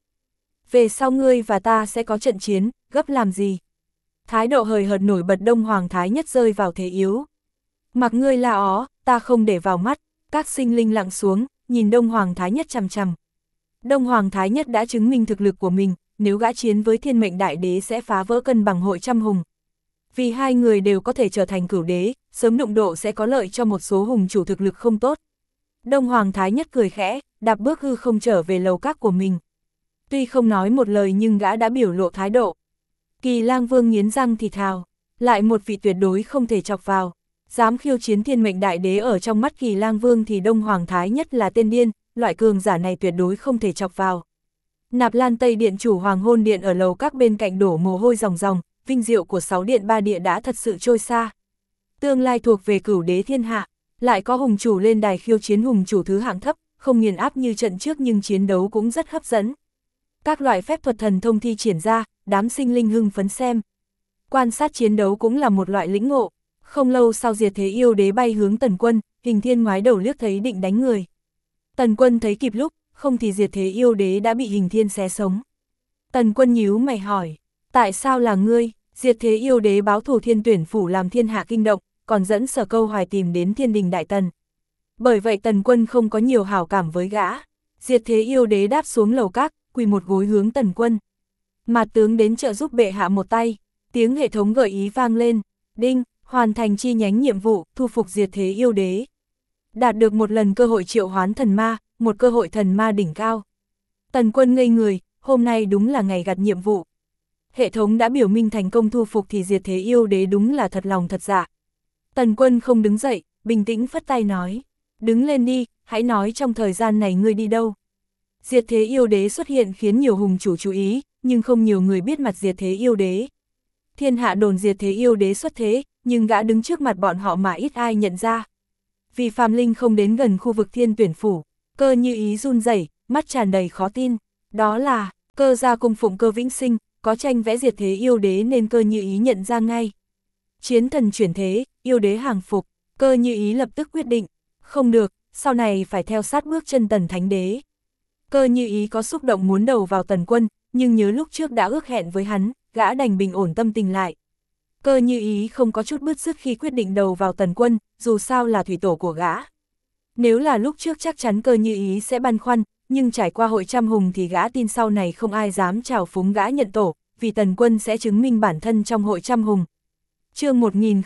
Về sau ngươi và ta sẽ có trận chiến, gấp làm gì? Thái độ hời hợt nổi bật Đông Hoàng Thái Nhất rơi vào thế yếu. Mặc ngươi la ó, ta không để vào mắt, các sinh linh lặng xuống, nhìn Đông Hoàng Thái Nhất chằm chằm. Đông Hoàng Thái Nhất đã chứng minh thực lực của mình, nếu gã chiến với Thiên Mệnh Đại Đế sẽ phá vỡ cân bằng hội trăm hùng. Vì hai người đều có thể trở thành cửu đế, sớm đụng độ sẽ có lợi cho một số hùng chủ thực lực không tốt. Đông Hoàng Thái Nhất cười khẽ, đạp bước hư không trở về lầu các của mình. Tuy không nói một lời nhưng gã đã biểu lộ thái độ. Kỳ Lang Vương nghiến răng thì thào, lại một vị tuyệt đối không thể chọc vào. Dám khiêu chiến Thiên Mệnh Đại Đế ở trong mắt Kỳ Lang Vương thì Đông Hoàng Thái Nhất là tên điên, loại cường giả này tuyệt đối không thể chọc vào. Nạp Lan Tây Điện chủ Hoàng Hôn Điện ở lầu các bên cạnh đổ mồ hôi ròng ròng, vinh diệu của 6 điện 3 địa đã thật sự trôi xa. Tương lai thuộc về cửu đế thiên hạ, lại có hùng chủ lên đài khiêu chiến hùng chủ thứ hạng thấp, không nghiền áp như trận trước nhưng chiến đấu cũng rất hấp dẫn. Các loại phép thuật thần thông thi triển ra, đám sinh linh hưng phấn xem. Quan sát chiến đấu cũng là một loại lĩnh ngộ. Không lâu sau Diệt Thế Yêu Đế bay hướng Tần Quân, Hình Thiên ngoái đầu liếc thấy định đánh người. Tần Quân thấy kịp lúc, không thì Diệt Thế Yêu Đế đã bị Hình Thiên xé sống. Tần Quân nhíu mày hỏi, tại sao là ngươi? Diệt Thế Yêu Đế báo thù Thiên Tuyển Phủ làm thiên hạ kinh động, còn dẫn Sở Câu Hoài tìm đến Thiên Đình Đại Tần. Bởi vậy Tần Quân không có nhiều hảo cảm với gã. Diệt Thế Yêu Đế đáp xuống lầu các, quỳ một gối hướng Tần Quân. Mạt tướng đến trợ giúp bệ hạ một tay, tiếng hệ thống gợi ý vang lên, đinh, hoàn thành chi nhánh nhiệm vụ, thu phục Diệt Thế Yêu Đế. Đạt được một lần cơ hội triệu hoán thần ma, một cơ hội thần ma đỉnh cao. Tần Quân ngây người, hôm nay đúng là ngày gặt nhiệm vụ. Hệ thống đã biểu minh thành công thu phục thì Diệt Thế Yêu Đế đúng là thật lòng thật dạ. Tần Quân không đứng dậy, bình tĩnh phất tay nói, đứng lên đi, hãy nói trong thời gian này ngươi đi đâu. Diệt Thế Yêu Đế xuất hiện khiến nhiều hùng chủ chú ý, nhưng không nhiều người biết mặt Diệt Thế Yêu Đế. Thiên hạ đồn Diệt Thế Yêu Đế xuất thế, nhưng gã đứng trước mặt bọn họ mà ít ai nhận ra. Vì phàm linh không đến gần khu vực Thiên Tuyển Phủ, Cơ Như Ý run rẩy, mắt tràn đầy khó tin. Đó là, Cơ gia cung phụng Cơ Vĩnh Sinh, có tranh vẽ Diệt Thế Yêu Đế nên Cơ Như Ý nhận ra ngay. Chiến thần chuyển thế, yêu đế hàng phục, Cơ Như Ý lập tức quyết định, không được, sau này phải theo sát bước chân Tần Thánh Đế. Cơ Như Ý có xúc động muốn đầu vào Tần Quân, nhưng nhớ lúc trước đã ước hẹn với hắn, gã đành bình ổn tâm tình lại. Cơ Như Ý không có chút bứt rứt khi quyết định đầu vào Tần Quân, dù sao là thủy tổ của gã. Nếu là lúc trước chắc chắn Cơ Như Ý sẽ băn khoăn, nhưng trải qua hội trăm hùng thì gã tin sau này không ai dám trào phúng gã nhận tổ, vì Tần Quân sẽ chứng minh bản thân trong hội trăm hùng. Chương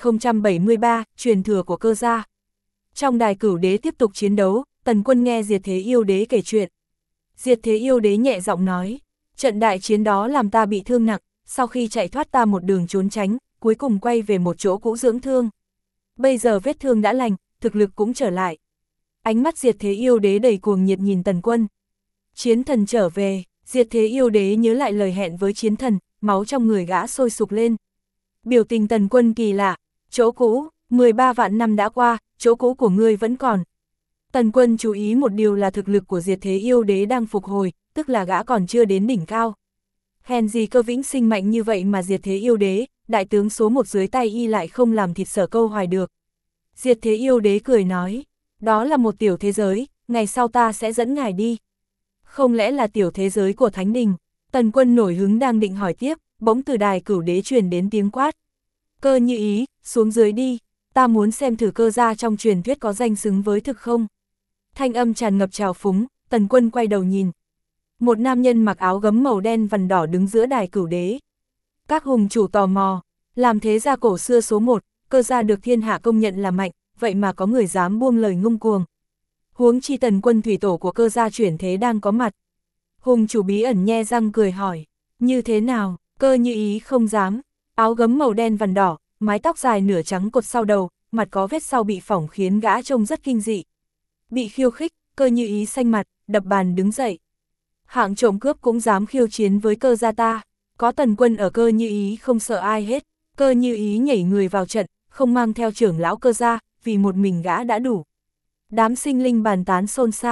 1073, truyền thừa của Cơ gia. Trong đài cửu đế tiếp tục chiến đấu, Tần Quân nghe Diệt Thế Yêu Đế kể chuyện. Diệt Thế Yêu Đế nhẹ giọng nói, trận đại chiến đó làm ta bị thương nặng, sau khi chạy thoát ta một đường trốn tránh, cuối cùng quay về một chỗ cũ dưỡng thương. Bây giờ vết thương đã lành, thực lực cũng trở lại. Ánh mắt Diệt Thế Yêu Đế đầy cuồng nhiệt nhìn Tần Quân. Chiến thần trở về, Diệt Thế Yêu Đế nhớ lại lời hẹn với chiến thần, máu trong người gã sôi sục lên. Biểu tình Tần Quân kỳ lạ, chỗ cũ, 13 vạn năm đã qua, chỗ cũ của ngươi vẫn còn. Tần Quân chú ý một điều là thực lực của Diệt Thế Yêu Đế đang phục hồi, tức là gã còn chưa đến đỉnh cao. Hèn gì Cơ Vĩnh Sinh mạnh như vậy mà Diệt Thế Yêu Đế, đại tướng số 1 dưới tay y lại không làm thịt Sở Câu Hoài được. Diệt Thế Yêu Đế cười nói, đó là một tiểu thế giới, ngày sau ta sẽ dẫn ngài đi. Không lẽ là tiểu thế giới của Thánh Đình? Tần Quân nổi hứng đang định hỏi tiếp, bỗng từ đài cửu đế truyền đến tiếng quát. Cơ Như Ý, xuống dưới đi, ta muốn xem thử Cơ gia trong truyền thuyết có danh xứng với thực không. Thanh âm tràn ngập trào phúng, Tần Quân quay đầu nhìn. Một nam nhân mặc áo gấm màu đen vằn đỏ đứng giữa đài cửu đế. Các hùng chủ tò mò, làm thế gia cổ xưa số 1, Cơ gia được thiên hạ công nhận là mạnh, vậy mà có người dám buông lời ngông cuồng. Huống chi Tần Quân thủy tổ của Cơ gia chuyển thế đang có mặt. Hùng chủ bí ẩn nhe răng cười hỏi, như thế nào? Cơ Như Ý không dám, áo gấm màu đen vằn đỏ, mái tóc dài nửa trắng cột sau đầu, mặt có vết sau bị phỏng khiến gã trông rất kinh dị. Bị khiêu khích, Cơ Như Ý xanh mặt, đập bàn đứng dậy. Hạng trộm cướp cũng dám khiêu chiến với Cơ gia ta, có Tần Quân ở Cơ Như Ý không sợ ai hết. Cơ Như Ý nhảy người vào trận, không mang theo trưởng lão Cơ gia, vì một mình gã đã đủ. Đám sinh linh bàn tán xôn xao,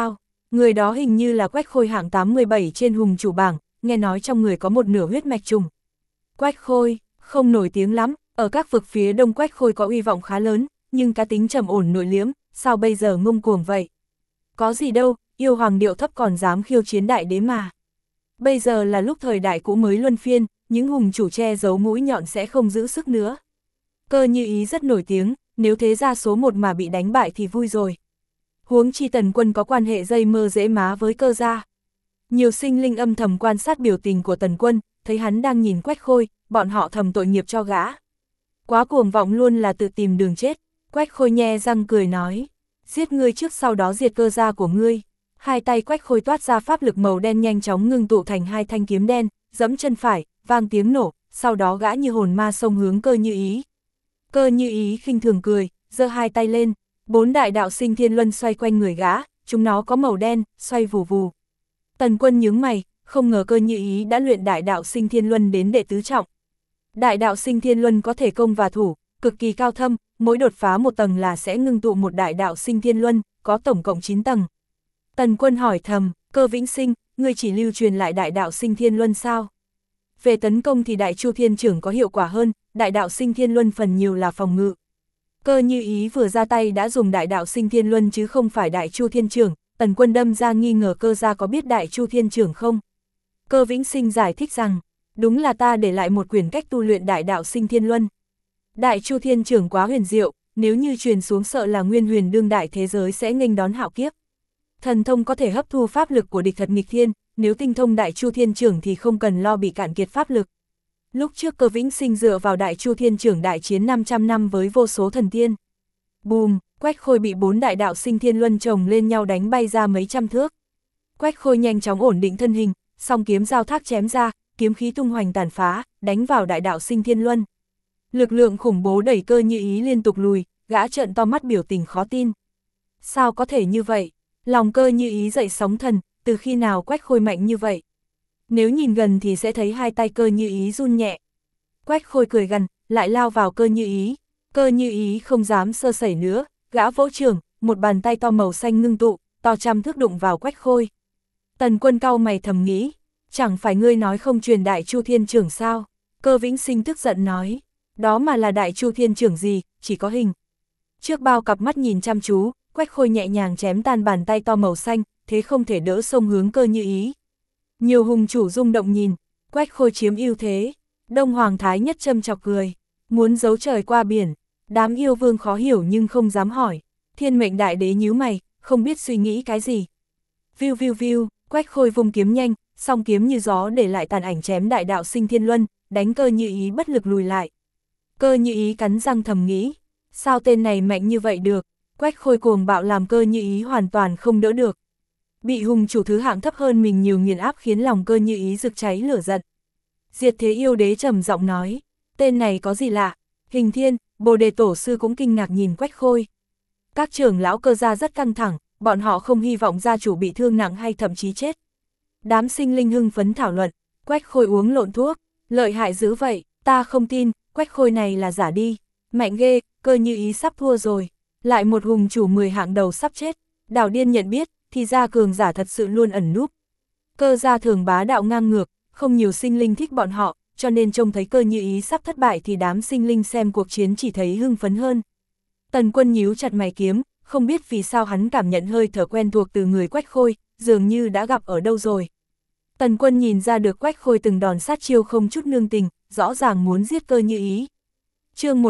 Người đó hình như là Quách Khôi hạng 87 trên hùng chủ bảng, nghe nói trong người có một nửa huyết mạch trùng. Quách Khôi, không nổi tiếng lắm, ở các vực phía đông Quách Khôi có uy vọng khá lớn, nhưng cá tính trầm ổn nội liễm, sao bây giờ ngông cuồng vậy? Có gì đâu, yêu hoàng điệu thấp còn dám khiêu chiến đại đế mà. Bây giờ là lúc thời đại cũ mới luân phiên, những hùng chủ che giấu mũi nhọn sẽ không giữ sức nữa. Cơ Như Ý rất nổi tiếng, nếu thế ra số 1 mà bị đánh bại thì vui rồi. Huống chi Tần Quân có quan hệ dây mơ dễ má với Cơ gia. Nhiều sinh linh âm thầm quan sát biểu tình của Tần Quân, thấy hắn đang nhìn Quách Khôi, bọn họ thầm tội nghiệp cho gã. Quá cuồng vọng luôn là tự tìm đường chết. Quách Khôi nhe răng cười nói, giết ngươi trước sau đó diệt Cơ gia của ngươi. Hai tay Quách Khôi toát ra pháp lực màu đen nhanh chóng ngưng tụ thành hai thanh kiếm đen, giẫm chân phải, vang tiếng nổ, sau đó gã như hồn ma xông hướng Cơ Như Ý. Cơ Như Ý khinh thường cười, giơ hai tay lên, 4 đại đạo sinh thiên luân xoay quanh người gã, chúng nó có màu đen, xoay vù vù. Tần Quân nhướng mày, không ngờ Cơ Như Ý đã luyện đại đạo sinh thiên luân đến đệ tứ trọng. Đại đạo sinh thiên luân có thể công và thủ, cực kỳ cao thâm, mỗi đột phá một tầng là sẽ ngưng tụ một đại đạo sinh thiên luân, có tổng cộng 9 tầng. Tần Quân hỏi thầm, Cơ Vĩnh Sinh, ngươi chỉ lưu truyền lại đại đạo sinh thiên luân sao? Về tấn công thì đại chu thiên trưởng có hiệu quả hơn, đại đạo sinh thiên luân phần nhiều là phòng ngự. Cơ Như Ý vừa ra tay đã dùng đại đạo sinh thiên luân chứ không phải đại chu thiên trưởng, Tần Quân đâm ra nghi ngờ Cơ gia có biết đại chu thiên trưởng không? Cơ Vĩnh Sinh giải thích rằng, đúng là ta để lại một quyển cách tu luyện đại đạo sinh thiên luân. Đại chu thiên trưởng quá huyền diệu, nếu như truyền xuống sợ là nguyên huyền đương đại thế giới sẽ nghênh đón hạo kiếp. Thần thông có thể hấp thu pháp lực của địch thật nghịch thiên, nếu tinh thông đại chu thiên trưởng thì không cần lo bị cạn kiệt pháp lực. Lúc trước Cơ Vĩnh Sinh dựa vào đại chu thiên trưởng đại chiến 500 năm với vô số thần tiên. Bùm, Quách Khôi bị 4 đại đạo sinh thiên luân chồng lên nhau đánh bay ra mấy trăm thước. Quách Khôi nhanh chóng ổn định thân hình, song kiếm giao thác chém ra, kiếm khí tung hoành tàn phá, đánh vào đại đạo sinh thiên luân. Lực lượng khủng bố đẩy Cơ Như Ý liên tục lùi, gã trợn to mắt biểu tình khó tin. Sao có thể như vậy? Lòng Cơ Như Ý dậy sóng thần, từ khi nào Quách Khôi mạnh như vậy? Nếu nhìn gần thì sẽ thấy hai tay Cơ Như Ý run nhẹ. Quách Khôi cười gằn, lại lao vào Cơ Như Ý. Cơ Như Ý không dám sơ sẩy nữa, gã vỗ trường, một bàn tay to màu xanh ngưng tụ, to trăm thước đụng vào Quách Khôi. Tần Quân cau mày thầm nghĩ, chẳng phải ngươi nói không truyền đại chu thiên trưởng sao? Cơ Vĩnh Sinh tức giận nói, đó mà là đại chu thiên trưởng gì, chỉ có hình. Trước bao cặp mắt nhìn chăm chú, Quách Khôi nhẹ nhàng chém tan bàn tay to màu xanh, thế không thể đỡ xông hướng Cơ Như Ý. Nhiều hùng chủ rung động nhìn, Quách Khôi chiếm ưu thế. Đông Hoàng Thái Nhất châm chọc cười, muốn giấu trời qua biển. Đám yêu vương khó hiểu nhưng không dám hỏi. Thiên Mệnh Đại Đế nhíu mày, không biết suy nghĩ cái gì. Viu viu viu, Quách Khôi vung kiếm nhanh, song kiếm như gió để lại tàn ảnh chém đại đạo sinh thiên luân, đánh Cơ Như Ý bất lực lùi lại. Cơ Như Ý cắn răng thầm nghĩ, sao tên này mạnh như vậy được? Quách Khôi cuồng bạo làm Cơ Như Ý hoàn toàn không đỡ được. Bị hùng chủ thứ hạng thấp hơn mình nhiều nghiền áp khiến lòng Cơ Như Ý rực cháy lửa giận. Diệt Thế Yêu Đế trầm giọng nói, tên này có gì lạ? Hình Thiên, Bồ Đề Tổ Sư cũng kinh ngạc nhìn Quách Khôi. Các trưởng lão Cơ gia rất căng thẳng, bọn họ không hy vọng gia chủ bị thương nặng hay thậm chí chết. Đám sinh linh hưng phấn thảo luận, Quách Khôi uống lộn thuốc, lợi hại dữ vậy, ta không tin, Quách Khôi này là giả đi, mạnh ghê, Cơ Như Ý sắp thua rồi, lại một hùng chủ 10 hạng đầu sắp chết. Đào Điên nhận biết, thì ra cường giả thật sự luôn ẩn núp. Cơ gia thường bá đạo ngang ngược, không nhiều sinh linh thích bọn họ, cho nên trông thấy Cơ Như Ý sắp thất bại thì đám sinh linh xem cuộc chiến chỉ thấy hưng phấn hơn. Tần Quân nhíu chặt mày kiếm, không biết vì sao hắn cảm nhận hơi thở quen thuộc từ người Quách Khôi, dường như đã gặp ở đâu rồi. Tần Quân nhìn ra được Quách Khôi từng đòn sát chiêu không chút nương tình, rõ ràng muốn giết Cơ Như Ý. Chương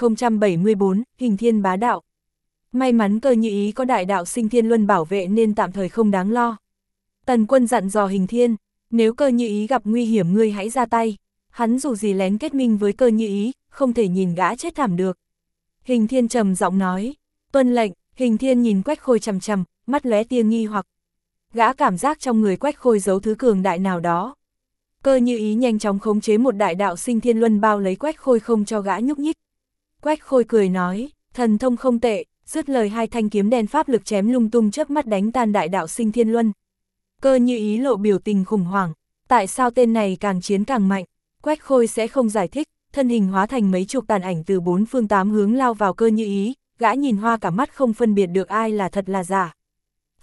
1074, Hình Thiên bá đạo. May mắn Cơ Như Ý có đại đạo sinh thiên luân bảo vệ nên tạm thời không đáng lo. Tần Quân dặn dò Hình Thiên, nếu Cơ Như Ý gặp nguy hiểm ngươi hãy ra tay. Hắn dù gì lén kết minh với Cơ Như Ý, không thể nhìn gã chết thảm được. Hình Thiên trầm giọng nói, tuân lệnh. Hình Thiên nhìn Quách Khôi chằm chằm, mắt lóe tia nghi hoặc. Gã cảm giác trong người Quách Khôi giấu thứ cường đại nào đó. Cơ Như Ý nhanh chóng khống chế một đại đạo sinh thiên luân bao lấy Quách Khôi không cho gã nhúc nhích. Quách Khôi cười nói, thần thông không tệ, dứt lời hai thanh kiếm đen pháp lực chém lung tung chớp mắt đánh tan đại đạo sinh thiên luân. Cơ Như Ý lộ biểu tình khủng hoảng, tại sao tên này càng chiến càng mạnh? Quách Khôi sẽ không giải thích, thân hình hóa thành mấy chục tàn ảnh từ 4 phương 8 hướng lao vào Cơ Như Ý, gã nhìn hoa cả mắt không phân biệt được ai là thật là giả.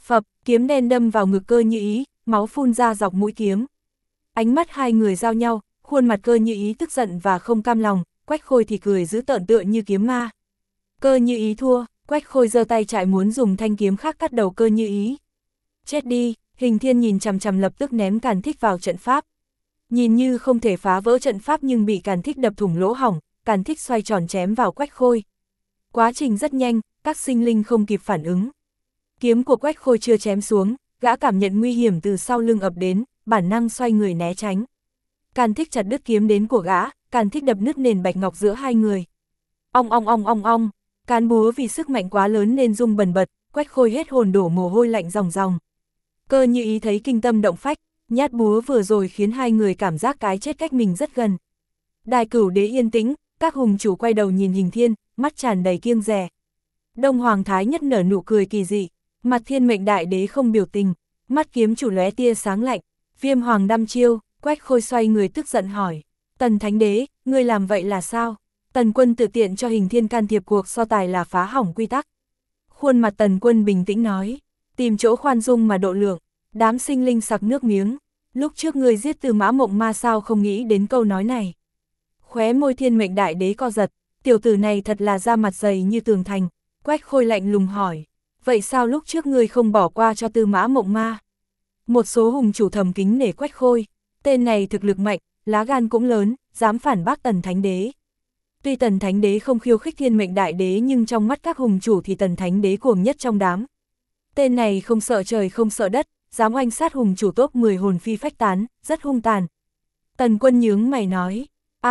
Phập, kiếm đen đâm vào ngực Cơ Như Ý, máu phun ra dọc mũi kiếm. Ánh mắt hai người giao nhau, khuôn mặt Cơ Như Ý tức giận và không cam lòng, Quách Khôi thì cười dữ tợn tựa như kiếm ma. Cơ Như Ý thua, Quách Khôi giơ tay chạy muốn dùng thanh kiếm khác cắt đầu Cơ Như Ý. Chết đi, Hình Thiên nhìn chằm chằm lập tức ném càn thích vào trận pháp. Nhìn như không thể phá vỡ trận pháp nhưng bị càn thích đập thủng lỗ hổng, càn thích xoay tròn chém vào Quách Khôi. Quá trình rất nhanh, các sinh linh không kịp phản ứng. Kiếm của Quách Khôi chưa chém xuống, gã cảm nhận nguy hiểm từ sau lưng ập đến, bản năng xoay người né tránh. Càn thích chặt đứt kiếm đến của gã, càn thích đập nứt nền bạch ngọc giữa hai người. Ong ong ong ong ong, cán búa vì sức mạnh quá lớn nên rung bần bật, Quách Khôi hết hồn đổ mồ hôi lạnh ròng ròng. Cơ Như Ý thấy kinh tâm động phách, nhát búa vừa rồi khiến hai người cảm giác cái chết cách mình rất gần. Đài Cửu Đế yên tĩnh, các hùng chủ quay đầu nhìn Hình Thiên, mắt tràn đầy kiêng dè. Đông Hoàng Thái Nhất nở nụ cười kỳ dị, mặt Thiên Mệnh Đại Đế không biểu tình, mắt kiếm chủ lóe tia sáng lạnh. Viêm Hoàng đăm chiêu, Quách Khôi xoay người tức giận hỏi, Tần Thánh Đế, ngươi làm vậy là sao? Tần Quân tự tiện cho Hình Thiên can thiệp cuộc so tài là phá hỏng quy tắc. Khuôn mặt Tần Quân bình tĩnh nói, tìm chỗ khoan dung mà độ lượng. Đám sinh linh sặc nước miếng, lúc trước ngươi giết Tư Mã Mộng Ma sao không nghĩ đến câu nói này. Khóe môi Thiên Mệnh Đại Đế co giật, tiểu tử này thật là da mặt dày như tường thành. Quách Khôi lạnh lùng hỏi, vậy sao lúc trước ngươi không bỏ qua cho Tư Mã Mộng Ma? Một số hùng chủ thầm kính nể Quách Khôi, tên này thực lực mạnh, lá gan cũng lớn, dám phản bác Tần Thánh Đế. Tuy Tần Thánh Đế không khiêu khích Thiên Mệnh Đại Đế nhưng trong mắt các hùng chủ thì Tần Thánh Đế cuồng nhất trong đám. Tên này không sợ trời không sợ đất, dám oanh sát hùng chủ top 10 hồn phi phách tán, rất hung tàn. Tần Quân nhướng mày nói,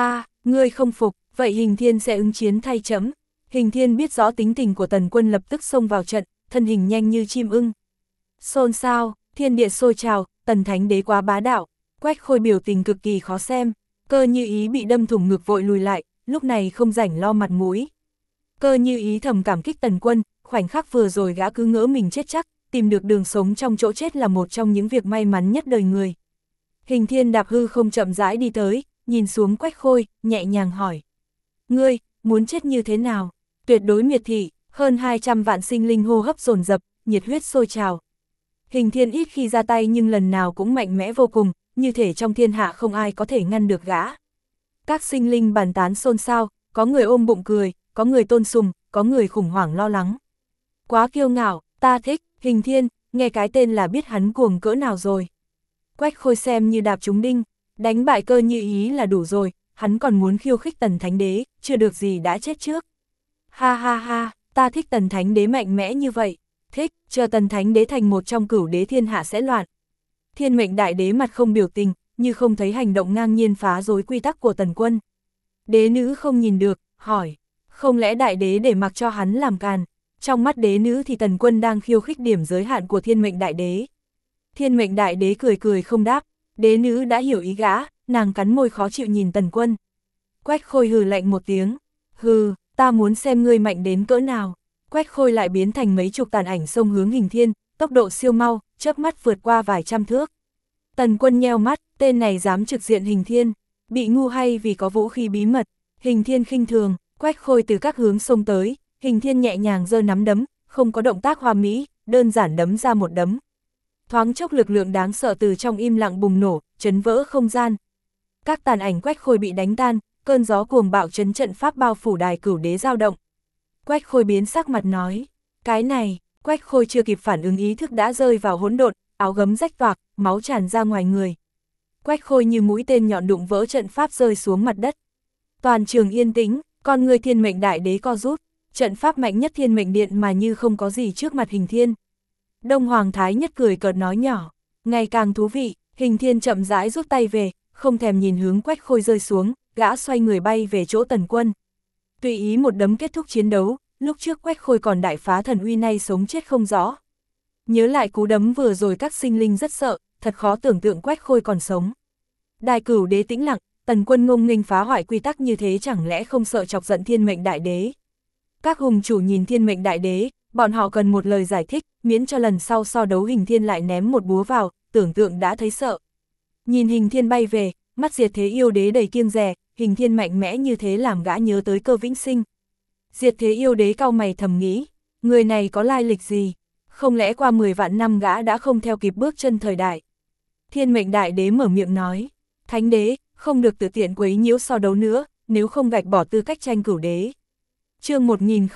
ngươi không phục, vậy Hình Thiên sẽ ứng chiến thay chấm. Hình Thiên biết rõ tính tình của Tần Quân lập tức xông vào trận, thân hình nhanh như chim ưng. Xôn xao, thiên địa sôi trào, Tần Thánh Đế quá bá đạo. Quách Khôi biểu tình cực kỳ khó xem, Cơ Như Ý bị đâm thủng ngực vội lùi lại, lúc này không rảnh lo mặt mũi. Cơ Như Ý thầm cảm kích Tần Quân, khoảnh khắc vừa rồi gã cứ ngỡ mình chết chắc, tìm được đường sống trong chỗ chết là một trong những việc may mắn nhất đời người. Hình Thiên đạp hư không chậm rãi đi tới, nhìn xuống Quách Khôi, nhẹ nhàng hỏi. Ngươi, muốn chết như thế nào? Tuyệt đối miệt thị, hơn 200 vạn sinh linh hô hấp dồn dập, nhiệt huyết sôi trào. Hình Thiên ít khi ra tay nhưng lần nào cũng mạnh mẽ vô cùng, như thể trong thiên hạ không ai có thể ngăn được gã. Các sinh linh bàn tán xôn xao, có người ôm bụng cười, có người tôn sùng, có người khủng hoảng lo lắng. Quá kiêu ngạo, ta thích, Hình Thiên, nghe cái tên là biết hắn cuồng cỡ nào rồi. Quách Khôi xem như đạp trúng đinh, đánh bại Cơ Như Ý là đủ rồi, hắn còn muốn khiêu khích Tần Thánh Đế, chưa được gì đã chết trước. Ha ha ha, ta thích Tần Thánh Đế mạnh mẽ như vậy, thích, chờ Tần Thánh Đế thành một trong cửu đế thiên hạ sẽ loạn. Thiên Mệnh Đại Đế mặt không biểu tình, như không thấy hành động ngang nhiên phá rối quy tắc của Tần Quân. Đế nữ không nhìn được, hỏi, không lẽ Đại Đế để mặc cho hắn làm càn? Trong mắt đế nữ thì Tần Quân đang khiêu khích điểm giới hạn của Thiên Mệnh Đại Đế. Thiên Mệnh Đại Đế cười cười không đáp, đế nữ đã hiểu ý gã, nàng cắn môi khó chịu nhìn Tần Quân. Quách Khôi hừ lạnh một tiếng, hừ, ta muốn xem ngươi mạnh đến cỡ nào. Quách Khôi lại biến thành mấy chục tàn ảnh xông hướng Hình Thiên, tốc độ siêu mau, chớp mắt vượt qua vài trăm thước. Tần Quân nheo mắt, tên này dám trực diện Hình Thiên, bị ngu hay vì có vũ khí bí mật. Hình Thiên khinh thường, Quách Khôi từ các hướng xông tới, Hình Thiên nhẹ nhàng giơ nắm đấm, không có động tác hoa mỹ, đơn giản đấm ra một đấm. Thoáng chốc lực lượng đáng sợ từ trong im lặng bùng nổ, chấn vỡ không gian. Các tàn ảnh Quách Khôi bị đánh tan, cơn gió cuồng bạo chấn trận pháp bao phủ Đài Cửu Đế dao động. Quách Khôi biến sắc mặt nói, cái này, Quách Khôi chưa kịp phản ứng ý thức đã rơi vào hỗn độn, áo gấm rách toạc, máu tràn ra ngoài người. Quách Khôi như mũi tên nhọn đụng vỡ trận pháp rơi xuống mặt đất. Toàn trường yên tĩnh, con người Thiên Mệnh Đại Đế co rút, trận pháp mạnh nhất Thiên Mệnh Điện mà như không có gì trước mặt Hình Thiên. Đông Hoàng Thái Nhất cười cợt nói nhỏ, ngày càng thú vị. Hình Thiên chậm rãi rút tay về, không thèm nhìn hướng Quách Khôi rơi xuống, gã xoay người bay về chỗ Tần Quân. Tùy ý một đấm kết thúc chiến đấu, lúc trước Quách Khôi còn đại phá thần uy nay sống chết không rõ. Nhớ lại cú đấm vừa rồi các sinh linh rất sợ, thật khó tưởng tượng Quách Khôi còn sống. Đài Cửu Đế tĩnh lặng, Tần Quân ngông nghênh phá hoại quy tắc như thế chẳng lẽ không sợ chọc giận Thiên Mệnh Đại Đế. Các hùng chủ nhìn Thiên Mệnh Đại Đế, bọn họ cần một lời giải thích, miễn cho lần sau so đấu Hình Thiên lại ném một búa vào, tưởng tượng đã thấy sợ. Nhìn Hình Thiên bay về, mắt Diệt Thế Yêu Đế đầy kiêng dè, Hình Thiên mạnh mẽ như thế làm gã nhớ tới Cơ Vĩnh Sinh. Diệt Thế Yêu Đế cau mày thầm nghĩ, người này có lai lịch gì? Không lẽ qua 10 vạn năm gã đã không theo kịp bước chân thời đại? Thiên mệnh đại đế mở miệng nói, thánh đế, không được tự tiện quấy nhiễu so đấu nữa, nếu không gạch bỏ tư cách tranh cửu đế. Chương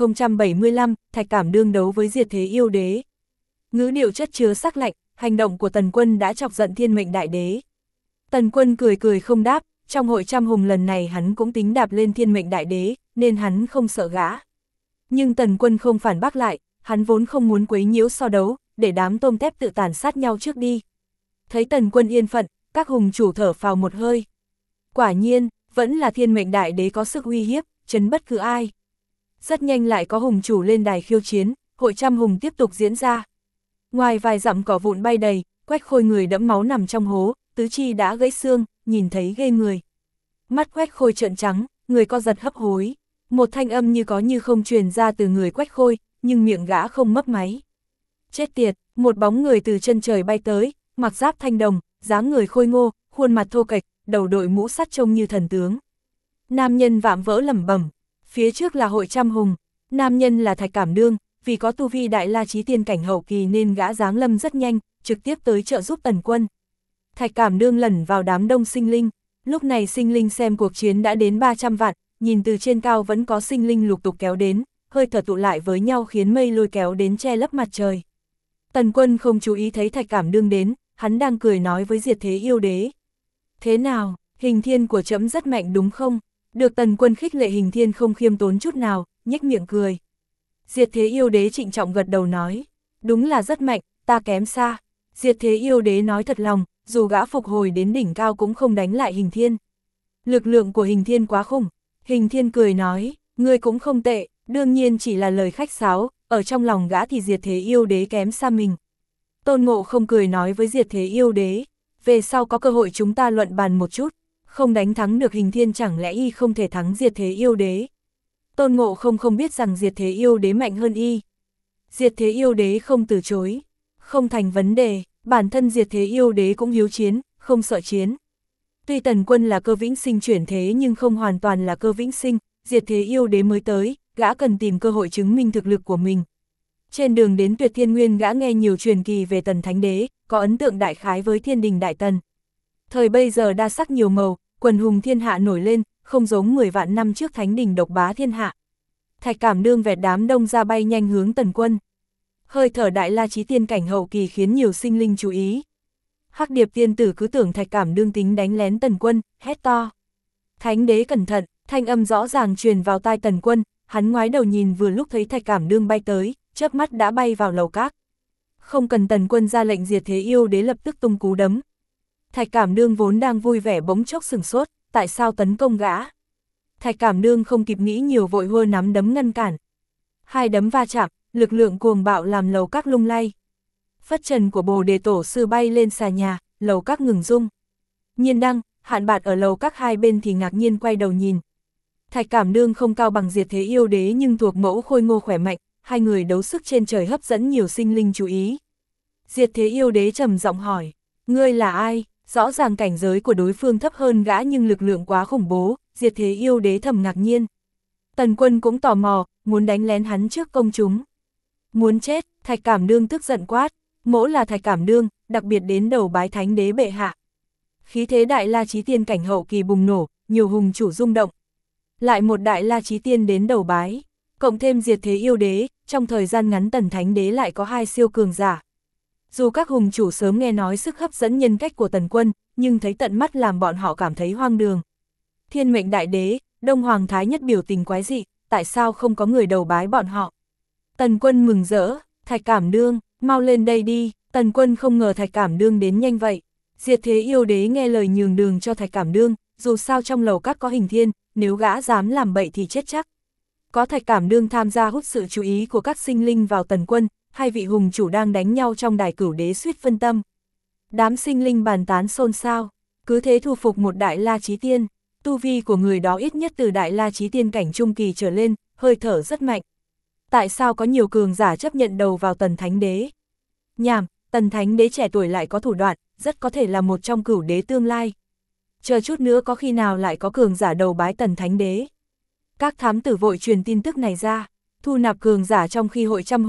1075, Thạch Cảm đương đấu với Diệt Thế Yêu Đế. Ngữ điệu chất chứa sắc lạnh, hành động của Tần Quân đã chọc giận Thiên mệnh đại đế. Tần Quân cười cười không đáp, trong hội trăm hùng lần này hắn cũng tính đạp lên Thiên mệnh đại đế, nên hắn không sợ gã. Nhưng Tần Quân không phản bác lại, hắn vốn không muốn quấy nhiễu so đấu, để đám tôm tép tự tàn sát nhau trước đi. Thấy Tần Quân yên phận, các hùng chủ thở phào một hơi. Quả nhiên, vẫn là Thiên mệnh đại đế có sức uy hiếp, chấn bất cứ ai. Rất nhanh lại có hùng chủ lên đài khiêu chiến, hội trăm hùng tiếp tục diễn ra. Ngoài vài dặm cỏ vụn bay đầy, Quách Khôi người đẫm máu nằm trong hố, tứ chi đã gãy xương, nhìn thấy ghê người. Mắt Quách Khôi trợn trắng, người co giật hấp hối. Một thanh âm như có như không truyền ra từ người Quách Khôi, nhưng miệng gã không mấp máy. Chết tiệt, một bóng người từ chân trời bay tới, mặc giáp thanh đồng, dáng người khôi ngô, khuôn mặt thô kệch, đầu đội mũ sắt trông như thần tướng. Nam nhân vạm vỡ lẩm bẩm, phía trước là hội trăm hùng, nam nhân là Thạch Cảm đương, vì có tu vi đại la chí tiên cảnh hậu kỳ nên gã giáng lâm rất nhanh, trực tiếp tới trợ giúp Tần Quân. Thạch Cảm đương lẩn vào đám đông sinh linh, lúc này sinh linh xem cuộc chiến đã đến 300 vạn, nhìn từ trên cao vẫn có sinh linh lục tục kéo đến, hơi thở tụ lại với nhau khiến mây lôi kéo đến che lấp mặt trời. Tần Quân không chú ý thấy Thạch Cảm đương đến, hắn đang cười nói với Diệt Thế Yêu Đế. Thế nào, hình thiên của trẫm rất mạnh đúng không? Được Tần Quân khích lệ, hình thiên không khiêm tốn chút nào, nhếch miệng cười. Diệt Thế Yêu Đế trịnh trọng gật đầu nói, đúng là rất mạnh, ta kém xa. Diệt Thế Yêu Đế nói thật lòng, dù gã phục hồi đến đỉnh cao cũng không đánh lại hình thiên. Lực lượng của hình thiên quá khủng. Hình thiên cười nói, ngươi cũng không tệ, đương nhiên chỉ là lời khách sáo, ở trong lòng gã thì Diệt Thế Yêu Đế kém xa mình. Tôn Ngộ không cười nói với Diệt Thế Yêu Đế, về sau có cơ hội chúng ta luận bàn một chút, không đánh thắng được hình thiên chẳng lẽ y không thể thắng Diệt Thế Yêu Đế. Tôn Ngộ không biết rằng Diệt Thế Yêu Đế mạnh hơn y. Diệt Thế Yêu Đế không từ chối, không thành vấn đề, bản thân Diệt Thế Yêu Đế cũng hiếu chiến, không sợ chiến. Tuy Tần Quân là cơ vĩnh sinh chuyển thế nhưng không hoàn toàn là cơ vĩnh sinh, Diệt Thế Yêu Đế mới tới, gã cần tìm cơ hội chứng minh thực lực của mình. Trên đường đến Tuyệt Thiên Nguyên gã nghe nhiều truyền kỳ về Tần Thánh Đế, có ấn tượng đại khái với Thiên Đình Đại Tần. Thời bây giờ đa sắc nhiều màu, quần hùng thiên hạ nổi lên, không giống 10 vạn năm trước Thánh Đình độc bá thiên hạ. Thạch Cảm đương vẹt đám đông ra bay nhanh hướng Tần Quân. Hơi thở đại la chí tiên cảnh hậu kỳ khiến nhiều sinh linh chú ý. Hắc Điệp tiên tử cứ tưởng Thạch Cảm đương tính đánh lén Tần Quân, hét to. Thánh đế cẩn thận, thanh âm rõ ràng truyền vào tai Tần Quân, hắn ngoái đầu nhìn vừa lúc thấy Thạch Cảm đương bay tới, chớp mắt đã bay vào lầu các. Không cần Tần Quân ra lệnh, Diệt Thế Yêu Đế lập tức tung cú đấm. Thạch Cảm đương vốn đang vui vẻ bỗng chốc sửng sốt, tại sao tấn công gã? Thạch Cảm đương không kịp nghĩ nhiều vội hô nắm đấm ngăn cản. Hai đấm va chạm, lực lượng cuồng bạo làm lầu các lung lay. Phất trần của Bồ Đề Tổ sư bay lên xà nhà, lầu các ngừng rung. Nhiên Đăng, Hạn Bạt ở lầu các hai bên thì ngạc nhiên quay đầu nhìn. Thạch Cảm đương không cao bằng Diệt Thế Yêu Đế nhưng thuộc mẫu khôi ngô khỏe mạnh, hai người đấu sức trên trời hấp dẫn nhiều sinh linh chú ý. Diệt Thế Yêu Đế trầm giọng hỏi, ngươi là ai? Rõ ràng cảnh giới của đối phương thấp hơn gã nhưng lực lượng quá khủng bố, Diệt Thế Yêu Đế thầm ngạc nhiên. Tần Quân cũng tò mò, muốn đánh lén hắn trước công chúng. Muốn chết, Thạch Cảm đương tức giận quát, mỗ là Thạch Cảm đương, đặc biệt đến đầu bái Thánh Đế bệ hạ. Khí thế đại la chí tiên cảnh hậu kỳ bùng nổ, nhiều hùng chủ rung động. Lại một đại la chí tiên đến đầu bái, cộng thêm Diệt Thế Yêu Đế, trong thời gian ngắn Tần Thánh Đế lại có hai siêu cường giả. Dù các hùng chủ sớm nghe nói sức hấp dẫn nhân cách của Tần Quân, nhưng thấy tận mắt làm bọn họ cảm thấy hoang đường. Thiên mệnh đại đế, Đông Hoàng Thái Nhất biểu tình quái dị, tại sao không có người đầu bái bọn họ? Tần Quân mừng rỡ, Thạch Cảm đương, mau lên đây đi. Tần Quân không ngờ Thạch Cảm đương đến nhanh vậy. Diệt Thế Yêu Đế nghe lời nhường đường cho Thạch Cảm đương, dù sao trong lầu các có hình thiên, nếu gã dám làm bậy thì chết chắc. Có Thạch Cảm đương tham gia hút sự chú ý của các sinh linh vào Tần Quân, hai vị hùng chủ đang đánh nhau trong đài cửu đế suýt phân tâm. Đám sinh linh bàn tán xôn xao, cứ thế thu phục một đại la chí tiên, tu vi của người đó ít nhất từ đại la chí tiên cảnh trung kỳ trở lên, hơi thở rất mạnh. Tại sao có nhiều cường giả chấp nhận đầu vào Tần Thánh Đế? Nhảm, Tần Thánh Đế trẻ tuổi lại có thủ đoạn, rất có thể là một trong cửu đế tương lai. Chờ chút nữa có khi nào lại có cường giả đầu bái Tần Thánh Đế? Các thám tử vội truyền tin tức này ra, thu nạp cường giả trong khi hội trăm hùng,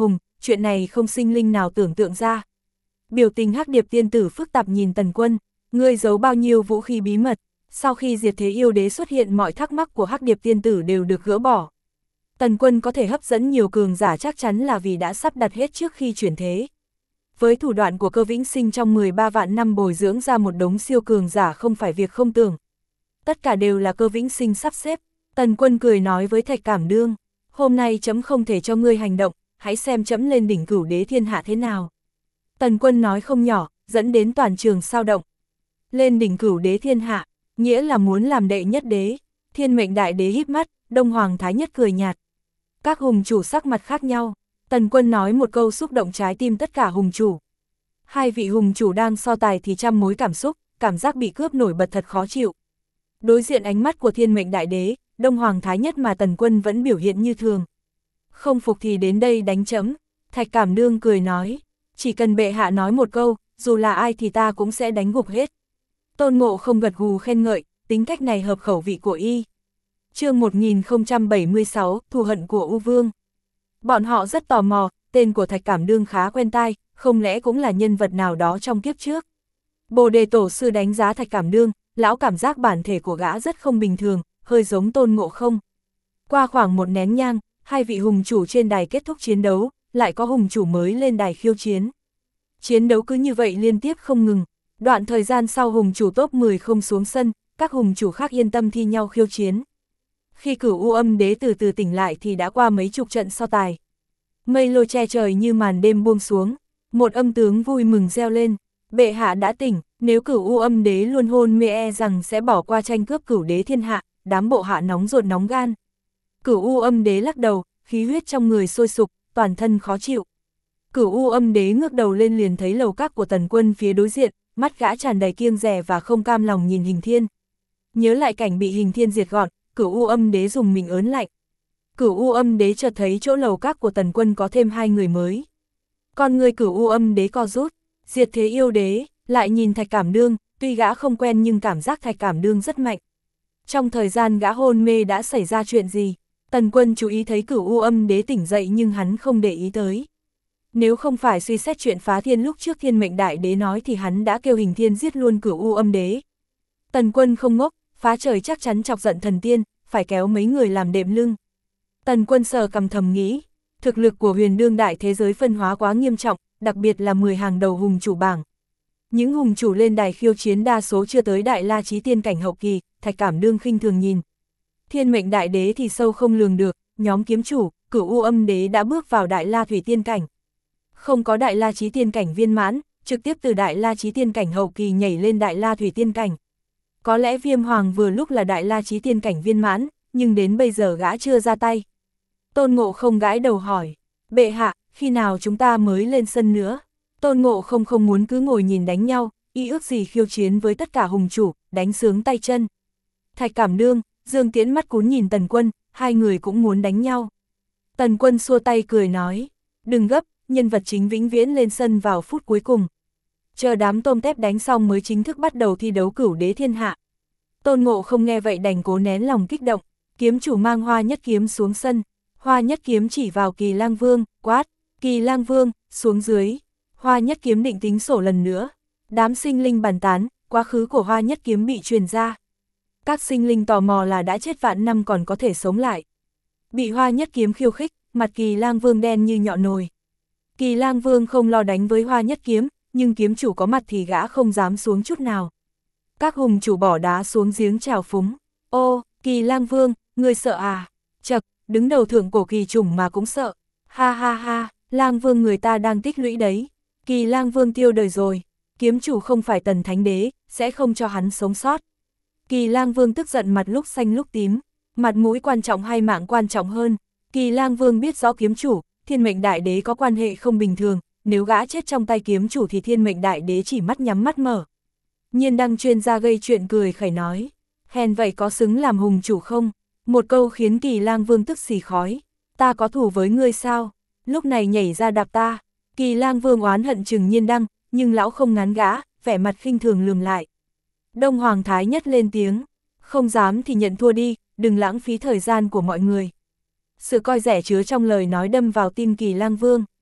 chuyện này không sinh linh nào tưởng tượng ra. Biểu tình Hắc Điệp tiên tử phức tạp nhìn Tần Quân, ngươi giấu bao nhiêu vũ khí bí mật, sau khi diệt thế yêu đế xuất hiện mọi thắc mắc của Hắc Điệp tiên tử đều được gỡ bỏ. Tần Quân có thể hấp dẫn nhiều cường giả chắc chắn là vì đã sắp đặt hết trước khi chuyển thế. Với thủ đoạn của Cơ Vĩnh Sinh trong 13 vạn năm bồi dưỡng ra một đống siêu cường giả không phải việc không tưởng. Tất cả đều là Cơ Vĩnh Sinh sắp xếp. Tần Quân cười nói với Thạch Cảm Đương, hôm nay chấm không thể cho ngươi hành động, hãy xem chấm lên đỉnh Cửu Đế thiên hạ thế nào. Tần Quân nói không nhỏ, dẫn đến toàn trường sao động. Lên đỉnh Cửu Đế thiên hạ, nghĩa là muốn làm đệ nhất đế. Thiên Mệnh Đại Đế híp mắt, Đông Hoàng Thái Nhất cười nhạt. Các hùng chủ sắc mặt khác nhau, Tần Quân nói một câu xúc động trái tim tất cả hùng chủ. Hai vị hùng chủ đang so tài thì trăm mối cảm xúc, cảm giác bị cướp nổi bật thật khó chịu. Đối diện ánh mắt của Thiên Mệnh Đại Đế, Đông Hoàng Thái Nhất mà Tần Quân vẫn biểu hiện như thường. Không phục thì đến đây đánh chấm. Thạch Cảm Đương cười nói, chỉ cần bệ hạ nói một câu, dù là ai thì ta cũng sẽ đánh gục hết. Tôn Ngộ không gật gù khen ngợi, tính cách này hợp khẩu vị của y. Chương 1076, thù hận của U Vương. Bọn họ rất tò mò, tên của Thạch Cảm Đương khá quen tai, không lẽ cũng là nhân vật nào đó trong kiếp trước. Bồ Đề Tổ sư đánh giá Thạch Cảm Đương, lão cảm giác bản thể của gã rất không bình thường, hơi giống Tôn Ngộ không. Qua khoảng một nén nhang, hai vị hùng chủ trên đài kết thúc chiến đấu, lại có hùng chủ mới lên đài khiêu chiến. Chiến đấu cứ như vậy liên tiếp không ngừng, đoạn thời gian sau hùng chủ top 10 không xuống sân, các hùng chủ khác yên tâm thi nhau khiêu chiến. Khi Cửu U Âm Đế từ từ tỉnh lại thì đã qua mấy chục trận so tài. Mây lôi che trời như màn đêm buông xuống, một âm tướng vui mừng reo lên, bệ hạ đã tỉnh, nếu Cửu U Âm Đế luôn hôn mê e rằng sẽ bỏ qua tranh cướp Cửu Đế thiên hạ, đám bộ hạ nóng ruột nóng gan. Cửu U Âm Đế lắc đầu, khí huyết trong người sôi sục, toàn thân khó chịu. Cửu U Âm Đế ngước đầu lên liền thấy lầu các của Tần Quân phía đối diện, mắt gã tràn đầy kiêng dè và không cam lòng nhìn Hình Thiên. Nhớ lại cảnh bị Hình Thiên diệt gọn, Cửu U Âm Đế dùng mình ớn lạnh. Cửu U Âm Đế chợt thấy chỗ lầu các của Tần Quân có thêm hai người mới. Con người Cửu U Âm Đế co rút, diệt thế yêu đế, lại nhìn Thạch Cảm Đương, tuy gã không quen nhưng cảm giác Thạch Cảm Đương rất mạnh. Trong thời gian gã hôn mê đã xảy ra chuyện gì? Tần Quân chú ý thấy Cửu U Âm Đế tỉnh dậy nhưng hắn không để ý tới. Nếu không phải suy xét chuyện phá thiên lúc trước Thiên Mệnh Đại Đế nói thì hắn đã kêu Hình Thiên giết luôn Cửu U Âm Đế. Tần Quân không ngốc, phá trời chắc chắn chọc giận thần tiên, phải kéo mấy người làm đệm lưng. Tần Quân sờ cầm thầm nghĩ, thực lực của huyền đương đại thế giới phân hóa quá nghiêm trọng, đặc biệt là 10 hàng đầu hùng chủ bảng. Những hùng chủ lên đài khiêu chiến đa số chưa tới Đại La Chí Tiên cảnh hậu kỳ, Thạch Cảm Đương khinh thường nhìn. Thiên Mệnh Đại Đế thì sâu không lường được, nhóm kiếm chủ, Cửu U Âm Đế đã bước vào Đại La Thủy Tiên cảnh. Không có Đại La Chí Tiên cảnh viên mãn, trực tiếp từ Đại La Chí Tiên cảnh hậu kỳ nhảy lên Đại La Thủy Tiên cảnh. Có lẽ Viêm Hoàng vừa lúc là Đại La Chí Tiên cảnh viên mãn, nhưng đến bây giờ gã chưa ra tay. Tôn Ngộ không gãi đầu hỏi, bệ hạ, khi nào chúng ta mới lên sân nữa? Tôn Ngộ không muốn cứ ngồi nhìn đánh nhau, y ước gì khiêu chiến với tất cả hùng chủ, đánh sướng tay chân. Thạch Cảm Đương, Dương Tiễn mắt cún nhìn Tần Quân, hai người cũng muốn đánh nhau. Tần Quân xua tay cười nói, đừng gấp, nhân vật chính vĩnh viễn lên sân vào phút cuối cùng. Chờ đám tôm tép đánh xong mới chính thức bắt đầu thi đấu Cửu Đế thiên hạ. Tôn Ngộ không nghe vậy đành cố nén lòng kích động, kiếm chủ mang Hoa Nhất Kiếm xuống sân. Hoa Nhất Kiếm chỉ vào Kỳ Lang Vương, quát, Kỳ Lang Vương, xuống dưới. Hoa Nhất Kiếm định tính sổ lần nữa. Đám sinh linh bàn tán, quá khứ của Hoa Nhất Kiếm bị truyền ra. Các sinh linh tò mò là đã chết vạn năm còn có thể sống lại. Bị Hoa Nhất Kiếm khiêu khích, mặt Kỳ Lang Vương đen như nhọ nồi. Kỳ Lang Vương không lo đánh với Hoa Nhất Kiếm, nhưng kiếm chủ có mặt thì gã không dám xuống chút nào. Các hùng chủ bỏ đá xuống giếng trào phúng. Ô, Kỳ Lang Vương, ngươi sợ à? Chậc, đứng đầu thượng cổ kỳ chủng mà cũng sợ. Ha ha ha, Lang Vương người ta đang tích lũy đấy. Kỳ Lang Vương tiêu đời rồi. Kiếm chủ không phải Tần Thánh Đế, sẽ không cho hắn sống sót. Kỳ Lang Vương tức giận mặt lúc xanh lúc tím. Mặt mũi quan trọng hay mạng quan trọng hơn? Kỳ Lang Vương biết rõ kiếm chủ, Thiên Mệnh Đại Đế có quan hệ không bình thường. Nếu gã chết trong tay kiếm chủ thì Thiên Mệnh Đại Đế chỉ mắt nhắm mắt mở. Nhiên Đăng chuyên gia gây chuyện cười khẩy nói, hèn vậy có xứng làm hùng chủ không? Một câu khiến Kỳ Lang Vương tức xì khói, ta có thù với ngươi sao? Lúc này nhảy ra đạp ta. Kỳ Lang Vương oán hận chừng Nhiên Đăng, nhưng lão không ngán gã, vẻ mặt khinh thường lườm lại. Đông Hoàng Thái Nhất lên tiếng, không dám thì nhận thua đi, đừng lãng phí thời gian của mọi người. Sự coi rẻ chứa trong lời nói đâm vào tim Kỳ Lang Vương.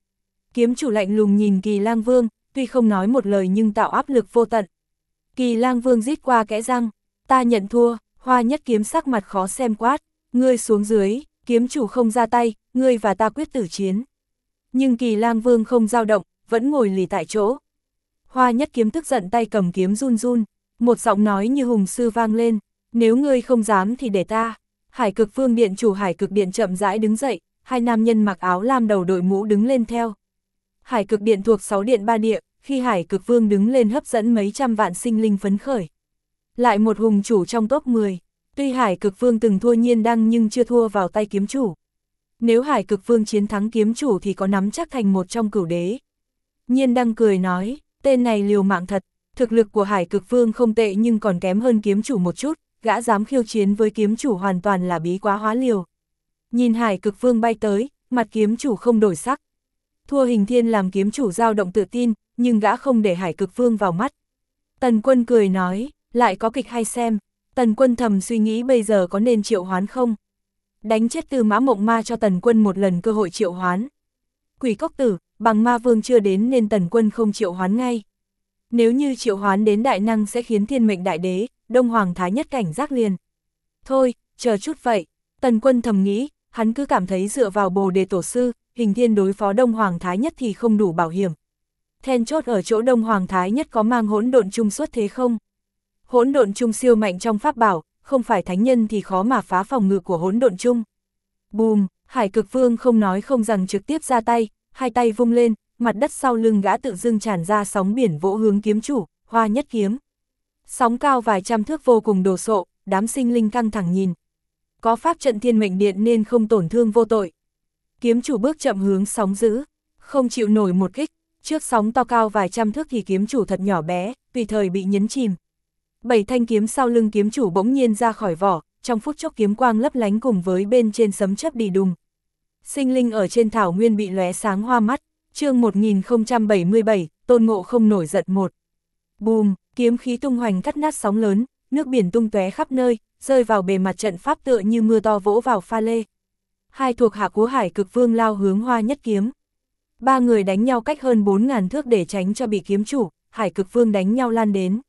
Kiếm chủ lạnh lùng nhìn Kỳ Lang Vương, tuy không nói một lời nhưng tạo áp lực vô tận. Kỳ Lang Vương rít qua kẽ răng, ta nhận thua. Hoa Nhất Kiếm sắc mặt khó xem quát, ngươi xuống dưới, kiếm chủ không ra tay, ngươi và ta quyết tử chiến. Nhưng Kỳ Lang Vương không dao động, vẫn ngồi lì tại chỗ. Hoa Nhất Kiếm tức giận tay cầm kiếm run run, một giọng nói như hùng sư vang lên, nếu ngươi không dám thì để ta. Hải Cực Vương điện chủ Hải Cực Điện chậm rãi đứng dậy, hai nam nhân mặc áo lam đầu đội mũ đứng lên theo. Hải Cực Điện thuộc 6 điện 3 địa, khi Hải Cực Vương đứng lên hấp dẫn mấy trăm vạn sinh linh phấn khởi. Lại một hùng chủ trong top 10, tuy Hải Cực Vương từng thua Nhiên Đăng nhưng chưa thua vào tay kiếm chủ. Nếu Hải Cực Vương chiến thắng kiếm chủ thì có nắm chắc thành một trong cửu đế. Nhiên Đăng cười nói, tên này liều mạng thật, thực lực của Hải Cực Vương không tệ nhưng còn kém hơn kiếm chủ một chút, gã dám khiêu chiến với kiếm chủ hoàn toàn là bí quá hóa liều. Nhìn Hải Cực Vương bay tới, mặt kiếm chủ không đổi sắc. Thua Hình Thiên làm kiếm chủ dao động tự tin, nhưng gã không để Hải Cực Vương vào mắt. Tần Quân cười nói, lại có kịch hay xem. Tần Quân thầm suy nghĩ bây giờ có nên triệu hoán không? Đánh chết Tư Mã Mộng Ma cho Tần Quân một lần cơ hội triệu hoán. Quỷ Cốc Tử, Bằng Ma Vương chưa đến nên Tần Quân không triệu hoán ngay. Nếu như triệu hoán đến đại năng sẽ khiến Thiên Mệnh Đại Đế, Đông Hoàng Thái Nhất cảnh giác liền. Thôi, chờ chút vậy. Tần Quân thầm nghĩ, hắn cứ cảm thấy dựa vào Bồ Đề Tổ Sư, Hình Thiên đối phó Đông Hoàng Thái Nhất thì không đủ bảo hiểm. Then chốt ở chỗ Đông Hoàng Thái Nhất có mang hỗn độn chung xuất thế không? Hỗn độn chung siêu mạnh trong pháp bảo, không phải thánh nhân thì khó mà phá phòng ngự của hỗn độn chung. Bùm, Hải Cực Vương không nói không rằng trực tiếp ra tay, hai tay vung lên, mặt đất sau lưng gã tự dưng tràn ra sóng biển vỗ hướng kiếm chủ, Hoa Nhất Kiếm. Sóng cao vài trăm thước vô cùng đồ sộ, đám sinh linh căng thẳng nhìn. Có pháp trận Thiên Mệnh Điện nên không tổn thương vô tội. Kiếm chủ bước chậm hướng sóng dữ, không chịu nổi một kích, trước sóng to cao vài trăm thước thì kiếm chủ thật nhỏ bé, tùy thời bị nhấn chìm. 7 thanh kiếm sau lưng kiếm chủ bỗng nhiên ra khỏi vỏ, trong phút chốc kiếm quang lấp lánh cùng với bên trên sấm chớp đi đùng. Sinh linh ở trên thảo nguyên bị lóe sáng hoa mắt, chương 1077, Tôn Ngộ Không nổi giận 1. Bùm, kiếm khí tung hoành cắt nát sóng lớn, nước biển tung tóe khắp nơi, rơi vào bề mặt trận pháp tựa như mưa to vỗ vào pha lê. Hai thuộc hạ của Hải Cực Vương lao hướng Hoa Nhất Kiếm. Ba người đánh nhau cách hơn 4.000 thước để tránh cho bị kiếm chủ, Hải Cực Vương đánh nhau lan đến.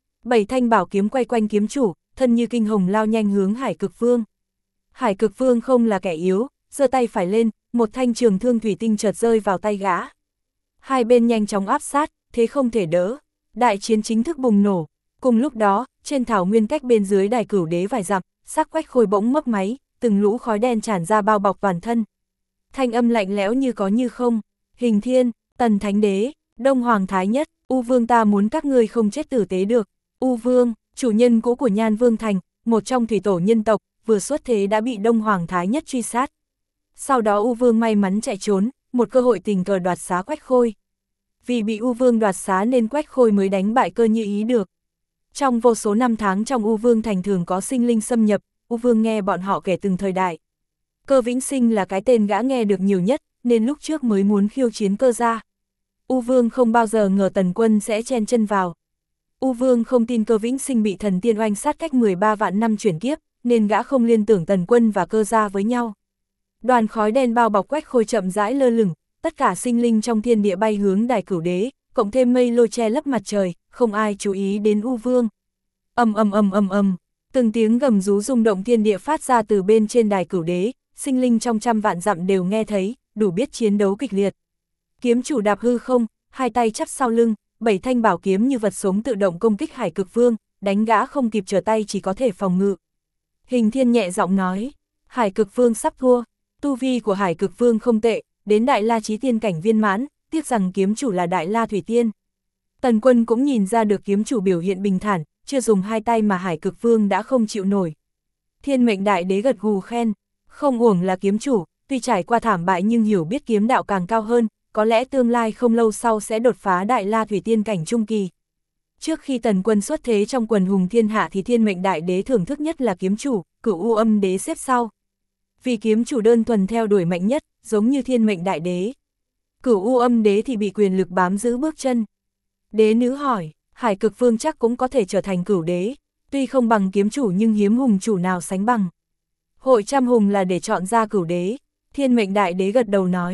7 thanh bảo kiếm quay quanh kiếm chủ, thân như kinh hồng lao nhanh hướng Hải Cực Vương. Hải Cực Vương không là kẻ yếu, giơ tay phải lên, một thanh trường thương thủy tinh chợt rơi vào tay gã. Hai bên nhanh chóng áp sát, thế không thể đỡ. Đại chiến chính thức bùng nổ. Cùng lúc đó, trên thảo nguyên cách bên dưới đài cửu đế vài dặm, sắc Quách Khôi bỗng mấp máy, từng lũ khói đen tràn ra bao bọc toàn thân. Thanh âm lạnh lẽo như có như không. Hình Thiên, Tần Thánh Đế, Đông Hoàng Thái Nhất, U Vương ta muốn các ngươi không chết tử tế được. U Vương, chủ nhân cũ của Nhan Vương Thành, một trong thủy tổ nhân tộc, vừa xuất thế đã bị Đông Hoàng Thái Nhất truy sát. Sau đó U Vương may mắn chạy trốn, một cơ hội tình cờ đoạt xá Quách Khôi. Vì bị U Vương đoạt xá nên Quách Khôi mới đánh bại Cơ Như Ý được. Trong vô số năm tháng trong U Vương Thành thường có sinh linh xâm nhập, U Vương nghe bọn họ kể từng thời đại. Cơ Vĩnh Sinh là cái tên gã nghe được nhiều nhất, nên lúc trước mới muốn khiêu chiến Cơ gia. U Vương không bao giờ ngờ Tần Quân sẽ chen chân vào. U Vương không tin Cơ Vĩnh Sinh bị thần tiên oanh sát cách 13 vạn năm chuyển kiếp, nên gã không liên tưởng Tần Quân và Cơ gia với nhau. Đoàn khói đen bao bọc Quách Khôi chậm rãi lơ lửng, tất cả sinh linh trong thiên địa bay hướng đài cửu đế, cộng thêm mây lôi che lấp mặt trời, không ai chú ý đến U Vương. Ầm ầm ầm ầm ầm, từng tiếng gầm rú rung động thiên địa phát ra từ bên trên đài cửu đế, sinh linh trong trăm vạn dặm đều nghe thấy, đủ biết chiến đấu kịch liệt. Kiếm chủ đạp hư không, hai tay chắp sau lưng, 7 thanh bảo kiếm như vật sống tự động công kích Hải Cực Vương, đánh gã không kịp trở tay chỉ có thể phòng ngự. Hình Thiên nhẹ giọng nói, Hải Cực Vương sắp thua, tu vi của Hải Cực Vương không tệ, đến Đại La Chí Tiên cảnh viên mãn, tiếc rằng kiếm chủ là Đại La Thủy Tiên. Tần Quân cũng nhìn ra được kiếm chủ biểu hiện bình thản, chưa dùng hai tay mà Hải Cực Vương đã không chịu nổi. Thiên Mệnh Đại Đế gật gù khen, không uổng là kiếm chủ, tuy trải qua thảm bại nhưng hiểu biết kiếm đạo càng cao hơn, có lẽ tương lai không lâu sau sẽ đột phá Đại La Thủy Tiên cảnh trung kỳ. Trước khi Tần Quân xuất thế trong quần hùng thiên hạ thì Thiên Mệnh Đại Đế thưởng thức nhất là kiếm chủ, Cửu U Âm Đế xếp sau. Vì kiếm chủ đơn thuần theo đuổi mạnh nhất, giống như Thiên Mệnh Đại Đế. Cửu U Âm Đế thì bị quyền lực bám giữ bước chân. Đế nữ hỏi, Hải Cực Vương chắc cũng có thể trở thành cửu đế, tuy không bằng kiếm chủ nhưng hiếm hùng chủ nào sánh bằng. Hội trăm hùng là để chọn ra cửu đế, Thiên Mệnh Đại Đế gật đầu nói.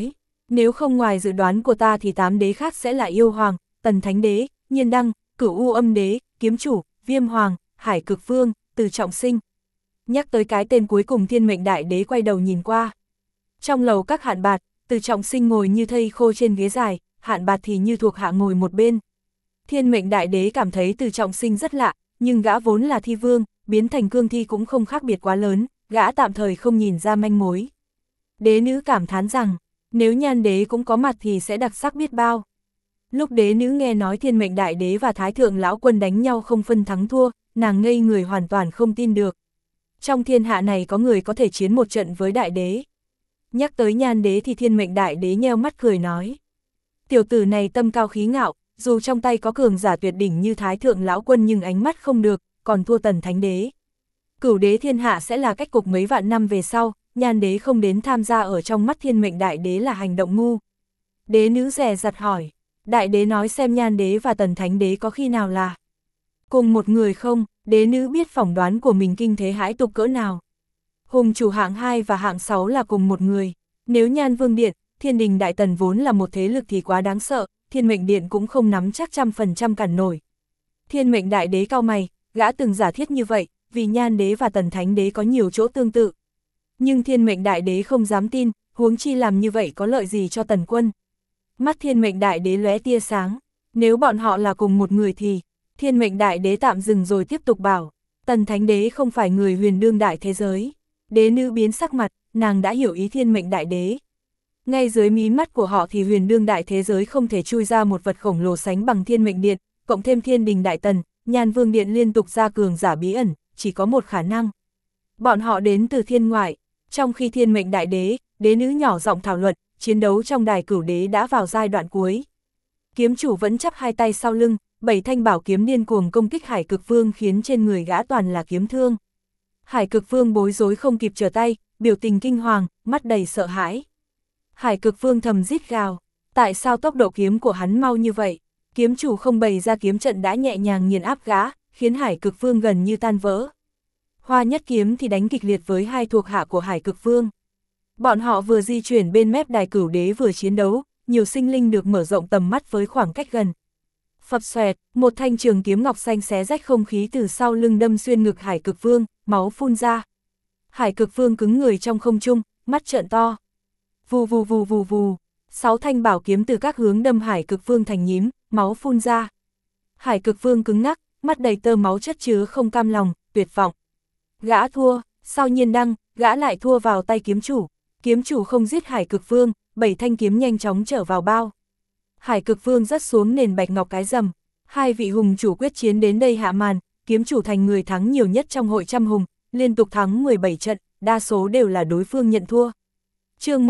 Nếu không ngoài dự đoán của ta thì 8 đế khác sẽ là Yêu Hoàng, Tần Thánh Đế, Nhiên Đăng, Cửu U Âm Đế, Kiếm Chủ, Viêm Hoàng, Hải Cực Vương, Từ Trọng Sinh. Nhắc tới cái tên cuối cùng Thiên Mệnh Đại Đế quay đầu nhìn qua. Trong lầu các Hạn Bạt, Từ Trọng Sinh ngồi như thây khô trên ghế dài, Hạn Bạt thì như thuộc hạ ngồi một bên. Thiên Mệnh Đại Đế cảm thấy Từ Trọng Sinh rất lạ, nhưng gã vốn là thi vương, biến thành cương thi cũng không khác biệt quá lớn, gã tạm thời không nhìn ra manh mối. Đế nữ cảm thán rằng, nếu Nhan Đế cũng có mặt thì sẽ đặc sắc biết bao. Lúc đế nữ nghe nói Thiên Mệnh Đại Đế và Thái Thượng Lão Quân đánh nhau không phân thắng thua, nàng ngây người hoàn toàn không tin được. Trong thiên hạ này có người có thể chiến một trận với Đại Đế. Nhắc tới Nhan Đế thì Thiên Mệnh Đại Đế nheo mắt cười nói. Tiểu tử này tâm cao khí ngạo, dù trong tay có cường giả tuyệt đỉnh như Thái Thượng Lão Quân nhưng ánh mắt không được, còn thua Tần Thánh Đế. Cửu đế thiên hạ sẽ là cách cục mấy vạn năm về sau, Nhan Đế không đến tham gia ở trong mắt Thiên Mệnh Đại Đế là hành động ngu. Đế nữ dè dặt hỏi, Đại Đế nói xem Nhan Đế và Tần Thánh Đế có khi nào là cùng một người không? Đế nữ biết phỏng đoán của mình kinh thế hãi tục cỡ nào. Hùng chủ hạng 2 và hạng 6 là cùng một người. Nếu Nhan Vương Điện, Thiên Đình Đại Tần vốn là một thế lực thì quá đáng sợ, Thiên Mệnh Điện cũng không nắm chắc 100% cản nổi. Thiên Mệnh Đại Đế cau mày, gã từng giả thiết như vậy, vì Nhan Đế và Tần Thánh Đế có nhiều chỗ tương tự. Nhưng Thiên Mệnh Đại Đế không dám tin, huống chi làm như vậy có lợi gì cho Tần Quân. Mắt Thiên Mệnh Đại Đế lóe tia sáng, nếu bọn họ là cùng một người thì... Thiên Mệnh Đại Đế tạm dừng rồi tiếp tục bảo, Tần Thánh Đế không phải người huyền đương đại thế giới. Đế nữ biến sắc mặt, nàng đã hiểu ý Thiên Mệnh Đại Đế. Ngay dưới mí mắt của họ thì huyền đương đại thế giới không thể chui ra một vật khổng lồ sánh bằng Thiên Mệnh Điện, cộng thêm Thiên Đình Đại Tần, Nhan Vương Điện liên tục ra cường giả bí ẩn, chỉ có một khả năng. Bọn họ đến từ thiên ngoại, trong khi Thiên Mệnh Đại Đế, đế nữ nhỏ giọng thảo luận, chiến đấu trong đài cửu đế đã vào giai đoạn cuối. Kiếm chủ vẫn chắp hai tay sau lưng, 7 thanh bảo kiếm điên cuồng công kích Hải Cực Vương khiến trên người gã toàn là kiếm thương. Hải Cực Vương bối rối không kịp trở tay, biểu tình kinh hoàng, mắt đầy sợ hãi. Hải Cực Vương thầm rít gào, tại sao tốc độ kiếm của hắn mau như vậy? Kiếm chủ không bày ra kiếm trận đã nhẹ nhàng nghiền áp gã, khiến Hải Cực Vương gần như tan vỡ. Hoa Nhất Kiếm thì đánh kịch liệt với hai thuộc hạ của Hải Cực Vương. Bọn họ vừa di chuyển bên mép đài cửu đế vừa chiến đấu, nhiều sinh linh được mở rộng tầm mắt với khoảng cách gần. Phập xoẹt, một thanh trường kiếm ngọc xanh xé rách không khí từ sau lưng đâm xuyên ngực Hải Cực Vương, máu phun ra. Hải Cực Vương cứng người trong không trung, mắt trợn to. Vù vù vù vù vù, 6 thanh bảo kiếm từ các hướng đâm Hải Cực Vương thành nhím, máu phun ra. Hải Cực Vương cứng ngắc, mắt đầy tơ máu chất chứa không cam lòng, tuyệt vọng. Gã thua, sau Nhiên Đăng, gã lại thua vào tay kiếm chủ. Kiếm chủ không giết Hải Cực Vương, 7 thanh kiếm nhanh chóng trở vào bao. Hải Cực Vương rớt xuống nền bạch ngọc cái rầm. Hai vị hùng chủ quyết chiến đến đây hạ màn, kiếm chủ thành người thắng nhiều nhất trong hội trăm hùng, liên tục thắng 17 trận, đa số đều là đối phương nhận thua. Chương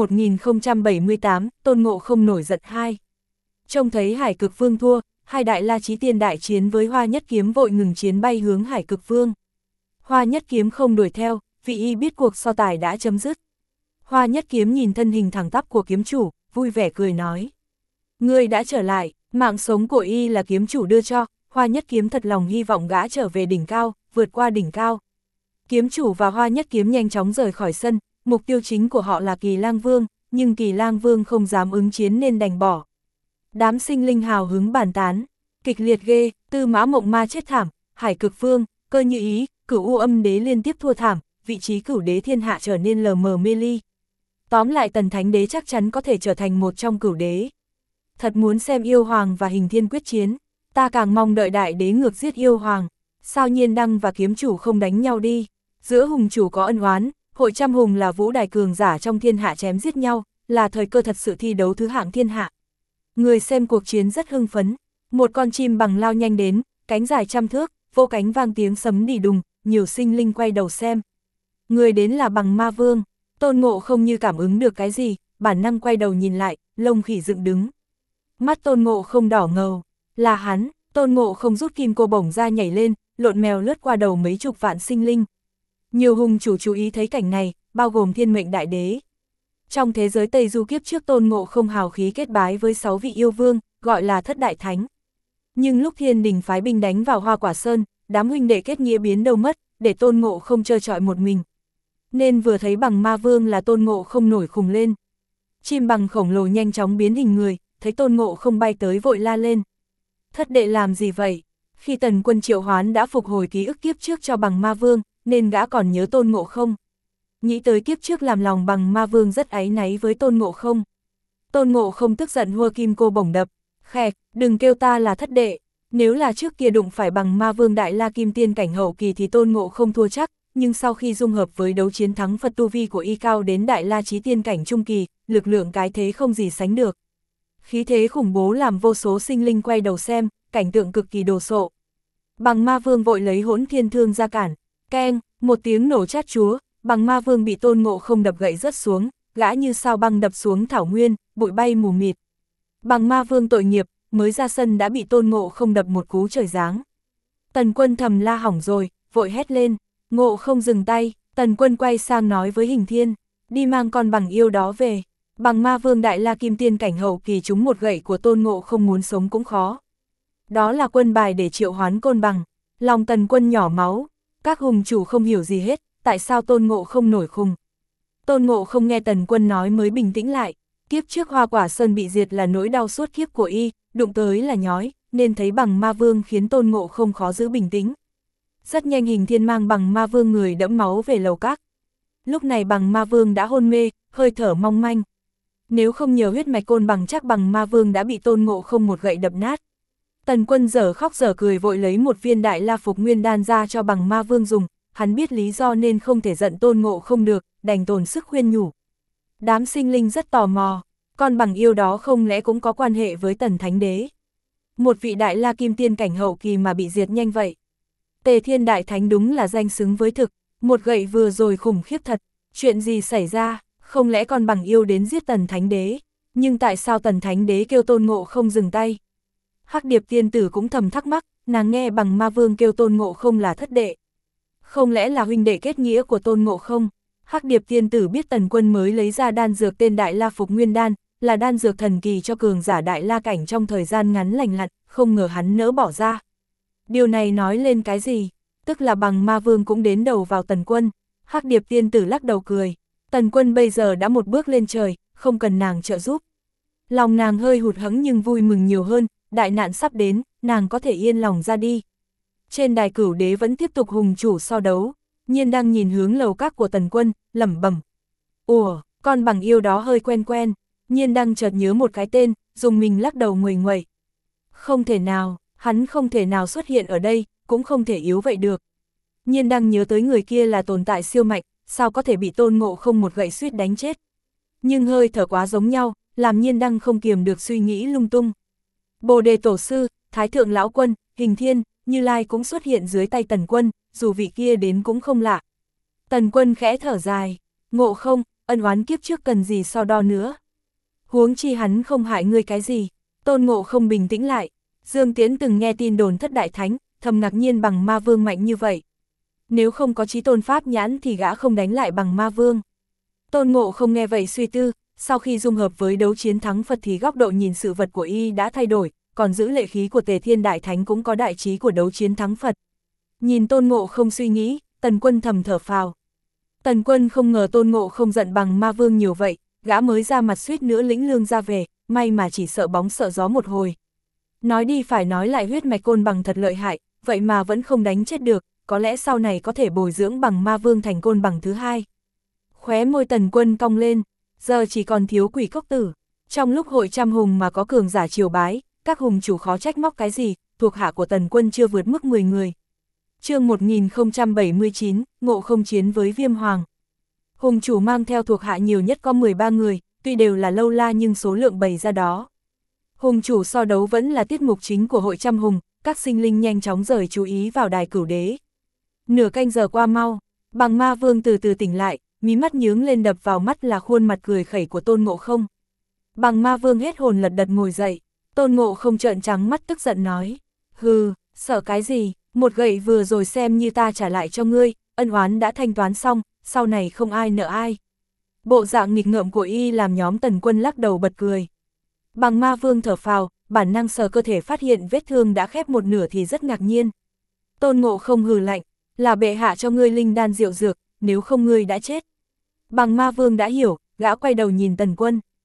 1078, Tôn Ngộ không nổi giận 2. Trông thấy Hải Cực Vương thua, hai đại la chí tiên đại chiến với Hoa Nhất Kiếm vội ngừng chiến bay hướng Hải Cực Vương. Hoa Nhất Kiếm không đuổi theo, vì y biết cuộc so tài đã chấm dứt. Hoa Nhất Kiếm nhìn thân hình thẳng tắp của kiếm chủ, vui vẻ cười nói. Ngươi đã trở lại, mạng sống của y là kiếm chủ đưa cho, Hoa Nhất Kiếm thật lòng hy vọng gã trở về đỉnh cao, vượt qua đỉnh cao. Kiếm chủ và Hoa Nhất Kiếm nhanh chóng rời khỏi sân, mục tiêu chính của họ là Kỳ Lang Vương, nhưng Kỳ Lang Vương không dám ứng chiến nên đành bỏ. Đám sinh linh hào hứng bàn tán, kịch liệt ghê, Tư Mã Mộng Ma chết thảm, Hải Cực Vương, Cơ Như Ý, Cửu U Âm Đế liên tiếp thua thảm, vị trí cửu đế thiên hạ trở nên lờ mờ mê ly. Tóm lại Tần Thánh Đế chắc chắn có thể trở thành một trong cửu đế. Thật muốn xem Yêu Hoàng và Hình Thiên quyết chiến, ta càng mong đợi Đại Đế ngược giết Yêu Hoàng. Sao Nhiên Đăng và kiếm chủ không đánh nhau đi? Giữa hùng chủ có ân oán, hội trăm hùng là vũ đài cường giả trong thiên hạ chém giết nhau, là thời cơ thật sự thi đấu thứ hạng thiên hạ. Người xem cuộc chiến rất hưng phấn, một con chim bằng lao nhanh đến, cánh dài trăm thước, vô cánh vang tiếng sấm đì đùng, nhiều sinh linh quay đầu xem. Người đến là Bằng Ma Vương, Tôn Ngộ không như cảm ứng được cái gì, bản năng quay đầu nhìn lại, lông khỉ dựng đứng. Mắt Tôn Ngộ không đỏ ngầu, là hắn. Tôn Ngộ không rút kim cô bổng ra nhảy lên, lộn mèo lướt qua đầu mấy chục vạn sinh linh. Nhiều hùng chủ chú ý thấy cảnh này, bao gồm Thiên Mệnh Đại Đế. Trong thế giới Tây Du kiếp trước Tôn Ngộ không hào khí kết bái với 6 vị yêu vương, gọi là thất đại thánh. Nhưng lúc Thiên Đình phái binh đánh vào Hoa Quả Sơn, đám huynh đệ kết nghĩa biến đâu mất, để Tôn Ngộ không trơ trọi một mình. Nên vừa thấy Bằng Ma Vương là Tôn Ngộ không nổi khùng lên. Chim bằng khổng lồ nhanh chóng biến hình người, thấy Tôn Ngộ Không bay tới vội la lên. Thất đệ làm gì vậy? Khi Tần Quân triệu hoán đã phục hồi ký ức kiếp trước cho bằng ma vương, nên gã còn nhớ Tôn Ngộ Không. Nghĩ tới kiếp trước làm lòng bằng ma vương rất áy náy với Tôn Ngộ Không. Tôn Ngộ Không tức giận hua kim cô bổng đập. Khẹt, đừng kêu ta là thất đệ. Nếu là trước kia đụng phải bằng ma vương đại la kim tiên cảnh hậu kỳ thì Tôn Ngộ Không thua chắc, nhưng sau khi dung hợp với đấu chiến thắng Phật tu vi của y cao đến đại la chí tiên cảnh trung kỳ, lực lượng cái thế không gì sánh được. Khí thế khủng bố làm vô số sinh linh quay đầu xem, cảnh tượng cực kỳ đồ sộ. Bằng ma vương vội lấy Hỗn Thiên Thương ra cản. Keng, một tiếng nổ chát chúa, bằng ma vương bị Tôn Ngộ Không đập gãy rớt xuống, gã như sao băng đập xuống thảo nguyên, bụi bay mù mịt. Bằng ma vương tội nghiệp, mới ra sân đã bị Tôn Ngộ Không đập một cú trời giáng. Tần Quân thầm la hỏng rồi, vội hét lên. Ngộ Không dừng tay, Tần Quân quay sang nói với Hình Thiên, đi mang con bằng yêu đó về. Bằng ma vương đại la kim tiên cảnh hậu kỳ trúng một gậy của Tôn Ngộ Không muốn sống cũng khó. Đó là quân bài để triệu hoán côn bằng. Lòng Tần Quân nhỏ máu, các hùng chủ không hiểu gì hết, tại sao Tôn Ngộ Không nổi khùng. Tôn Ngộ Không nghe Tần Quân nói mới bình tĩnh lại, kiếp trước Hoa Quả Sơn bị diệt là nỗi đau suốt kiếp của y, đụng tới là nhói, nên thấy bằng ma vương khiến Tôn Ngộ Không khó giữ bình tĩnh. Rất nhanh Hình Thiên mang bằng ma vương người đẫm máu về lầu các. Lúc này bằng ma vương đã hôn mê, hơi thở mong manh. Nếu không nhờ huyết mạch côn bằng chắc bằng ma vương đã bị Tôn Ngộ Không một gậy đập nát. Tần Quân dở khóc dở cười vội lấy một viên đại la phục nguyên đan ra cho bằng ma vương dùng, hắn biết lý do nên không thể giận Tôn Ngộ Không được, đành tồn sức khuyên nhủ. Đám sinh linh rất tò mò, con bằng yêu đó không lẽ cũng có quan hệ với Tần Thánh Đế. Một vị đại la kim tiên cảnh hậu kỳ mà bị diệt nhanh vậy. Tề Thiên Đại Thánh đúng là danh xứng với thực, một gậy vừa rồi khủng khiếp thật, chuyện gì xảy ra, không lẽ con bằng yêu đến giết Tần Thánh Đế, nhưng tại sao Tần Thánh Đế kêu Tôn Ngộ Không dừng tay? Hắc Điệp tiên tử cũng thầm thắc mắc, nàng nghe bằng ma vương kêu Tôn Ngộ Không là thất đệ. Không lẽ là huynh đệ kết nghĩa của Tôn Ngộ Không? Hắc Điệp tiên tử biết Tần Quân mới lấy ra đan dược tên Đại La Phục Nguyên Đan, là đan dược thần kỳ cho cường giả đại la cảnh trong thời gian ngắn lành lặn, không ngờ hắn nỡ bỏ ra. Điều này nói lên cái gì? Tức là bằng ma vương cũng đến đầu vào Tần Quân. Hắc Điệp tiên tử lắc đầu cười. Tần Quân bây giờ đã một bước lên trời, không cần nàng trợ giúp. Lòng nàng hơi hụt hẫng nhưng vui mừng nhiều hơn, đại nạn sắp đến, nàng có thể yên lòng ra đi. Trên đài Cửu Đế vẫn tiếp tục hùng chủ so đấu, Nhiên đang nhìn hướng lầu các của Tần Quân, lẩm bẩm. Ủa, con bằng yêu đó hơi quen quen. Nhiên đang chợt nhớ một cái tên, dùng mình lắc đầu nguầy nguậy. Không thể nào, hắn không thể nào xuất hiện ở đây, cũng không thể yếu vậy được. Nhiên đang nhớ tới người kia là tồn tại siêu mạnh, sao có thể bị Tôn Ngộ Không một gậy suýt đánh chết. Nhưng hơi thở quá giống nhau, làm Nhiên đang không kiềm được suy nghĩ lung tung. Bồ Đề Tổ Sư, Thái Thượng Lão Quân, Hình Thiên, Như Lai cũng xuất hiện dưới tay Tần Quân, dù vị kia đến cũng không lạ. Tần Quân khẽ thở dài, Ngộ Không, ân oán kiếp trước cần gì so đo nữa. Huống chi hắn không hại ngươi cái gì. Tôn Ngộ Không bình tĩnh lại. Dương Tiễn từng nghe tin đồn thất đại thánh, thầm ngạc nhiên bằng ma vương mạnh như vậy. Nếu không có chí tôn pháp nhãn thì gã không đánh lại bằng ma vương. Tôn Ngộ Không nghe vậy suy tư, sau khi dung hợp với đấu chiến thắng Phật thì góc độ nhìn sự vật của y đã thay đổi, còn giữ lệ khí của Tề Thiên Đại Thánh cũng có đại trí của đấu chiến thắng Phật. Nhìn Tôn Ngộ Không suy nghĩ, Tần Quân thầm thở phào. Tần Quân không ngờ Tôn Ngộ Không giận bằng ma vương nhiều vậy, gã mới ra mặt suýt nữa lĩnh lương ra về, may mà chỉ sợ bóng sợ gió một hồi. Nói đi phải nói lại huyết mạch côn bằng thật lợi hại, vậy mà vẫn không đánh chết được, có lẽ sau này có thể bồi dưỡng bằng ma vương thành côn bằng thứ hai. Khóe môi Tần Quân cong lên, giờ chỉ còn thiếu Quỷ Cốc Tử. Trong lúc hội trăm hùng mà có cường giả triều bái, các hùng chủ khó trách móc cái gì, thuộc hạ của Tần Quân chưa vượt mức 10 người. Chương 1079, Ngộ Không chiến với Viêm Hoàng. Hùng chủ mang theo thuộc hạ nhiều nhất có 13 người, tuy đều là lâu la nhưng số lượng bày ra đó. Hùng chủ so đấu vẫn là tiết mục chính của hội trăm hùng, các sinh linh nhanh chóng rời chú ý vào đài Cửu Đế. Nửa canh giờ qua mau, bằng ma vương từ từ tỉnh lại, mí mắt nhướng lên đập vào mắt là khuôn mặt cười khẩy của Tôn Ngộ Không. Bằng ma vương hết hồn lật đật ngồi dậy, Tôn Ngộ Không trợn trắng mắt tức giận nói, hừ, sợ cái gì, một gậy vừa rồi xem như ta trả lại cho ngươi, ân oán đã thanh toán xong, sau này không ai nợ ai. Bộ dạng nghịch ngợm của y làm nhóm Tần Quân lắc đầu bật cười. Bằng ma vương thở phào, bản năng sờ cơ thể phát hiện vết thương đã khép một nửa thì rất ngạc nhiên. Tôn Ngộ Không hừ lạnh, là bệ hạ cho ngươi linh đan rượu dược, nếu không ngươi đã chết. Bằng ma vương đã hiểu, gã quay đầu nhìn Tần Quân.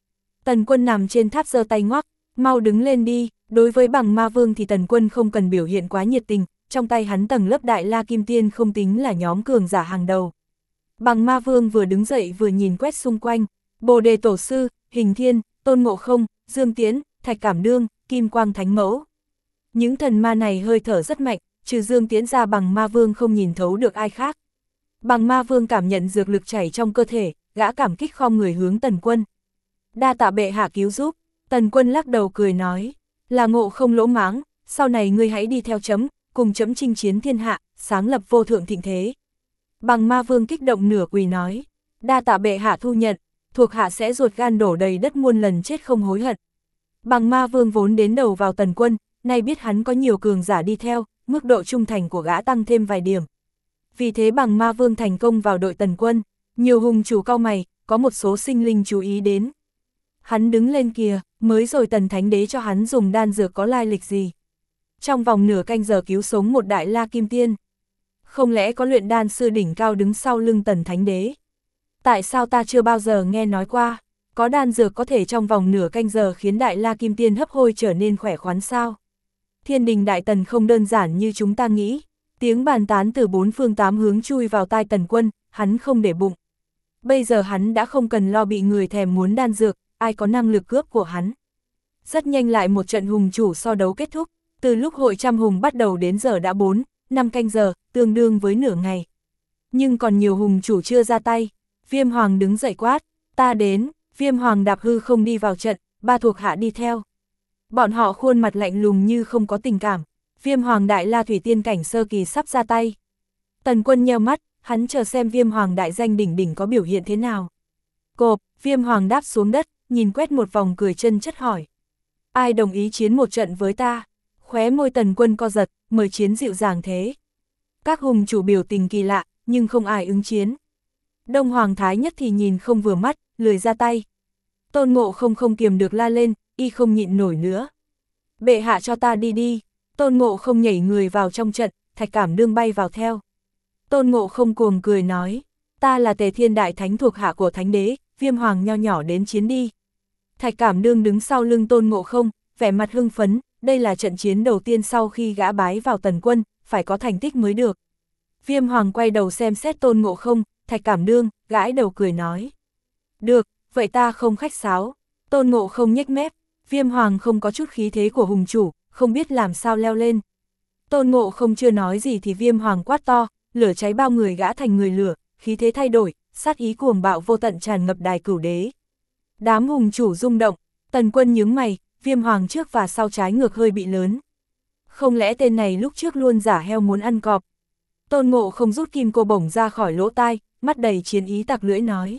Tần Quân nằm trên tháp giơ tay ngoắc, mau đứng lên đi. Đối với Bằng Ma Vương thì Tần Quân không cần biểu hiện quá nhiệt tình, trong tay hắn tầng lớp Đại La Kim Tiên không tính là nhóm cường giả hàng đầu. Bằng Ma Vương vừa đứng dậy vừa nhìn quét xung quanh, Bồ Đề Tổ Sư, Hình Thiên, Tôn Ngộ Không, Dương Tiễn, Thạch Cảm Đương, Kim Quang Thánh Mẫu. Những thần ma này hơi thở rất mạnh, trừ Dương Tiễn ra Bằng Ma Vương không nhìn thấu được ai khác. Bằng Ma Vương cảm nhận dược lực chảy trong cơ thể, gã cảm kích khom người hướng Tần Quân. Đa tạ bệ hạ cứu giúp. Tần Quân lắc đầu cười nói, là Ngộ Không lỗ mãng, sau này ngươi hãy đi theo chấm, cùng chấm chinh chiến thiên hạ, sáng lập vô thượng thịnh thế. Bằng Ma Vương kích động nửa quỳ nói, đa tạ bệ hạ thu nhận, thuộc hạ sẽ ruột gan đổ đầy đất muôn lần chết không hối hận. Bằng Ma Vương vốn đến đầu vào Tần Quân, nay biết hắn có nhiều cường giả đi theo, mức độ trung thành của gã tăng thêm vài điểm. Vì thế Bằng Ma Vương thành công vào đội Tần Quân, nhiều hùng chủ cau mày, có một số sinh linh chú ý đến. Hắn đứng lên kìa, mới rồi Tần Thánh Đế cho hắn dùng đan dược có lai lịch gì. Trong vòng nửa canh giờ cứu sống một Đại La Kim Tiên. Không lẽ có luyện đan sư đỉnh cao đứng sau lưng Tần Thánh Đế? Tại sao ta chưa bao giờ nghe nói qua, có đan dược có thể trong vòng nửa canh giờ khiến Đại La Kim Tiên hấp hôi trở nên khỏe khoắn sao? Thiên đình Đại Tần không đơn giản như chúng ta nghĩ. Tiếng bàn tán từ bốn phương tám hướng chui vào tai Tần Quân, hắn không để bụng. Bây giờ hắn đã không cần lo bị người thèm muốn đan dược, ai có năng lực cướp của hắn. Rất nhanh lại một trận hùng chủ so đấu kết thúc, từ lúc hội trăm hùng bắt đầu đến giờ đã 4-5 canh giờ, tương đương với nửa ngày. Nhưng còn nhiều hùng chủ chưa ra tay. Viêm Hoàng đứng dậy quát, ta đến. Viêm Hoàng đạp hư không đi vào trận, ba thuộc hạ đi theo. Bọn họ khuôn mặt lạnh lùng như không có tình cảm. Viêm Hoàng Đại La Thủy Tiên cảnh sơ kỳ sắp ra tay. Tần Quân nheo mắt, hắn chờ xem Viêm Hoàng đại danh đỉnh đỉnh có biểu hiện thế nào. Cộp, Viêm Hoàng đáp xuống đất, nhìn quét một vòng cười chân chất hỏi. Ai đồng ý chiến một trận với ta? Khóe môi Tần Quân co giật, mời chiến dịu dàng thế. Các hùng chủ biểu tình kỳ lạ, nhưng không ai ứng chiến. Đông Hoàng Thái Nhất thì nhìn không vừa mắt, lười ra tay. Tôn Ngộ không kiềm được la lên, y không nhịn nổi nữa. Bệ hạ cho ta đi đi. Tôn Ngộ không nhảy người vào trong trận, Thạch Cảm Đương bay vào theo. Tôn Ngộ không cuồng cười nói, ta là Tề Thiên Đại Thánh thuộc hạ của Thánh Đế, Viêm Hoàng nho nhỏ đến chiến đi. Thạch Cảm Đương đứng sau lưng Tôn Ngộ không, vẻ mặt hưng phấn, đây là trận chiến đầu tiên sau khi gã bái vào Tần Quân, phải có thành tích mới được. Viêm Hoàng quay đầu xem xét Tôn Ngộ không, Thạch Cảm Đương, gãi đầu cười nói. Được, vậy ta không khách sáo. Tôn Ngộ không nhếch mép, Viêm Hoàng không có chút khí thế của hùng chủ, không biết làm sao leo lên. Tôn Ngộ không chưa nói gì thì Viêm Hoàng quát to, lửa cháy bao người gã thành người lửa, khí thế thay đổi, sát ý cuồng bạo vô tận tràn ngập Đài Cửu Đế. Đám hùng chủ rung động, Tần Quân nhướng mày, Viêm Hoàng trước và sau trái ngược hơi bị lớn. Không lẽ tên này lúc trước luôn giả heo muốn ăn cọp? Tôn Ngộ không rút kim cô bổng ra khỏi lỗ tai, mắt đầy chiến ý tặc lưỡi nói.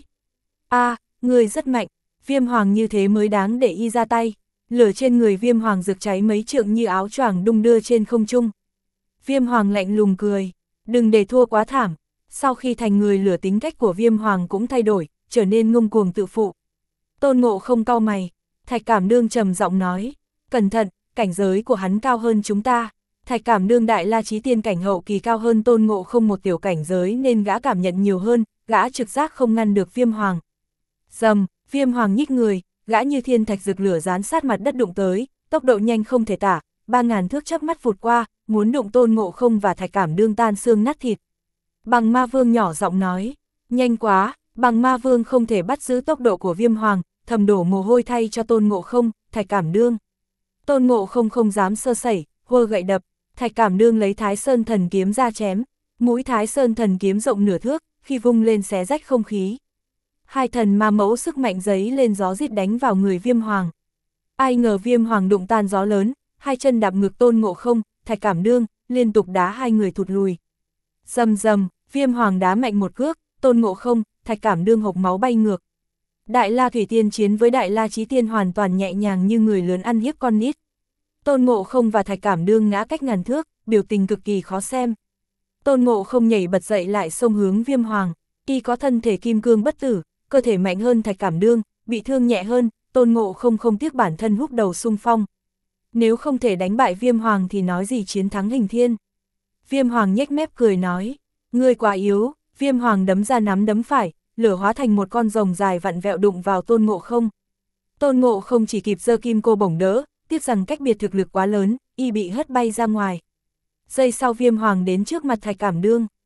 Người rất mạnh, Viêm Hoàng như thế mới đáng để y ra tay. Lửa trên người Viêm Hoàng rực cháy mấy trượng như áo choàng đung đưa trên không trung. Viêm Hoàng lạnh lùng cười, đừng để thua quá thảm. Sau khi thành người lửa tính cách của Viêm Hoàng cũng thay đổi, trở nên ngông cuồng tự phụ. Tôn Ngộ không cau mày, Thạch Cảm Đương trầm giọng nói, cẩn thận, cảnh giới của hắn cao hơn chúng ta. Thạch Cảm Đương Đại La Chí Tiên cảnh hậu kỳ cao hơn Tôn Ngộ không một tiểu cảnh giới nên gã cảm nhận nhiều hơn, gã trực giác không ngăn được Viêm Hoàng. Dầm, Viêm Hoàng nhích người, gã như thiên thạch rực lửa dán sát mặt đất đụng tới, tốc độ nhanh không thể tả, 3000 thước chớp mắt vụt qua, muốn đụng Tôn Ngộ không và Thạch Cảm Đương tan xương nát thịt. Bằng Ma Vương nhỏ giọng nói, nhanh quá. Bằng Ma Vương không thể bắt giữ tốc độ của Viêm Hoàng, thầm đổ mồ hôi thay cho Tôn Ngộ không, Thạch Cảm Đương. Tôn Ngộ không không dám sơ sẩy, hơ gậy đập, Thạch Cảm Đương lấy Thái Sơn Thần Kiếm ra chém, mũi Thái Sơn Thần Kiếm rộng nửa thước, khi vung lên xé rách không khí. Hai thần ma mẫu sức mạnh giấy lên gió rít đánh vào người Viêm Hoàng. Ai ngờ Viêm Hoàng đụng tan gió lớn, hai chân đạp ngược Tôn Ngộ không, Thạch Cảm Đương, liên tục đá hai người thụt lùi. Rầm rầm, Viêm Hoàng đá mạnh một cước, Tôn Ngộ không, Thạch Cảm Đương hộc máu bay ngược. Đại La Thủy Tiên chiến với Đại La Chí Tiên hoàn toàn nhẹ nhàng như người lớn ăn hiếp con nít. Tôn Ngộ không và Thạch Cảm Đương ngã cách ngàn thước, biểu tình cực kỳ khó xem. Tôn Ngộ không nhảy bật dậy lại xông hướng Viêm Hoàng, y có thân thể kim cương bất tử, cơ thể mạnh hơn Thạch Cảm Đương, bị thương nhẹ hơn, Tôn Ngộ không không tiếc bản thân húc đầu xung phong. Nếu không thể đánh bại Viêm Hoàng thì nói gì chiến thắng Hình Thiên. Viêm Hoàng nhếch mép cười nói, ngươi quá yếu. Viêm Hoàng đấm ra nắm đấm phải, lửa hóa thành một con rồng dài vặn vẹo đụng vào Tôn Ngộ không. Tôn Ngộ không chỉ kịp giơ kim cô bổng đỡ, tiếc rằng cách biệt thực lực quá lớn, y bị hất bay ra ngoài. Giây sau Viêm Hoàng đến trước mặt Thạch Cảm Đương.